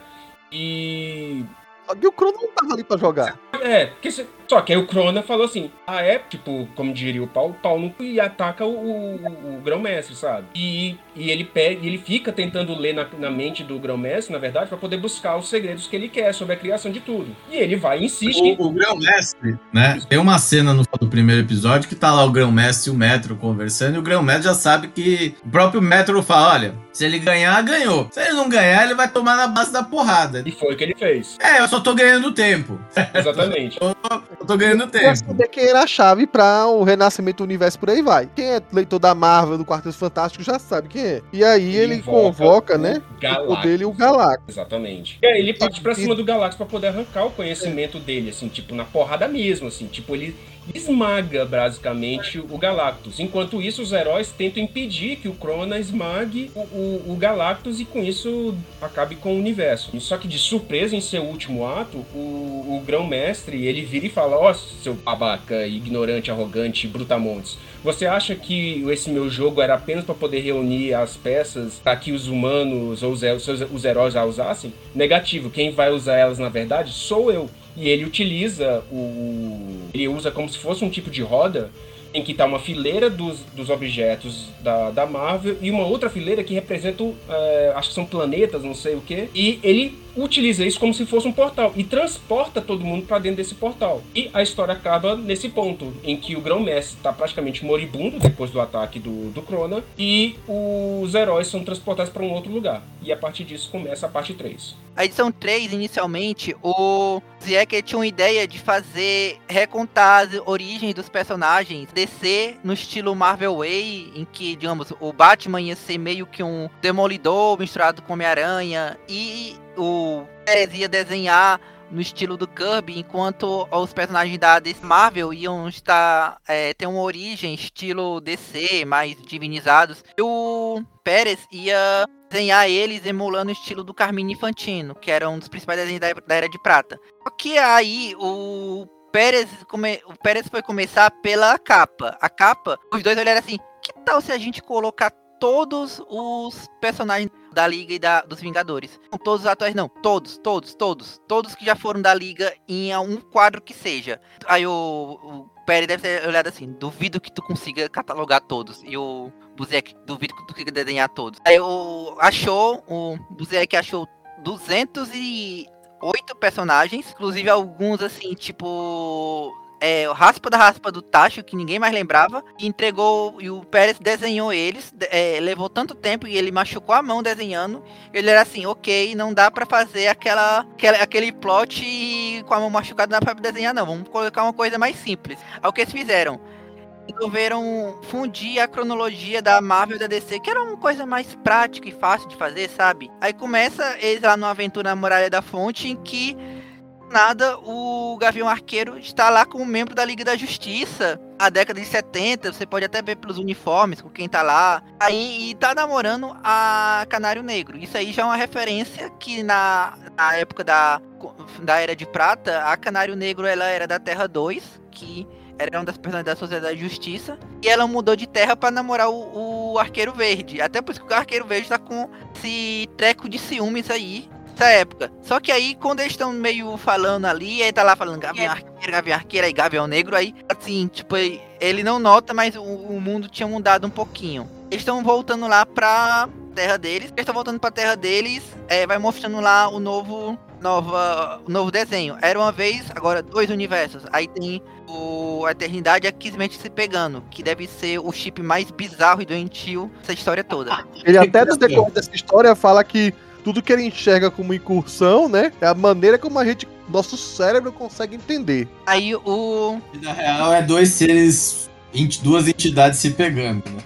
E. E o Crona não tava ali pra jogar. É, porque cê, só que aí o Crona falou assim, ah é, tipo, como diria o Paulo, o Paulo e ataca o, o, o Grão-Mestre, sabe? E, e ele pega, ele fica tentando ler na, na mente do Grão-Mestre, na verdade, pra poder buscar os segredos que ele quer sobre a criação de tudo. E ele vai e insiste. O, o Grão-Mestre, né? Tem uma cena no, no primeiro episódio que tá lá o Grão-Mestre e o Metro conversando, e o Grão-Mestre já sabe que o próprio Metro fala, olha, se ele ganhar, ganhou. Se ele não ganhar, ele vai tomar na base da porrada. E foi o que ele fez. É, eu só tô ganhando tempo. Exatamente. eu, eu tô ganhando tempo. Pra saber quem era a chave pra o renascimento do universo por aí vai. Quem é leitor da Marvel, do Quarteto Fantástico, já sabe quem é. E aí ele, ele convoca, né, Galactus. O poder e o Galactus. Exatamente. E aí ele parte pra cima do Galactus pra poder arrancar o conhecimento é. dele, assim, tipo, na porrada mesmo, assim. Tipo, ele esmaga, basicamente, o Galactus. Enquanto isso, os heróis tentam impedir que o Crona esmague o, o, o Galactus e, com isso, acabe com o universo. Só que, de surpresa, em seu último ato, o, o Grão-Mestre, ele vira e fala, ó, oh, seu babaca, ignorante, arrogante, brutamontes, você acha que esse meu jogo era apenas para poder reunir as peças para que os humanos ou os, os, os heróis a usassem? Negativo, quem vai usar elas, na verdade, sou eu. E ele utiliza o... Ele usa como se fosse um tipo de roda em que está uma fileira dos, dos objetos da, da Marvel e uma outra fileira que representa, é, acho que são planetas, não sei o que. E ele utiliza isso como se fosse um portal e transporta todo mundo para dentro desse portal. E a história acaba nesse ponto, em que o Grão-Mestre está praticamente moribundo depois do ataque do, do Crona e os heróis são transportados para um outro lugar. E a partir disso começa a parte três. A edição três, inicialmente, o Ziek tinha uma ideia de fazer, recontar as origens dos personagens, descer no estilo Marvel Way, em que, digamos, o Batman ia ser meio que um Demolidor misturado com Homem-Aranha, e o Pérez ia desenhar no estilo do Kirby, enquanto os personagens da D C Marvel iam estar, é, ter uma origem estilo D C, mais divinizados. E o Pérez ia desenhar eles emulando o estilo do Carmine Infantino, que era um dos principais desenhos da, da Era de Prata. Só que aí o Pérez, come, o Pérez foi começar pela capa. A capa, os dois olharam assim, que tal se a gente colocar todos os personagens da Liga e da, dos Vingadores? Não todos os atores, não. Todos, todos, todos. Todos que já foram da Liga em um quadro que seja. Aí o, o Pérez deve ter olhado assim, duvido que tu consiga catalogar todos. E o Busiek, duvido que tu consiga desenhar todos. Aí o achou, o Busiek achou duzentos e oito personagens, inclusive alguns assim, tipo... É, o raspa da raspa do Tacho, que ninguém mais lembrava, e entregou, e o Pérez desenhou eles, é, levou tanto tempo e ele machucou a mão desenhando, ele era assim, ok, não dá pra fazer aquela, aquela, aquele plot e com a mão machucada não dá pra desenhar não, vamos colocar uma coisa mais simples. Aí o que eles fizeram? Resolveram fundir a cronologia da Marvel e da D C, que era uma coisa mais prática e fácil de fazer, sabe? Aí começa eles lá numa aventura na Muralha da Fonte, em que nada, o Gavião Arqueiro está lá como membro da Liga da Justiça. Na década de setenta, você pode até ver pelos uniformes, com quem tá lá. Aí, e tá namorando a Canário Negro. Isso aí já é uma referência que na, na época da, da Era de Prata, a Canário Negro ela era da Terra dois, que era uma das personagens da Sociedade de Justiça. E ela mudou de terra pra namorar o, o Arqueiro Verde. Até por isso que o Arqueiro Verde tá com esse treco de ciúmes aí. Época. Só que aí, quando eles estão meio falando ali, aí tá lá falando Gavião Arqueiro, Gavião Arqueiro, aí Gavião Negro, aí assim, tipo, ele não nota, mas o, o mundo tinha mudado um pouquinho. Eles estão voltando lá pra terra deles, eles estão voltando pra terra deles, é, vai mostrando lá o novo, nova, o novo desenho. Era uma vez, agora dois universos. Aí tem o a Eternidade e a Kismet se pegando, que deve ser o chip mais bizarro e doentio dessa história toda. Ele até no decorrer dessa história fala que tudo que ele enxerga como incursão, né, é a maneira como a gente, nosso cérebro consegue entender. Aí o... Na real é dois seres, duas entidades se pegando, né?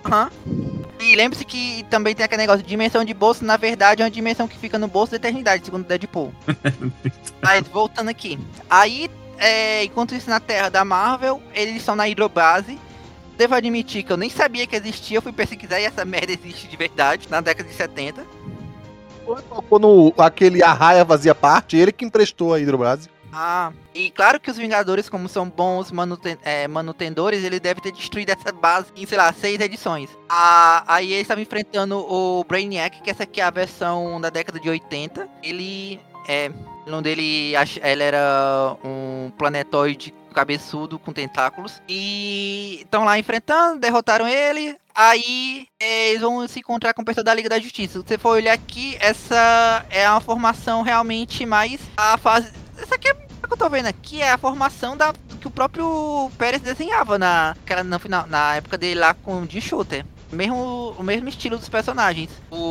Aham. Uhum. E lembre-se que também tem aquele negócio de dimensão de bolso, na verdade é uma dimensão que fica no bolso da eternidade, segundo Deadpool. Mas voltando aqui. Aí, é, enquanto isso na Terra da Marvel, eles estão na hidrobase. Devo admitir que eu nem sabia que existia, eu fui pesquisar e essa merda existe de verdade, na década de setenta. Quando aquele Arraia fazia parte, ele que emprestou a hidrobase. Ah, e claro que os Vingadores, como são bons manuten é, manutendores, ele deve ter destruído essa base em, sei lá, seis edições. Ah, aí eles estavam enfrentando o Brainiac, que essa aqui é a versão da década de oitenta. Ele é... O nome dele, ele era um planetóide cabeçudo com tentáculos. E estão lá enfrentando, derrotaram ele. Aí eles vão se encontrar com o pessoal da Liga da Justiça. Se você for olhar aqui, essa é uma formação realmente mais a fase... Essa aqui é o que eu tô vendo aqui, é a formação da, que o próprio Pérez desenhava na, na, final, na época dele lá com o Jim Shooter. Mesmo, o mesmo estilo dos personagens.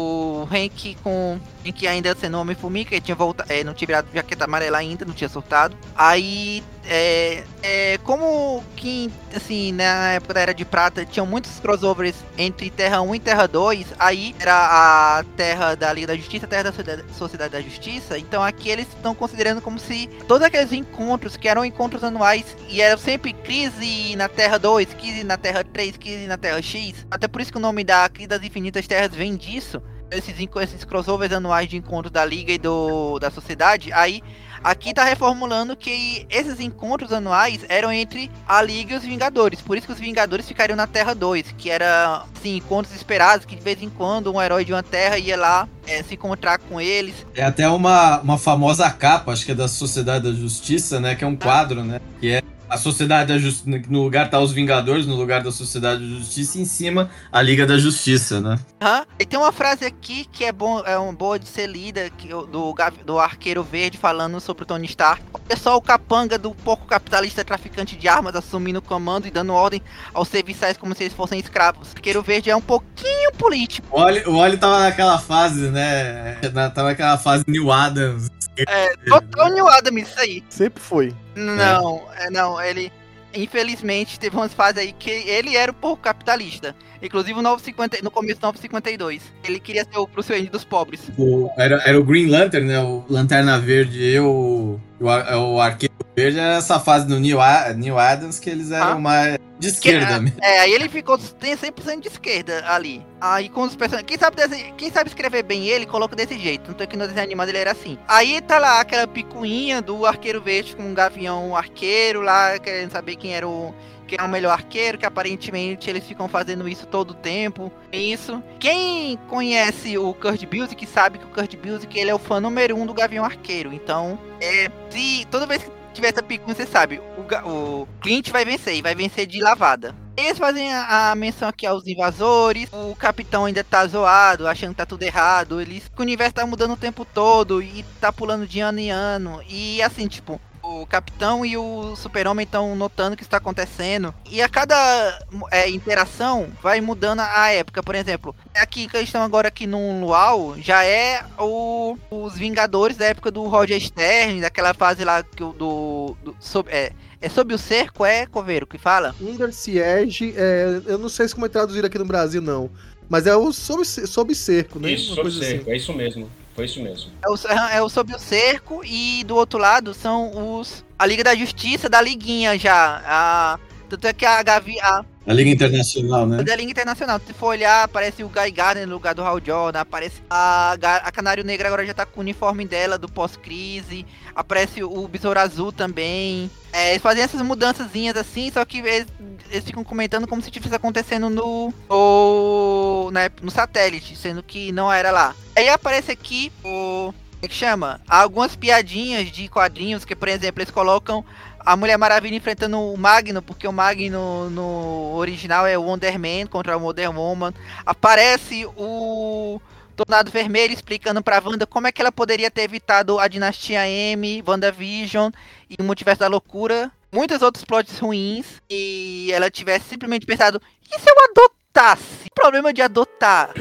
O Hank com... Hank ainda sendo Homem-Formiga, ele tinha voltado, é, não tinha virado jaqueta amarela ainda, não tinha surtado. Aí, é, é, como que, assim, na época da Era de Prata, tinham muitos crossovers entre Terra um e Terra dois, aí era a Terra da Liga da Justiça, a Terra da Sociedade da Justiça, então aqui eles estão considerando como se todos aqueles encontros, que eram encontros anuais, e eram sempre crise na Terra dois, crise na Terra três, crise na Terra X, até por isso que o nome da Crise das Infinitas Terras vem disso, esses, esses crossovers anuais de encontros da Liga e do, da Sociedade. Aí aqui tá reformulando que esses encontros anuais eram entre a Liga e os Vingadores, por isso que os Vingadores ficariam na Terra dois, que era assim, encontros esperados, que de vez em quando um herói de uma terra ia lá é, se encontrar com eles. É até uma, uma famosa capa, acho que é da Sociedade da Justiça, né, que é um quadro, né, que é a Sociedade da Justiça, no lugar tá os Vingadores, no lugar da Sociedade da Justiça, e em cima a Liga da Justiça, né? Uhum. E tem uma frase aqui que é, bom, é uma boa de ser lida, que, do, do Arqueiro Verde falando sobre o Tony Stark. É só o capanga do pouco capitalista traficante de armas assumindo o comando e dando ordem aos serviçais como se eles fossem escravos. O Arqueiro Verde é um pouquinho político. O Oli, o Oli tava naquela fase, né? Tava naquela fase New Adams. É, total New Adams, isso aí. Sempre foi. Não, é. É, não, ele... Infelizmente, teve umas fases aí que ele era um pouco capitalista. Inclusive no, novecentos e cinquenta, no começo do novecentos e cinquenta e dois. Ele queria ser o Bruce Wayne dos pobres. O, era, era o Green Lantern, né? O Lanterna Verde e o, o, o Arqueiro Verde. Era essa fase do Neil, Neil Adams que eles eram ah. mais de esquerda que, mesmo. É, aí ele ficou cem por cento de esquerda ali. Aí com os personagens... Quem sabe, quem sabe escrever bem ele, coloca desse jeito. Tanto é que no desenho animado ele era assim. Aí tá lá aquela picuinha do Arqueiro Verde com um gavião arqueiro lá, querendo saber quem era o... quem é o melhor arqueiro, que aparentemente eles ficam fazendo isso todo o tempo. Isso. Quem conhece o Kurt Busiek sabe que o Kurt Busiek ele é o fã número um do Gavião Arqueiro. Então, é, se toda vez que tiver essa picuinha, você sabe, o, o Clint vai vencer, e vai vencer de lavada. Eles fazem a, a menção aqui aos invasores, o capitão ainda tá zoado, achando que tá tudo errado, eles, que o universo tá mudando o tempo todo, e tá pulando de ano em ano, e assim, tipo... O Capitão e o Super-Homem estão notando que isso está acontecendo. E a cada é, interação vai mudando a época. Por exemplo, aqui que eles estão agora aqui no Luau, já é o, os Vingadores da época do Roger Stern, daquela fase lá que o do, do sob, é, é sob o cerco, é Coveiro que fala? Under Siege, é, eu não sei se como é traduzido aqui no Brasil não, mas é o sob, sob cerco, né? Isso, sob cerco, assim. É isso mesmo. Foi isso mesmo. É o, é o Sob o Cerco e do outro lado são os... A Liga da Justiça da Liguinha já. A, tanto é que a Gavi... A, a Liga Internacional, né? Da Liga Internacional. Se for olhar, aparece o Guy Gardner no lugar do Hal Jordan. Aparece a, a Canário Negro agora já tá com o uniforme dela do pós-crise. Aparece o Besouro Azul também. É, eles fazem essas mudançazinhas assim, só que eles, eles ficam comentando como se estivesse acontecendo no, no, na, no satélite, sendo que não era lá. Aí aparece aqui o... Como é que chama? Algumas piadinhas de quadrinhos, que por exemplo, eles colocam a Mulher Maravilha enfrentando o Magno, porque o Magno no original é o Wonder Man contra o Wonder Woman. Aparece o... Tornado Vermelho explicando pra Wanda como é que ela poderia ter evitado a Dinastia M, WandaVision e o Multiverso da Loucura. Muitos outros plots ruins. E ela tivesse simplesmente pensado, e se eu adotasse? O problema de adotar...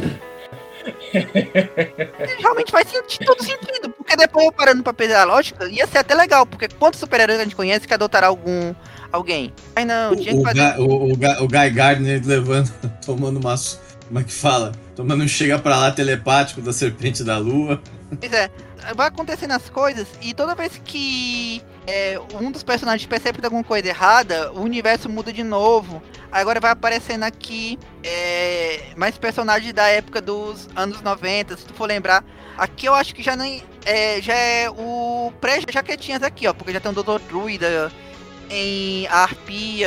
realmente faz sentido, todo sentido. Porque depois eu parando pra pensar a lógica, ia ser até legal. Porque quantos super-heróis a gente conhece que adotaram algum, alguém. Ai não, O, tinha que o, fazer... Ga- o, o, Ga- o Guy Gardner levando, tomando umas... Como é que fala? Tomando um chega pra lá telepático da Serpente da Lua. Pois é, vai acontecendo as coisas e toda vez que é, um dos personagens percebe que tem alguma coisa errada, o universo muda de novo. Agora vai aparecendo aqui é, mais personagens da época dos anos noventa, se tu for lembrar. Aqui eu acho que já nem é, já é o pré-jaquetinhas aqui, ó, porque já tem o doutor Druida, em a Arpia,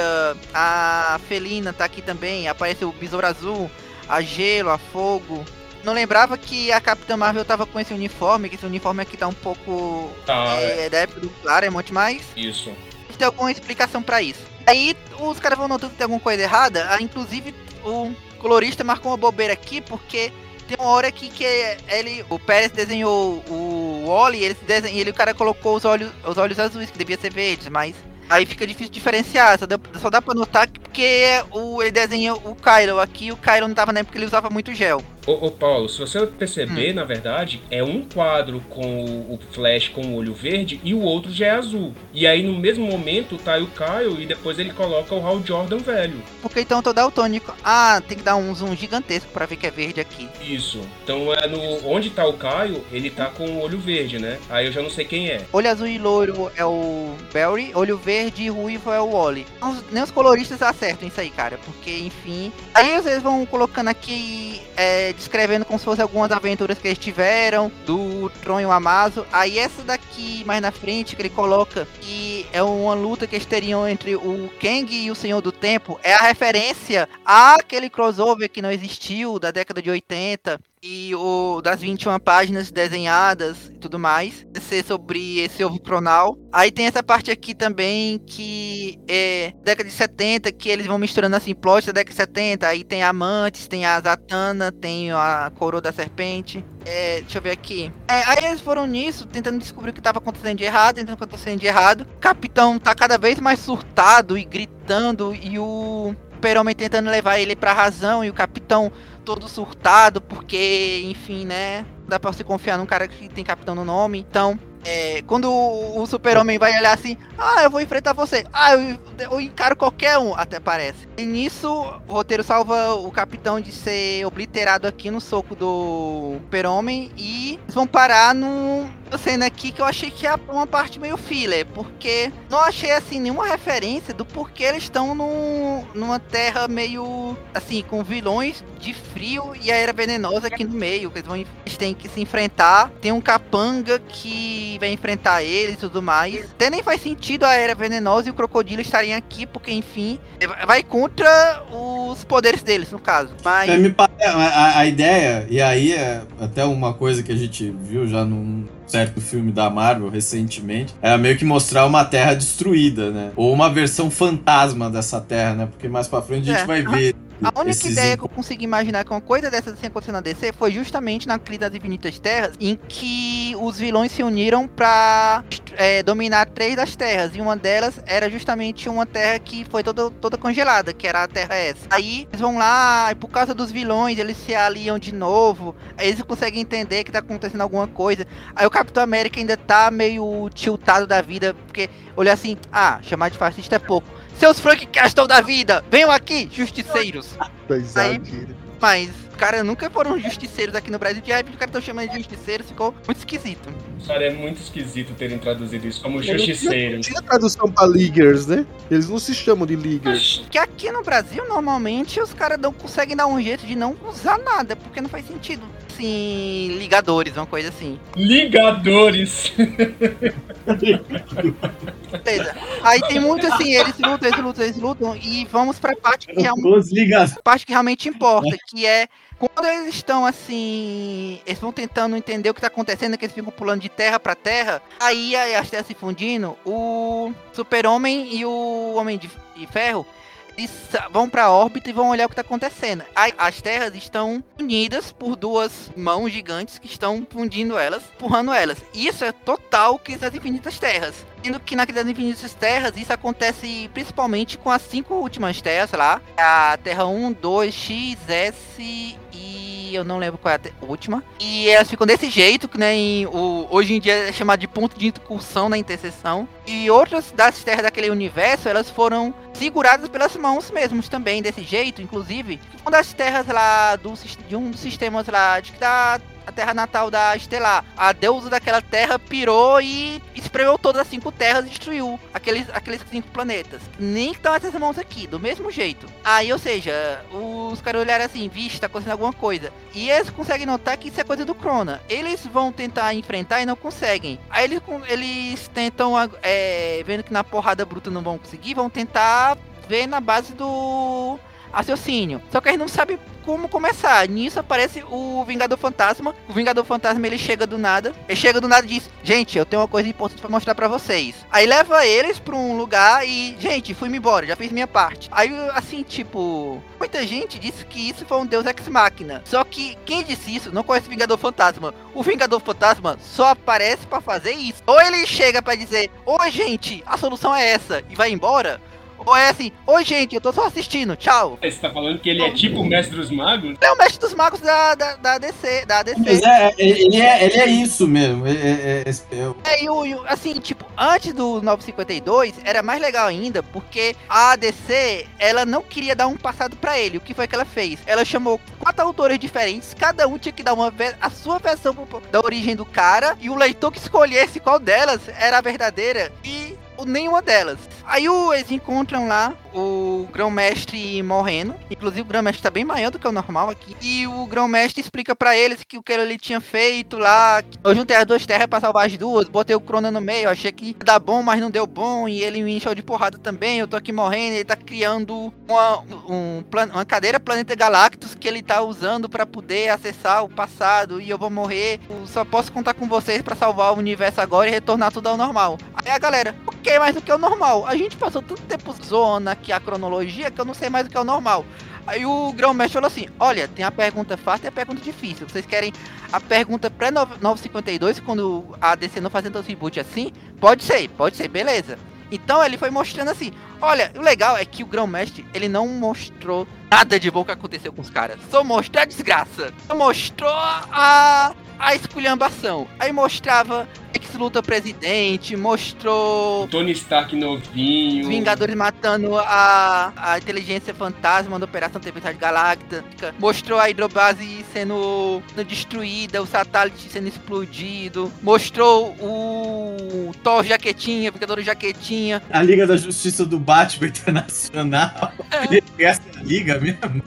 a Felina tá aqui também, aparece o Besouro Azul, a Gelo, a Fogo. Não lembrava que a Capitã Marvel tava com esse uniforme, que esse uniforme aqui tá um pouco Tá, é, da época do Claremont, mas isso. tem alguma explicação pra isso. Aí os caras vão notando que tem alguma coisa errada, ah, inclusive o colorista marcou uma bobeira aqui, porque tem uma hora aqui que ele, o Pérez desenhou o Wally, ele, desenha, ele o cara colocou os olhos, os olhos azuis, que devia ser verdes, mas aí fica difícil diferenciar, só dá, só dá pra notar que porque o, ele desenha o Kylo aqui, o Kylo não tava na época que ele usava muito gel. Ô, ô Paulo, se você perceber, hum. na verdade, é um quadro com o, o Flash com o olho verde e o outro já é azul. E aí no mesmo momento tá aí o Kyle e depois ele coloca o Hal Jordan velho. Porque então eu tô daltônico. Ah, tem que dar um zoom gigantesco pra ver que é verde aqui. Isso. Então é no onde tá o Kyle, ele tá com o olho verde, né? Aí eu já não sei quem é. Olho azul e loiro é o Barry, olho verde e ruivo é o Wally. Nem os coloristas acertam isso aí, cara, porque enfim. Aí vocês vão colocando aqui é, descrevendo como se fosse algumas aventuras que eles tiveram, do Tron e o Amazo. Aí essa daqui, mais na frente, que ele coloca, que é uma luta que eles teriam entre o Kang e o Senhor do Tempo, é a referência àquele crossover que não existiu, da década de oitenta, e o das vinte e uma páginas desenhadas e tudo mais, ser sobre esse ovo cronal. Aí tem essa parte aqui também que é década de setenta, que eles vão misturando assim, plot da década de setenta, aí tem a Amantes, tem a Zatanna, tem a Coroa da Serpente. É, deixa eu ver aqui. É, aí eles foram nisso, tentando descobrir o que estava acontecendo de errado, tentando acontecendo de errado. O Capitão tá cada vez mais surtado e gritando, e o Super-Homem tentando levar ele pra razão, e o Capitão todo surtado, porque, enfim, né, dá pra se confiar num cara que tem Capitão no nome. Então, é, quando o, o Super-Homem vai olhar assim, ah, eu vou enfrentar você, ah, eu, eu encaro qualquer um, até parece. E nisso, o roteiro salva o Capitão de ser obliterado aqui no soco do Super-Homem, e eles vão parar num cena aqui que eu achei que é uma parte meio filler, porque não achei, assim, nenhuma referência do porquê eles estão num, numa terra meio, assim, com vilões de frio e a Era Venenosa aqui no meio, que eles, vão, eles têm que se enfrentar. Tem um capanga que vai enfrentar eles e tudo mais. Até nem faz sentido a Era Venenosa e o Crocodilo estarem aqui, porque, enfim, vai contra os poderes deles, no caso. Mas... É, me pare... a, a ideia, e aí é até uma coisa que a gente viu já num certo filme da Marvel recentemente, é meio que mostrar uma terra destruída, né? Ou uma versão fantasma dessa terra, né? Porque mais pra frente a gente é. vai ver. A única ideia que eu consegui imaginar que uma coisa dessas assim acontecendo na D C foi justamente na Crise das Infinitas Terras, em que os vilões se uniram pra é, dominar três das terras, e uma delas era justamente uma terra que foi toda, toda congelada, que era a Terra S. Aí eles vão lá, e por causa dos vilões, eles se aliam de novo, aí eles conseguem entender que tá acontecendo alguma coisa. Aí o Capitão América ainda tá meio tiltado da vida, porque olha assim, ah, chamar de fascista é pouco. Seus Frank Castle da vida, venham aqui, justiceiros. Aí, mas, cara, nunca foram justiceiros aqui no Brasil. De repente, o cara tá chamando de justiceiros, ficou muito esquisito. Cara, é muito esquisito terem traduzido isso como justiceiros. Não tinha tradução pra Leaguers, né? Eles não se chamam de Leaguers. Que aqui no Brasil, normalmente, os caras não conseguem dar um jeito de não usar nada, porque não faz sentido. Assim, ligadores, uma coisa assim. Ligadores! Beleza. Aí tem muito assim, eles lutam, eles lutam, eles lutam, e vamos pra parte que realmente, parte que realmente importa, que é quando eles estão assim, eles vão tentando entender o que tá acontecendo, que eles ficam pulando de terra pra terra, aí as terras se fundindo, o Super-Homem e o Homem de Ferro, eles vão pra órbita e vão olhar o que tá acontecendo. Aí, as terras estão unidas por duas mãos gigantes que estão fundindo elas, empurrando elas. Isso é total Crise das Infinitas Terras. Sendo que na Crise das Infinitas Terras, isso acontece principalmente com as cinco últimas terras lá. A Terra um, dois, X, S e que eu não lembro qual é a te- última. E elas ficam desse jeito, que né, em, o, hoje em dia é chamado de ponto de incursão na interseção. E outras das terras daquele universo, elas foram seguradas pelas mãos mesmos também, desse jeito, inclusive. Uma das terras lá, do, de um dos sistemas lá, de, da a terra natal da Estelar. A deusa daquela terra pirou e espremeu todas as cinco terras e destruiu aqueles, aqueles cinco planetas. Nem estão essas mãos aqui, do mesmo jeito. Aí, ou seja, os caras olharam assim, vixe, tá acontecendo alguma coisa. E eles conseguem notar que isso é coisa do Crona. Eles vão tentar enfrentar e não conseguem. Aí eles, eles tentam, é, vendo que na porrada bruta não vão conseguir, vão tentar ver na base do raciocínio. Só que eles não sabem como começar. Nisso aparece o Vingador Fantasma. O Vingador Fantasma, ele chega do nada. Ele chega do nada e diz, gente, eu tenho uma coisa importante pra mostrar pra vocês. Aí leva eles pra um lugar e, gente, fui-me embora, já fiz minha parte. Aí, assim, tipo, muita gente disse que isso foi um Deus Ex Machina. Só que quem disse isso não conhece o Vingador Fantasma. O Vingador Fantasma só aparece pra fazer isso. Ou ele chega pra dizer, oi, gente, a solução é essa, e vai embora. Ou é assim, oi gente, eu tô só assistindo, tchau. Você tá falando que ele é tipo o mestre dos magos? Ele é o mestre dos magos da, da, da D C, da D C. Mas é, ele é, ele é isso mesmo. É, é, é, é e o, assim, tipo, antes do novecentos e cinquenta e dois, era mais legal ainda, porque a D C, ela não queria dar um passado pra ele. O que foi que ela fez? Ela chamou quatro autores diferentes, cada um tinha que dar uma a sua versão da origem do cara, e o leitor que escolhesse qual delas era a verdadeira, e nenhuma delas. Aí o, eles encontram lá o Grão-Mestre morrendo. Inclusive o Grão-Mestre tá bem maior do que o normal aqui. E o Grão-Mestre explica pra eles que o que ele tinha feito lá. Eu juntei as duas terras pra salvar as duas. Botei o Crona no meio. Achei que ia dar bom, mas não deu bom. E ele me encheu de porrada também. Eu tô aqui morrendo. Ele tá criando uma, um, uma cadeira Planeta Galactus que ele tá usando pra poder acessar o passado. E eu vou morrer. Eu só posso contar com vocês pra salvar o universo agora e retornar tudo ao normal. Aí a galera, o que é mais do que o normal? A gente passou tanto tempo zoando aqui a cronologia que eu não sei mais do que é o normal. Aí o Grão-Mestre falou assim, olha, tem a pergunta fácil e a pergunta difícil. Vocês querem a pergunta pré-novecentos e cinquenta e dois, quando a D C não fazendo o reboot assim? Pode ser, pode ser, beleza. Então ele foi mostrando assim, olha, o legal é que o Grão-Mestre, ele não mostrou nada de bom que aconteceu com os caras. Só mostrou a desgraça. Só mostrou a... a esculhambação. Aí mostrava ex-luta presidente, mostrou... O Tony Stark novinho. Vingadores matando a, a inteligência fantasma da Operação Tempestade Galáctica. Mostrou a hidrobase sendo, sendo destruída, o satélite sendo explodido. Mostrou o Thor Jaquetinha, Vingador Jaquetinha. A Liga da Justiça do Batman Internacional. É. Essa é a Liga mesmo?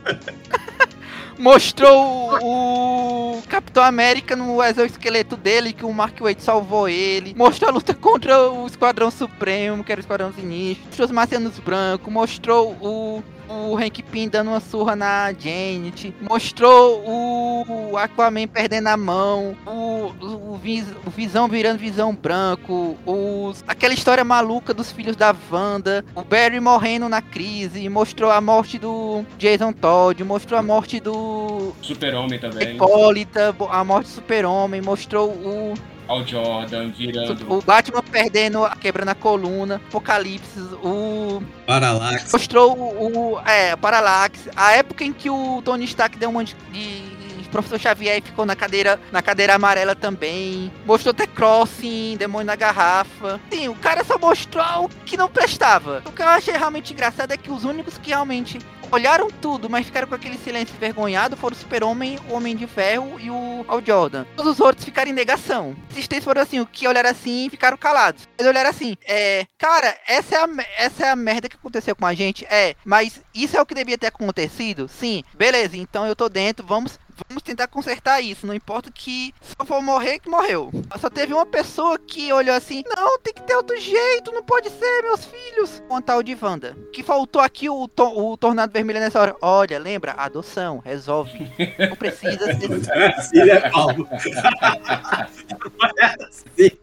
Mostrou o, o Capitão América no exoesqueleto dele, que o Mark Waid salvou ele. Mostrou a luta contra o Esquadrão Supremo, que era o Esquadrão Sinistro. Mostrou os Marcianos Brancos. Mostrou o, o Hank Pym dando uma surra na Janet. Mostrou o Aquaman perdendo a mão. O, o, o, Vis, o Visão virando Visão Branco. Os, aquela história maluca dos filhos da Wanda. O Barry morrendo na crise. Mostrou a morte do Jason Todd. Mostrou a morte do Super-Homem também. Hipólita, a morte do Super-Homem, mostrou o Al Jordan virando. O Batman perdendo, quebrando a coluna, Apocalipse, o Parallax. Mostrou o, o é, Parallax, a época em que o Tony Stark deu um monte de Professor Xavier ficou na cadeira, na cadeira amarela também. Mostrou até Crossing, Demônio na Garrafa. Sim, o cara só mostrou o que não prestava. O que eu achei realmente engraçado é que os únicos que realmente olharam tudo, mas ficaram com aquele silêncio envergonhado foram o Super-Homem, o Homem de Ferro e o Hal Jordan. Todos os outros ficaram em negação. Esses três foram assim, o que olharam assim e ficaram calados. Eles olharam assim, é... Cara, essa é, a, essa é a merda que aconteceu com a gente? É, mas isso é o que devia ter acontecido? Sim, beleza, então eu tô dentro, vamos... Vamos tentar consertar isso, não importa que se eu for morrer, que morreu. Só teve uma pessoa que olhou assim, não, tem que ter outro jeito, não pode ser, meus filhos. Um tal de Wanda. Que faltou aqui o, to o Tornado Vermelho nessa hora. Olha, lembra? Adoção, resolve. Não precisa ser... Filha, Paulo.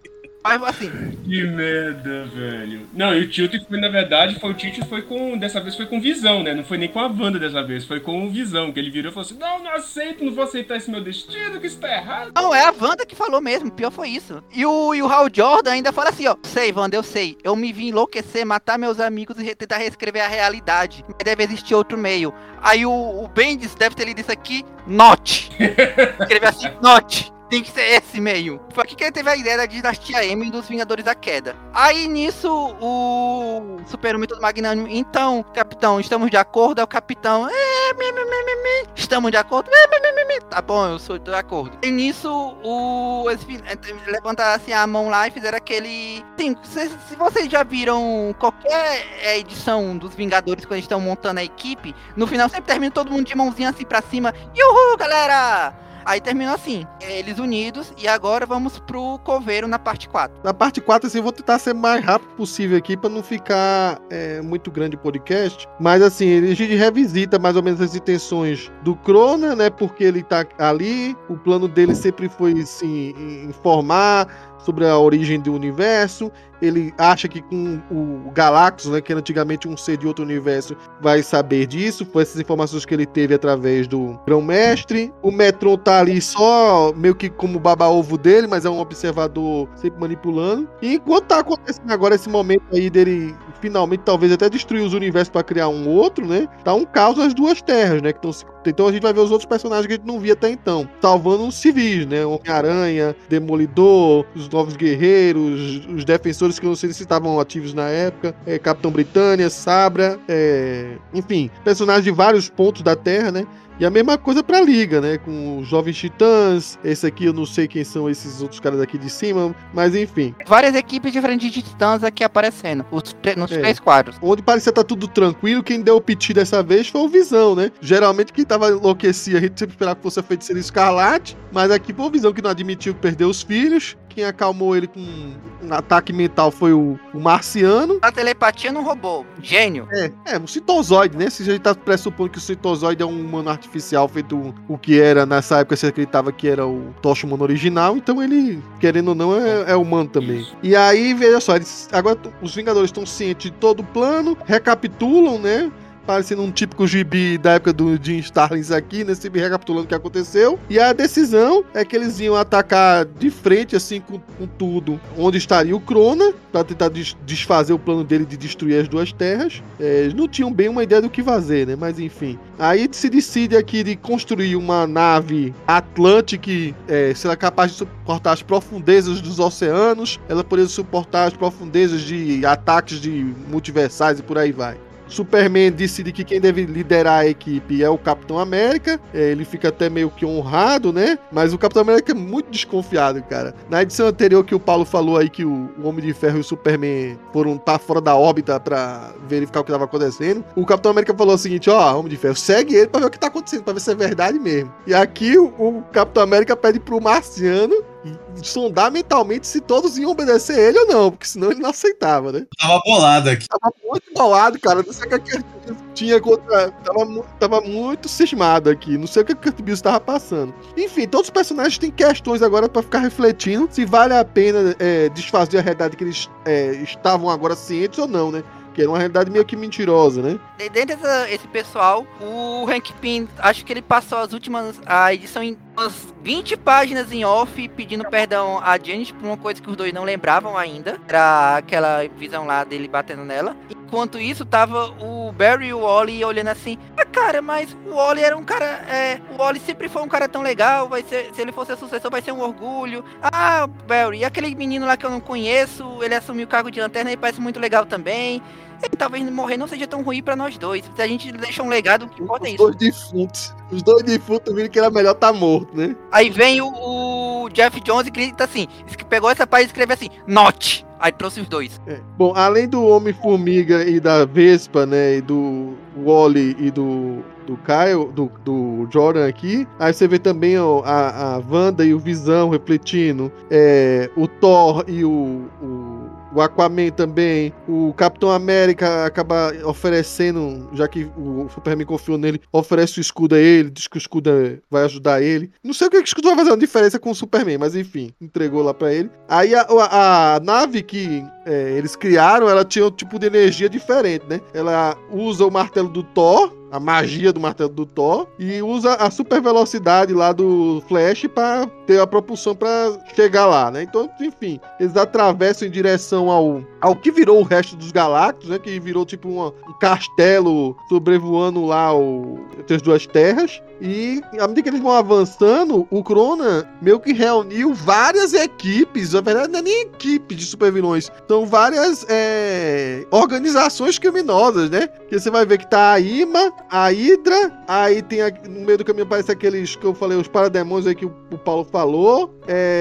Mas assim. Que merda, velho. Não, e o tilt foi, na verdade, foi o tilt foi com. Dessa vez foi com Visão, né? Não foi nem com a Wanda dessa vez, foi com o Visão, que ele virou e falou assim: não, não aceito, não vou aceitar esse meu destino, que isso tá errado. Não, é a Wanda que falou mesmo, pior foi isso. E o, e o Hal Jordan ainda fala assim, ó. Sei, Wanda, eu sei. Eu me vi enlouquecer, matar meus amigos e tentar reescrever a realidade. Mas deve existir outro meio. Aí o, o Bendis deve ter lido isso aqui, not. Escreveu assim, not. Tem que ser esse meio. Foi aqui que ele teve a ideia da dinastia M dos Vingadores da Queda. Aí nisso, o Super-Homem todo magnânimo. Então, capitão, estamos de acordo? É o capitão. É, mi, mi, mi, mi. Estamos de acordo? É, mi, mi, mi. Tá bom, eu sou de acordo. E nisso, o eles levantaram assim a mão lá e fizeram aquele. Sim, se, se vocês já viram qualquer edição dos Vingadores quando eles estão montando a equipe, no final sempre termina todo mundo de mãozinha assim pra cima. Uhul, galera! Aí terminou assim, eles unidos, e agora vamos pro Coveiro na parte quatro. Na parte quatro, assim, eu vou tentar ser mais rápido possível aqui pra não ficar é, muito grande o podcast. Mas assim, a gente revisita mais ou menos as intenções do Crona, né? Porque ele tá ali, o plano dele sempre foi assim, informar sobre a origem do universo. Ele acha que com o Galactus, né, que era antigamente um ser de outro universo, vai saber disso. Foi essas informações que ele teve através do Grão-Mestre. O Metron tá ali só meio que como baba-ovo dele, mas é um observador sempre manipulando. E enquanto tá acontecendo agora esse momento aí dele finalmente talvez até destruir os universos para criar um outro, né? Tá um caos nas duas terras, né? Que tão se... Então a gente vai ver os outros personagens que a gente não via até então, salvando os civis, né? Homem-Aranha, Demolidor, os Novos Guerreiros, os Defensores, que eu não sei se estavam ativos na época, é, Capitão Britânia, Sabra, é... enfim, personagens de vários pontos da Terra, né? E a mesma coisa pra Liga, né? Com os Jovens Titãs. Esse aqui eu não sei quem são esses outros caras aqui de cima, mas enfim. Várias equipes diferentes de Titãs aqui aparecendo, os nos é. três quadros. Onde parecia estar tá tudo tranquilo, quem deu o piti dessa vez foi o Visão, né? Geralmente quem tava enlouquecido, a gente sempre esperava que fosse a Feiticeira Escarlate, mas aqui foi o Visão que não admitiu que perdeu os filhos. Quem acalmou ele com um ataque mental foi o, o Marciano. A telepatia não roubou. Gênio. É, é, o Citozoide, né? Se a gente tá pressupondo que o Citozoide é um humano artificial feito o, o que era nessa época, se acreditava que era o Tocha Humano original, então ele, querendo ou não, é, é humano também. Isso. E aí, veja só, eles, agora os Vingadores estão cientes de todo o plano, recapitulam, né? Parecendo um típico gibi da época do Jim Starlin aqui, né? Sempre recapitulando o que aconteceu. E a decisão é que eles iam atacar de frente, assim, com, com tudo, onde estaria o Crona, pra tentar des- desfazer o plano dele de destruir as duas terras. É, eles não tinham bem uma ideia do que fazer, né? Mas enfim. Aí se decide aqui de construir uma nave Atlante que é, será capaz de suportar as profundezas dos oceanos. Ela poderia suportar as profundezas de ataques de multiversais e por aí vai. Superman decide que quem deve liderar a equipe é o Capitão América. É, ele fica até meio que honrado, né? Mas o Capitão América é muito desconfiado, cara. Na edição anterior que o Paulo falou aí que o, o Homem de Ferro e o Superman foram estar tá fora da órbita pra verificar o que estava acontecendo, o Capitão América falou o seguinte: ó, Homem de Ferro, segue ele pra ver o que tá acontecendo, pra ver se é verdade mesmo. E aqui o, o Capitão América pede pro Marciano sondar mentalmente se todos iam obedecer ele ou não, porque senão ele não aceitava, né? Tava bolado aqui. Tava muito bolado, cara. Não sei o que a Kurt Busiek tinha contra... Tava, tava muito cismado aqui. Não sei o que a Kurt Busiek tava passando. Enfim, todos os personagens têm questões agora pra ficar refletindo se vale a pena é, desfazer a realidade que eles é, estavam agora cientes ou não, né? Que era uma realidade meio que mentirosa, né? Dentro desse pessoal, o Hank Pym, acho que ele passou as últimas, a edição em umas vinte páginas em off, pedindo perdão a Janet por uma coisa que os dois não lembravam ainda. Era aquela visão lá dele batendo nela. Enquanto isso, tava o Barry e o Wally olhando assim: ah, cara, mas o Wally era um cara, é, o Wally sempre foi um cara tão legal, vai ser, se ele fosse a sucessor vai ser um orgulho. Ah, Barry, e aquele menino lá que eu não conheço, ele assumiu o cargo de Lanterna e parece muito legal também. Ele talvez morrer não seja tão ruim pra nós dois. Se a gente deixa um legado, o que importa é isso. Os dois defuntos. Os dois defuntos viram que era melhor estar tá morto, né? Aí vem o, o Jeff Jones e grita assim, que pegou essa página e escreveu assim, not. Aí trouxe os dois. É. Bom, além do Homem-Formiga e da Vespa, né, e do Wally e do, do Kyle, do, do Jordan aqui, aí você vê também ó, a, a Wanda e o Visão refletindo, é, o Thor e o, o o Aquaman também, o Capitão América acaba oferecendo, já que o Superman confiou nele, oferece o escudo a ele, diz que o escudo vai ajudar ele. Não sei o que o escudo vai fazer uma diferença com o Superman, mas enfim, entregou lá pra ele. Aí a, a, a nave que é, eles criaram, ela tinha um tipo de energia diferente, né? Ela usa o martelo do Thor, a magia do martelo do Thor, e usa a super velocidade lá do Flash pra ter a propulsão pra chegar lá, né? Então, enfim, eles atravessam em direção ao, ao que virou o resto dos Galactus, né? Que virou tipo uma, um castelo sobrevoando lá o, entre as duas terras. E à medida que eles vão avançando, o Crona meio que reuniu várias equipes, na verdade não é nem equipe de supervilões, são várias é, organizações criminosas, né? Que você vai ver que tá a Ima, a Hydra, aí tem a, no meio do caminho aparece aqueles que eu falei, os parademônios aí que o, o Paulo falou,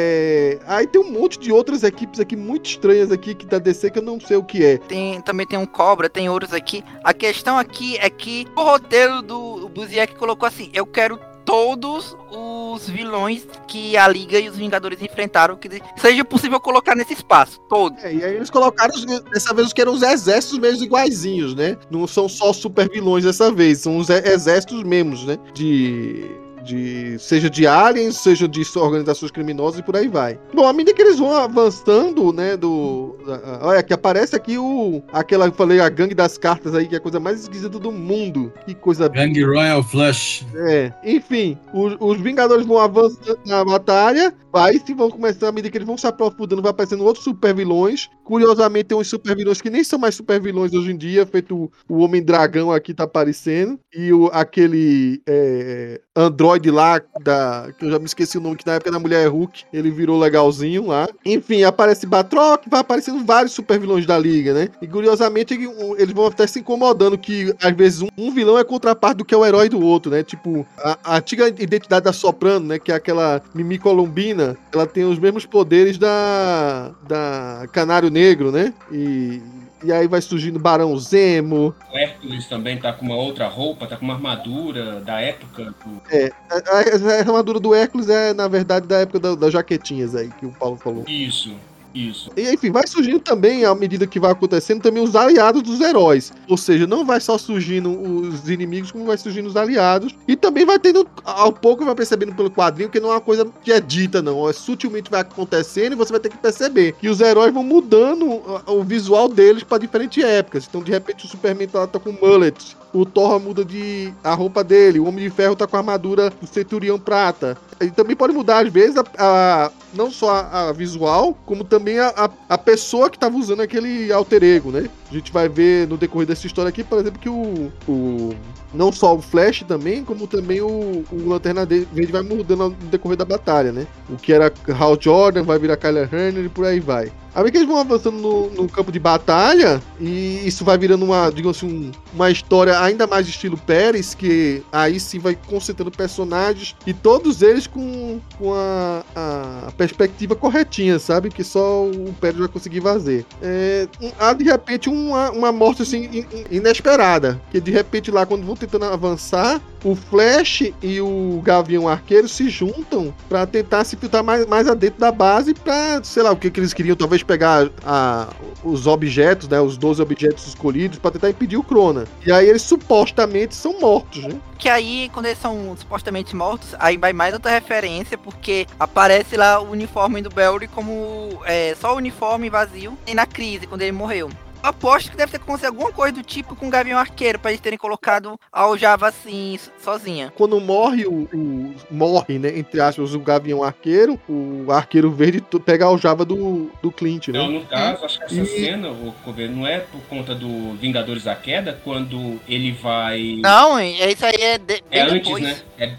é, aí tem um monte de outras equipes aqui muito estranhas aqui que da D C que eu não sei o que é. Tem, também tem um Cobra, tem outros aqui. A questão aqui é que o roteiro do Busiek colocou assim, eu quero todos os vilões que a Liga e os Vingadores enfrentaram, que seja possível colocar nesse espaço, todos. É, e aí eles colocaram, dessa vez, os que eram os exércitos mesmo iguaizinhos, né? Não são só super vilões dessa vez, são os exércitos mesmos, né? De... De, seja de aliens, seja de organizações criminosas e por aí vai. Bom, à medida que eles vão avançando, né, do... Olha, que aparece aqui o... Aquela, eu falei, a gangue das cartas aí, que é a coisa mais esquisita do mundo. Que coisa... Gangue Royal Flush. É, enfim, os, os Vingadores vão avançando na batalha, aí sim vão começar, à medida que eles vão se aprofundando, vai aparecendo outros super vilões. Curiosamente, tem uns super vilões que nem são mais super vilões hoje em dia, feito o, o Homem-Dragão aqui tá aparecendo, e o, aquele é, Android lá, da, que eu já me esqueci o nome, que na época da Mulher Hulk, ele virou legalzinho lá. Enfim, aparece Batroc, vai aparecendo vários super vilões da Liga, né? E curiosamente, eles vão até se incomodando que, às vezes, um, um vilão é contraparte do que é o herói do outro, né? Tipo, a, a antiga identidade da Soprano, né? Que é aquela Mimi Colombina, ela tem os mesmos poderes da, da Canário Negro, né? E... E aí vai surgindo Barão Zemo. O Hércules também tá com uma outra roupa, tá com uma armadura da época. Do... É, a, a, a armadura do Hércules é, na verdade, da época da, das jaquetinhas aí, que o Paulo falou. Isso. Isso. E enfim, vai surgindo também, à medida que vai acontecendo, também os aliados dos heróis. Ou seja, não vai só surgindo os inimigos, como vai surgindo os aliados. E também vai tendo, ao pouco vai percebendo pelo quadrinho, que não é uma coisa que é dita, não. É, sutilmente vai acontecendo e você vai ter que perceber que os heróis vão mudando o visual deles para diferentes épocas. Então, de repente, o Superman tá, tá com mullet. O Thor muda de a roupa dele, o Homem de Ferro tá com a armadura do Centurião Prata. E também pode mudar, às vezes, a, a, não só a, a visual, como também a, a, a pessoa que tava usando aquele alter ego, né? A gente vai ver no decorrer dessa história aqui, por exemplo, que o, o não só o Flash também, como também o, o Lanterna Verde vai mudando no decorrer da batalha, né? O que era Hal Jordan vai virar Kyle Rayner e por aí vai. Aí que eles vão avançando no, no campo de batalha e isso vai virando uma, digamos assim, um, uma história ainda mais de estilo Pérez, que aí sim vai concentrando personagens e todos eles com, com a, a perspectiva corretinha, sabe? Que só o Pérez vai conseguir fazer. É, há de repente uma, uma morte assim in, inesperada, que de repente lá quando vão tentando avançar, o Flash e o Gavião Arqueiro se juntam pra tentar se filtrar mais, mais adentro da base pra, sei lá, o que, que eles queriam, talvez pegar a, os objetos, né, os doze objetos escolhidos pra tentar impedir o Crona. E aí eles supostamente são mortos, né? Que aí, quando eles são supostamente mortos, aí vai mais outra referência, porque aparece lá o uniforme do Barry como é, só o uniforme vazio, e na crise, quando ele morreu. Aposto que deve ter acontecido alguma coisa do tipo com o Gavião Arqueiro, pra eles terem colocado a Aljava assim, sozinha. Quando morre o, o... Morre, né? Entre aspas, o Gavião Arqueiro, o Arqueiro Verde pega a Aljava do, do Clint, né? Não, no caso, acho que essa e... cena, o Coveiro, não é por conta do Vingadores da Queda, quando ele vai... Não, isso aí é de... É antes, depois. né? É...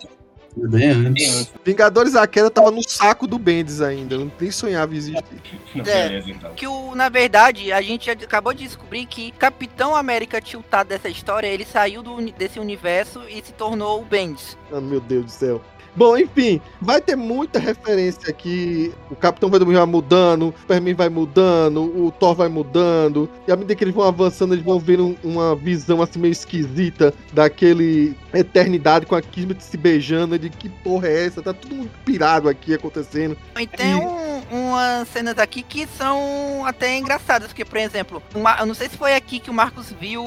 Bem antes. Vingadores da Queda tava no saco do Bendis ainda, eu nem sonhava existir. Não, É, beleza, então. Que o, na verdade, a gente acabou de descobrir que Capitão América tiltado dessa história, ele saiu do, desse universo e se tornou o Bendis. Ah, meu Deus do céu. Bom, enfim, vai ter muita referência aqui. O Capitão vai mudando, o Superman vai mudando, o Thor vai mudando. E à medida que eles vão avançando, eles vão vendo uma visão assim meio esquisita daquele Eternidade com a Kismet se beijando. De que porra é essa? Tá tudo muito pirado aqui acontecendo. E tem E- um, umas cenas aqui que são até engraçadas, porque, por exemplo, uma, eu não sei se foi aqui que o Marcos viu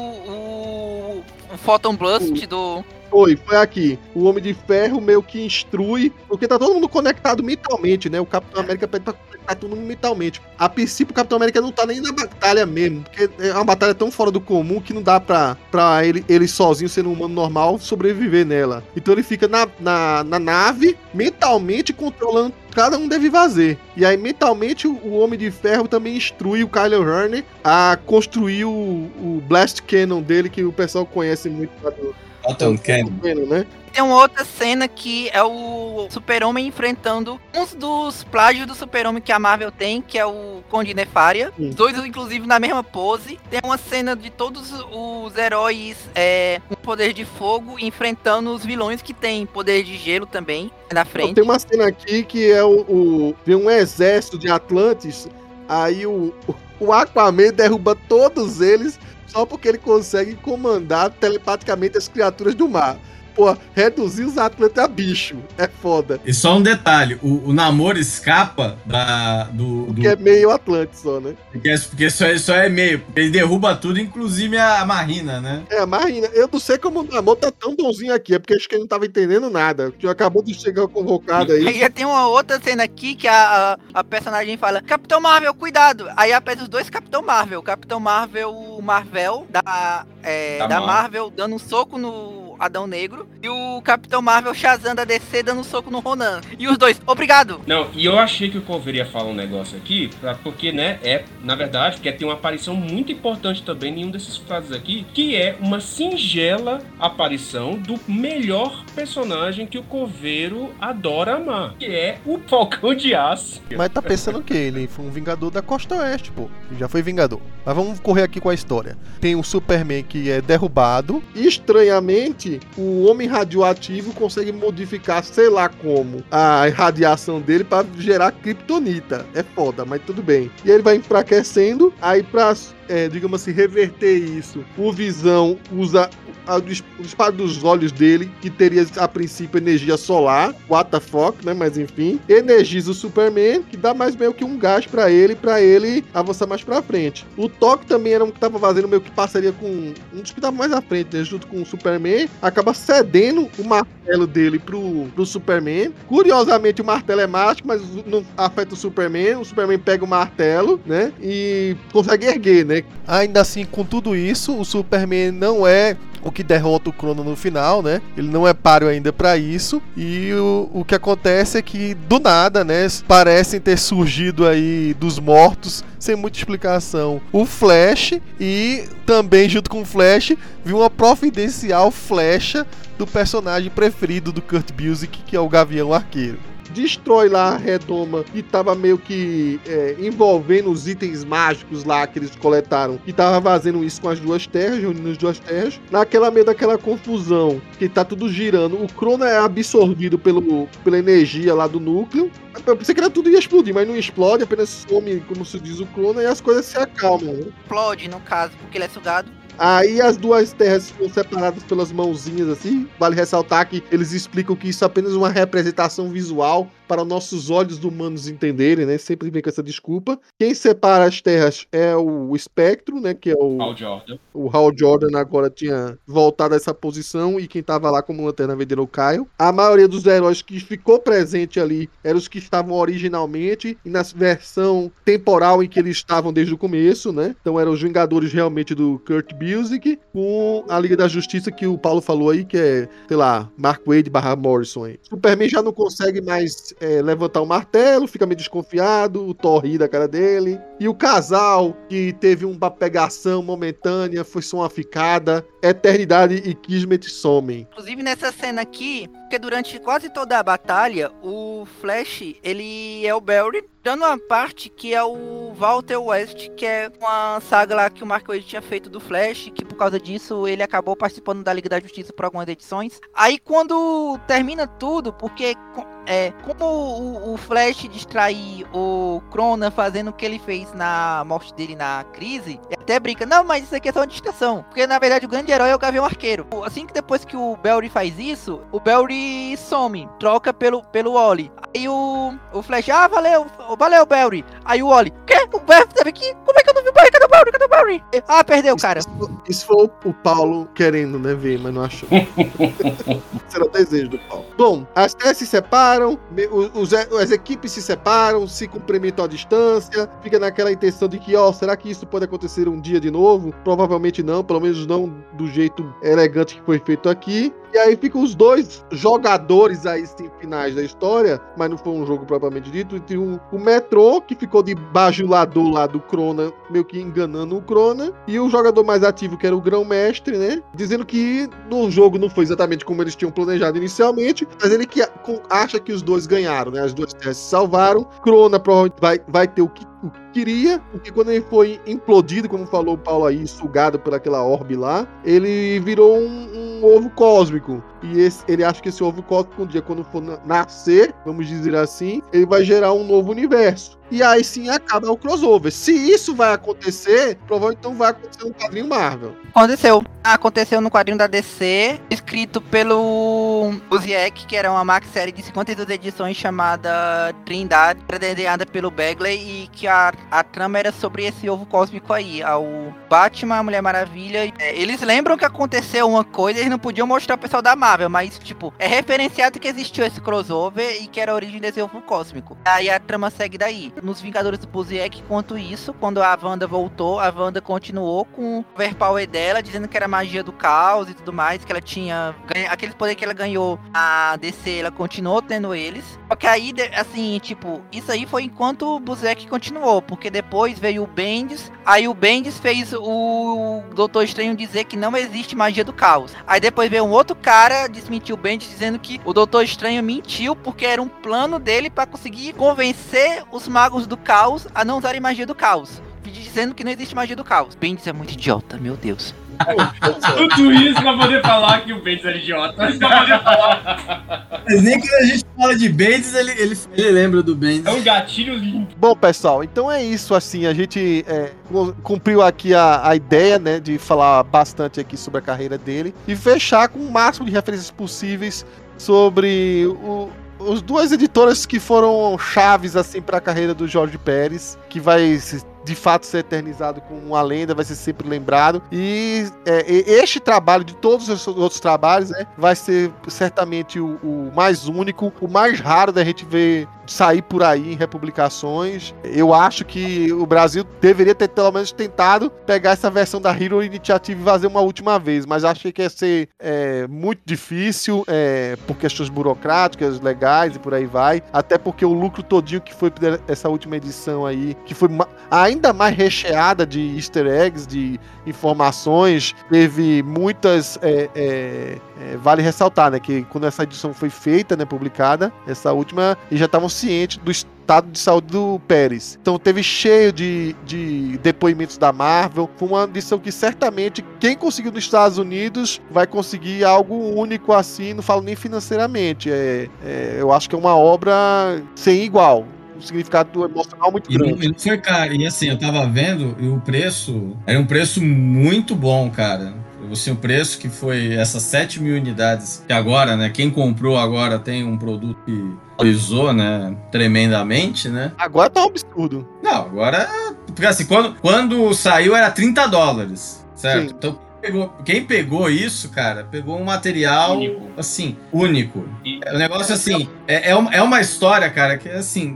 o, o Photon Blast do... Foi, foi aqui. O Homem de Ferro meio que instrui, porque tá todo mundo conectado mentalmente, né? O Capitão América pede pra conectar todo mundo mentalmente. A princípio, o Capitão América não tá nem na batalha mesmo, porque é uma batalha tão fora do comum que não dá pra, pra ele, ele sozinho, sendo um humano normal, sobreviver nela. Então ele fica na, na, na nave, mentalmente controlando cada um deve fazer. E aí, mentalmente, o, o Homem de Ferro também instrui o Kylo Ren a construir o, o Blast Cannon dele, que o pessoal conhece muito lá do... Photon Cannon, né? Tem uma outra cena que é o Super-Homem enfrentando uns dos plágios do Super-Homem que a Marvel tem, que é o Conde Nefária. Os dois, inclusive, na mesma pose. Tem uma cena de todos os heróis é, com poder de fogo enfrentando os vilões que tem poder de gelo também na frente. Tem uma cena aqui que é o, o vem um exército de Atlantes, aí o, o Aquaman derruba todos eles só porque ele consegue comandar telepaticamente as criaturas do mar. Pô, reduzir os Atlantes a bicho. É foda. E só um detalhe, o, o Namor escapa da, do... Porque do... é meio Atlante só, né? Porque, porque só, é, só é meio, porque ele derruba tudo, inclusive a, a Marina, né? É, a Marina. Eu não sei como o Namor tá tão bonzinho aqui, é porque acho que ele não tava entendendo nada. Que acabou de chegar convocado aí. Aí já tem uma outra cena aqui que a, a, a personagem fala, Capitão Marvel, cuidado! Aí aparece os dois Capitão Marvel. Capitão Marvel, o Marvel, da, é, da, da Marvel, dando um soco no Adão Negro, e o Capitão Marvel Shazam da D C dando um soco no Ronan. E os dois, obrigado! Não, e eu achei que o Cover ia falar um negócio aqui, pra, porque, né, é, na verdade, porque tem uma aparição muito importante também em um desses frases aqui, que é uma singela aparição do melhor personagem que o Coveiro adora amar, que é o Falcão de Aço. Mas tá pensando o quê? Ele foi um Vingador da Costa Oeste, pô. Ele já foi Vingador. Mas vamos correr aqui com a história. Tem o Superman que é derrubado, e estranhamente o homem radioativo consegue modificar, sei lá como, a radiação dele para gerar kryptonita. É foda, mas tudo bem. E ele vai enfraquecendo, aí pra, é, digamos assim, reverter isso, o Visão usa a, o disparo dos olhos dele, que teria a princípio energia solar, what the fuck, né, mas enfim, energiza o Superman, que dá mais meio que um gás pra ele, pra ele avançar mais pra frente. O Toque também era um que tava fazendo meio que parceria com um dos que tava mais à frente, né, junto com o Superman, acaba cedendo o martelo dele pro, pro Superman. Curiosamente, o martelo é mágico, mas não afeta o Superman. O Superman pega o martelo, né, e consegue erguer, né. Ainda assim, com tudo isso, o Superman não é o que derrota o Crono no final, né? Ele não é páreo ainda pra isso. E o, o que acontece é que, do nada, né? Parecem ter surgido aí dos mortos, sem muita explicação, o Flash. E também, junto com o Flash, viu uma providencial flecha do personagem preferido do Kurt Busiek, que é o Gavião Arqueiro. Destrói lá a redoma que tava meio que é, envolvendo os itens mágicos lá que eles coletaram, que tava fazendo isso com as duas terras, reunindo as duas terras. Naquela meio daquela confusão, que tá tudo girando, o Crono é absorvido pelo, pela energia lá do núcleo. Eu pensei que era tudo ia explodir, mas não explode, apenas some, como se diz, o Crono, e as coisas se acalmam, né? Explode, no caso, porque ele é sugado. Aí as duas terras ficam separadas pelas mãozinhas assim. Vale ressaltar que eles explicam que isso é apenas uma representação visual para nossos olhos humanos entenderem, né? Sempre vem com essa desculpa. Quem separa as terras é o Espectro, né? Que é o Hal Jordan. O Hal Jordan agora tinha voltado a essa posição, e quem tava lá como Lanterna Verde era o Kyle. A maioria dos heróis que ficou presente ali eram os que estavam originalmente e na versão temporal em que eles estavam desde o começo, né? Então eram os Vingadores realmente do Kurt Busiek, com a Liga da Justiça que o Paulo falou aí, que é, sei lá, Mark Waid barra Morrison aí. Superman já não consegue mais é, levantar o martelo, fica meio desconfiado, o Thor ri da cara dele. E o casal, que teve uma pegação momentânea, foi só uma ficada, Eternidade e Kismet somem. Inclusive nessa cena aqui, porque durante quase toda a batalha, o Flash, ele é o Barry, dando uma parte que é o Walter West, que é uma saga lá que o Mark Waid tinha feito do Flash, que por causa disso ele acabou participando da Liga da Justiça por algumas edições. Aí quando termina tudo, porque é, como o, o Flash distrai o Cronan fazendo o que ele fez na morte dele na crise, até brinca, não, mas isso aqui é só uma distração. Porque na verdade o grande herói é o Gavião Arqueiro. Assim que depois que o Barry faz isso, o Barry some, troca pelo, pelo Wally. Aí o, o Flash, ah, valeu, valeu, Barry. Aí o Wally, quê? O Barry teve aqui? Como é que eu não vi o Barry? Cadê o Barry? Cadê o Barry? Ah, perdeu, cara. Isso, isso foi o Paulo querendo, né, ver, mas não achou. Isso era o desejo do Paulo. Bom, as três se separam, os, os, as equipes se separam, se cumprimentam à distância, fica naquela intenção de que, ó, será que isso pode acontecer um dia de novo? Provavelmente não, pelo menos não do jeito elegante que foi feito aqui. E aí ficam os dois jogadores aí, sim, finais da história, mas não foi um jogo propriamente dito. E tem um, o Metrô, que ficou de bajulador lá do Crona, meio que enganando o Crona. E o jogador mais ativo, que era o Grão-Mestre, né? Dizendo que no jogo não foi exatamente como eles tinham planejado inicialmente, mas ele que acha que os dois ganharam, né? As duas terras se salvaram. Crona provavelmente vai, vai ter o que o que queria, porque quando ele foi implodido, como falou o Paulo aí, sugado por aquela orbe lá, ele virou um, um ovo cósmico. E esse, ele acha que esse ovo cósmico, um dia, quando for nascer, vamos dizer assim, ele vai gerar um novo universo. E aí sim acaba o crossover. Se isso vai acontecer, provavelmente então vai acontecer no quadrinho Marvel. Aconteceu. Aconteceu no quadrinho da D C, escrito pelo Busiek, que era uma maxi-série de cinquenta e duas edições chamada Trindade, desenhada pelo Bagley, e que a, a trama era sobre esse ovo cósmico aí, o Batman, a Mulher Maravilha. É, eles lembram que aconteceu uma coisa, eles não podiam mostrar o pessoal da Marvel, mas, tipo, é referenciado que existiu esse crossover e que era a origem desse ovo cósmico. Aí a trama segue daí. Nos Vingadores do Busiek, quanto isso, quando a Wanda voltou, a Wanda continuou com o overpower dela, dizendo que era magia do caos e tudo mais, que ela tinha ganha, aqueles poderes que ela ganhou a D C, ela continuou tendo eles. Só que aí, assim, tipo, isso aí foi enquanto o Busiek continuou, porque depois veio o Bendis, aí o Bendis fez o Doutor Estranho dizer que não existe magia do caos. Aí depois veio um outro cara desmentir o Bendis, dizendo que o Doutor Estranho mentiu, porque era um plano dele pra conseguir convencer os magos do caos a não usarem magia do caos, dizendo que não existe magia do caos. Bendis é muito idiota, meu Deus. Tudo isso pra poder falar que o Bendis era idiota. Mas nem quando a gente fala de Bendis, ele, ele, ele lembra do Bendis. É um gatilho lindo. Bom, pessoal, então é isso, assim, a gente é, cumpriu aqui a, a ideia, né, de falar bastante aqui sobre a carreira dele e fechar com o máximo de referências possíveis sobre o os duas editoras que foram chaves assim para a carreira do Jorge Pérez, que vai de fato ser eternizado como uma lenda, vai ser sempre lembrado. E é, este trabalho, de todos os outros trabalhos, né, vai ser certamente o, o mais único, o mais raro da gente ver sair por aí em republicações. Eu acho que o Brasil deveria ter pelo menos tentado pegar essa versão da Hero Initiative e fazer uma última vez, mas achei que ia ser é, muito difícil é, por questões burocráticas, legais e por aí vai, até porque o lucro todinho que foi essa última edição aí, que foi ainda mais recheada de easter eggs, de informações, teve muitas é, é, é, vale ressaltar, né, que quando essa edição foi feita, né, publicada, essa última, eles já estavam cientes do estado de saúde do Pérez. Então teve cheio de, de depoimentos da Marvel. Foi uma edição que certamente quem conseguiu nos Estados Unidos vai conseguir algo único assim, não falo nem financeiramente. É, é, eu acho que é uma obra sem igual. Um significado emocional muito grande. E não foi caro. E assim, eu tava vendo e o preço era um preço muito bom, cara. Assim, o preço que foi essas sete mil unidades, que agora, né, quem comprou agora tem um produto que valorizou, né, tremendamente, né? Agora tá um absurdo. Não, agora, porque assim, quando, quando saiu era trinta dólares, certo? Sim. Então, Pegou, quem pegou isso, cara, pegou um material, único. assim, único. E... O negócio, assim, é, é, uma, é uma história, cara, que, assim,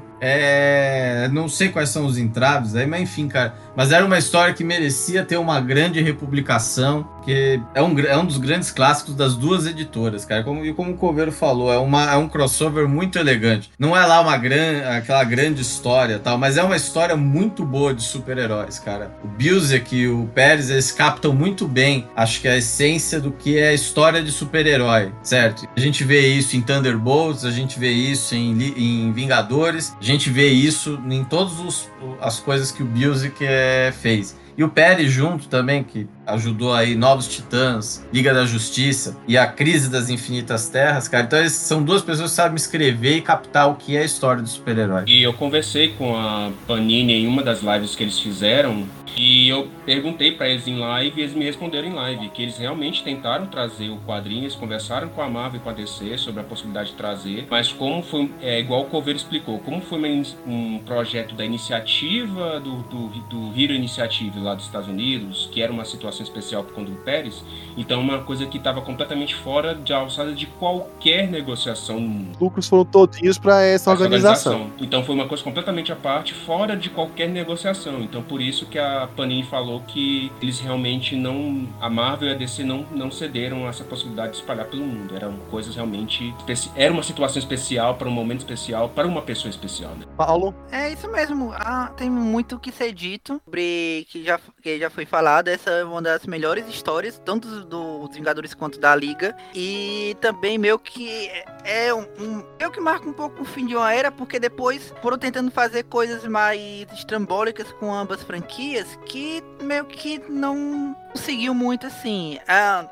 é... não sei quais são os entraves aí, mas enfim, cara, mas era uma história que merecia ter uma grande republicação, que é um, é um dos grandes clássicos das duas editoras, cara, como, e como o Coveiro falou, é, uma, é um crossover muito elegante. Não é lá uma gran, aquela grande história, tal, mas é uma história muito boa de super-heróis, cara. O Busiek e o Pérez, eles captam muito bem, acho que a essência do que é a história de super-herói, certo? A gente vê isso em Thunderbolts, a gente vê isso em, em Vingadores, a gente vê isso em todas as coisas que o Busiek é, fez. E o Pérez junto também, que ajudou aí Novos Titãs, Liga da Justiça e a Crise das Infinitas Terras, cara. Então eles são duas pessoas que sabem escrever e captar o que é a história dos super-heróis. E eu conversei com a Panini em uma das lives que eles fizeram, e eu perguntei pra eles em live e eles me responderam em live que eles realmente tentaram trazer o quadrinho, eles conversaram com a Marvel e com a D C sobre a possibilidade de trazer, mas como foi, é igual o Coveiro explicou, como foi um projeto da iniciativa do, do, do Hero Initiative lá dos Estados Unidos, que era uma situação especial por conta do Pérez, então uma coisa que estava completamente fora de alçada de qualquer negociação no mundo. Os lucros foram todinhos para essa, essa organização. organização. Então foi uma coisa completamente à parte, fora de qualquer negociação. Então por isso que a Panini falou que eles realmente não, a Marvel e a D C não, não cederam a essa possibilidade de espalhar pelo mundo. Eram coisas realmente, era uma situação especial para um momento especial, para uma pessoa especial, né? Paulo? É isso mesmo, ah, tem muito o que ser dito sobre que já, que já foi falado. Essa é uma das melhores histórias, tanto dos Vingadores quanto da Liga, e também meio que é um, um meio que marca um pouco o fim de uma era, porque depois foram tentando fazer coisas mais estrambólicas com ambas franquias, que meio que não conseguiu muito assim. Ah,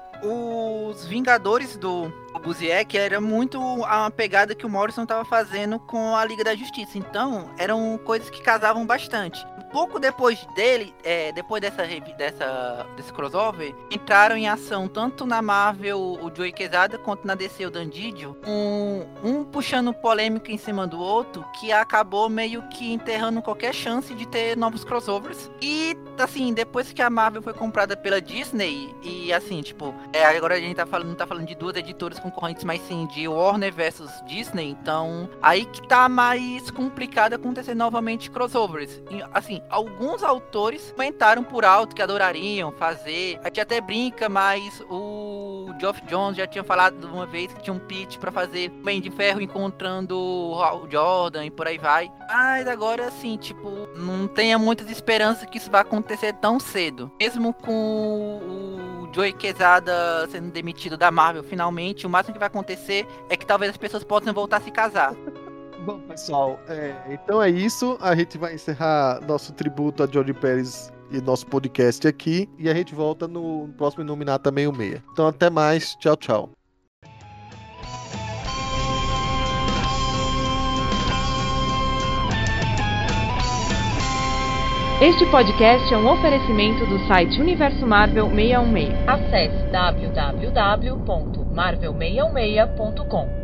os Vingadores do Busiek era muito a pegada que o Morrison estava fazendo com a Liga da Justiça, então eram coisas que casavam bastante. Pouco depois dele, é, depois dessa, dessa, desse crossover, entraram em ação tanto na Marvel o Joey Quesada quanto na D C o Dan Didio, um, um puxando polêmica em cima do outro, que acabou meio que enterrando qualquer chance de ter novos crossovers. E assim, depois que a Marvel foi comprada pela Disney, e assim, tipo, é, agora a gente tá falando, não tá falando de duas editoras concorrentes, mas sim de Warner versus Disney, então aí que tá mais complicado acontecer novamente crossovers. E, assim, alguns autores comentaram por alto que adorariam fazer. A gente até brinca, mas o Geoff Johns já tinha falado uma vez que tinha um pitch pra fazer Homem de Ferro encontrando o Jordan e por aí vai. Mas agora, assim, tipo, não tenha muitas esperanças que isso vai acontecer tão cedo. Mesmo com o Joey Quesada sendo demitido da Marvel finalmente, o máximo que vai acontecer é que talvez as pessoas possam voltar a se casar. Bom, pessoal, é, então é isso. A gente vai encerrar nosso tributo a George Pérez e nosso podcast aqui. E a gente volta no próximo Nominata sessenta e seis. Então até mais. Tchau, tchau. Este podcast é um oferecimento do site Universo Marvel seiscentos e dezesseis. Acesse w w w ponto marvel seiscentos e dezesseis ponto com.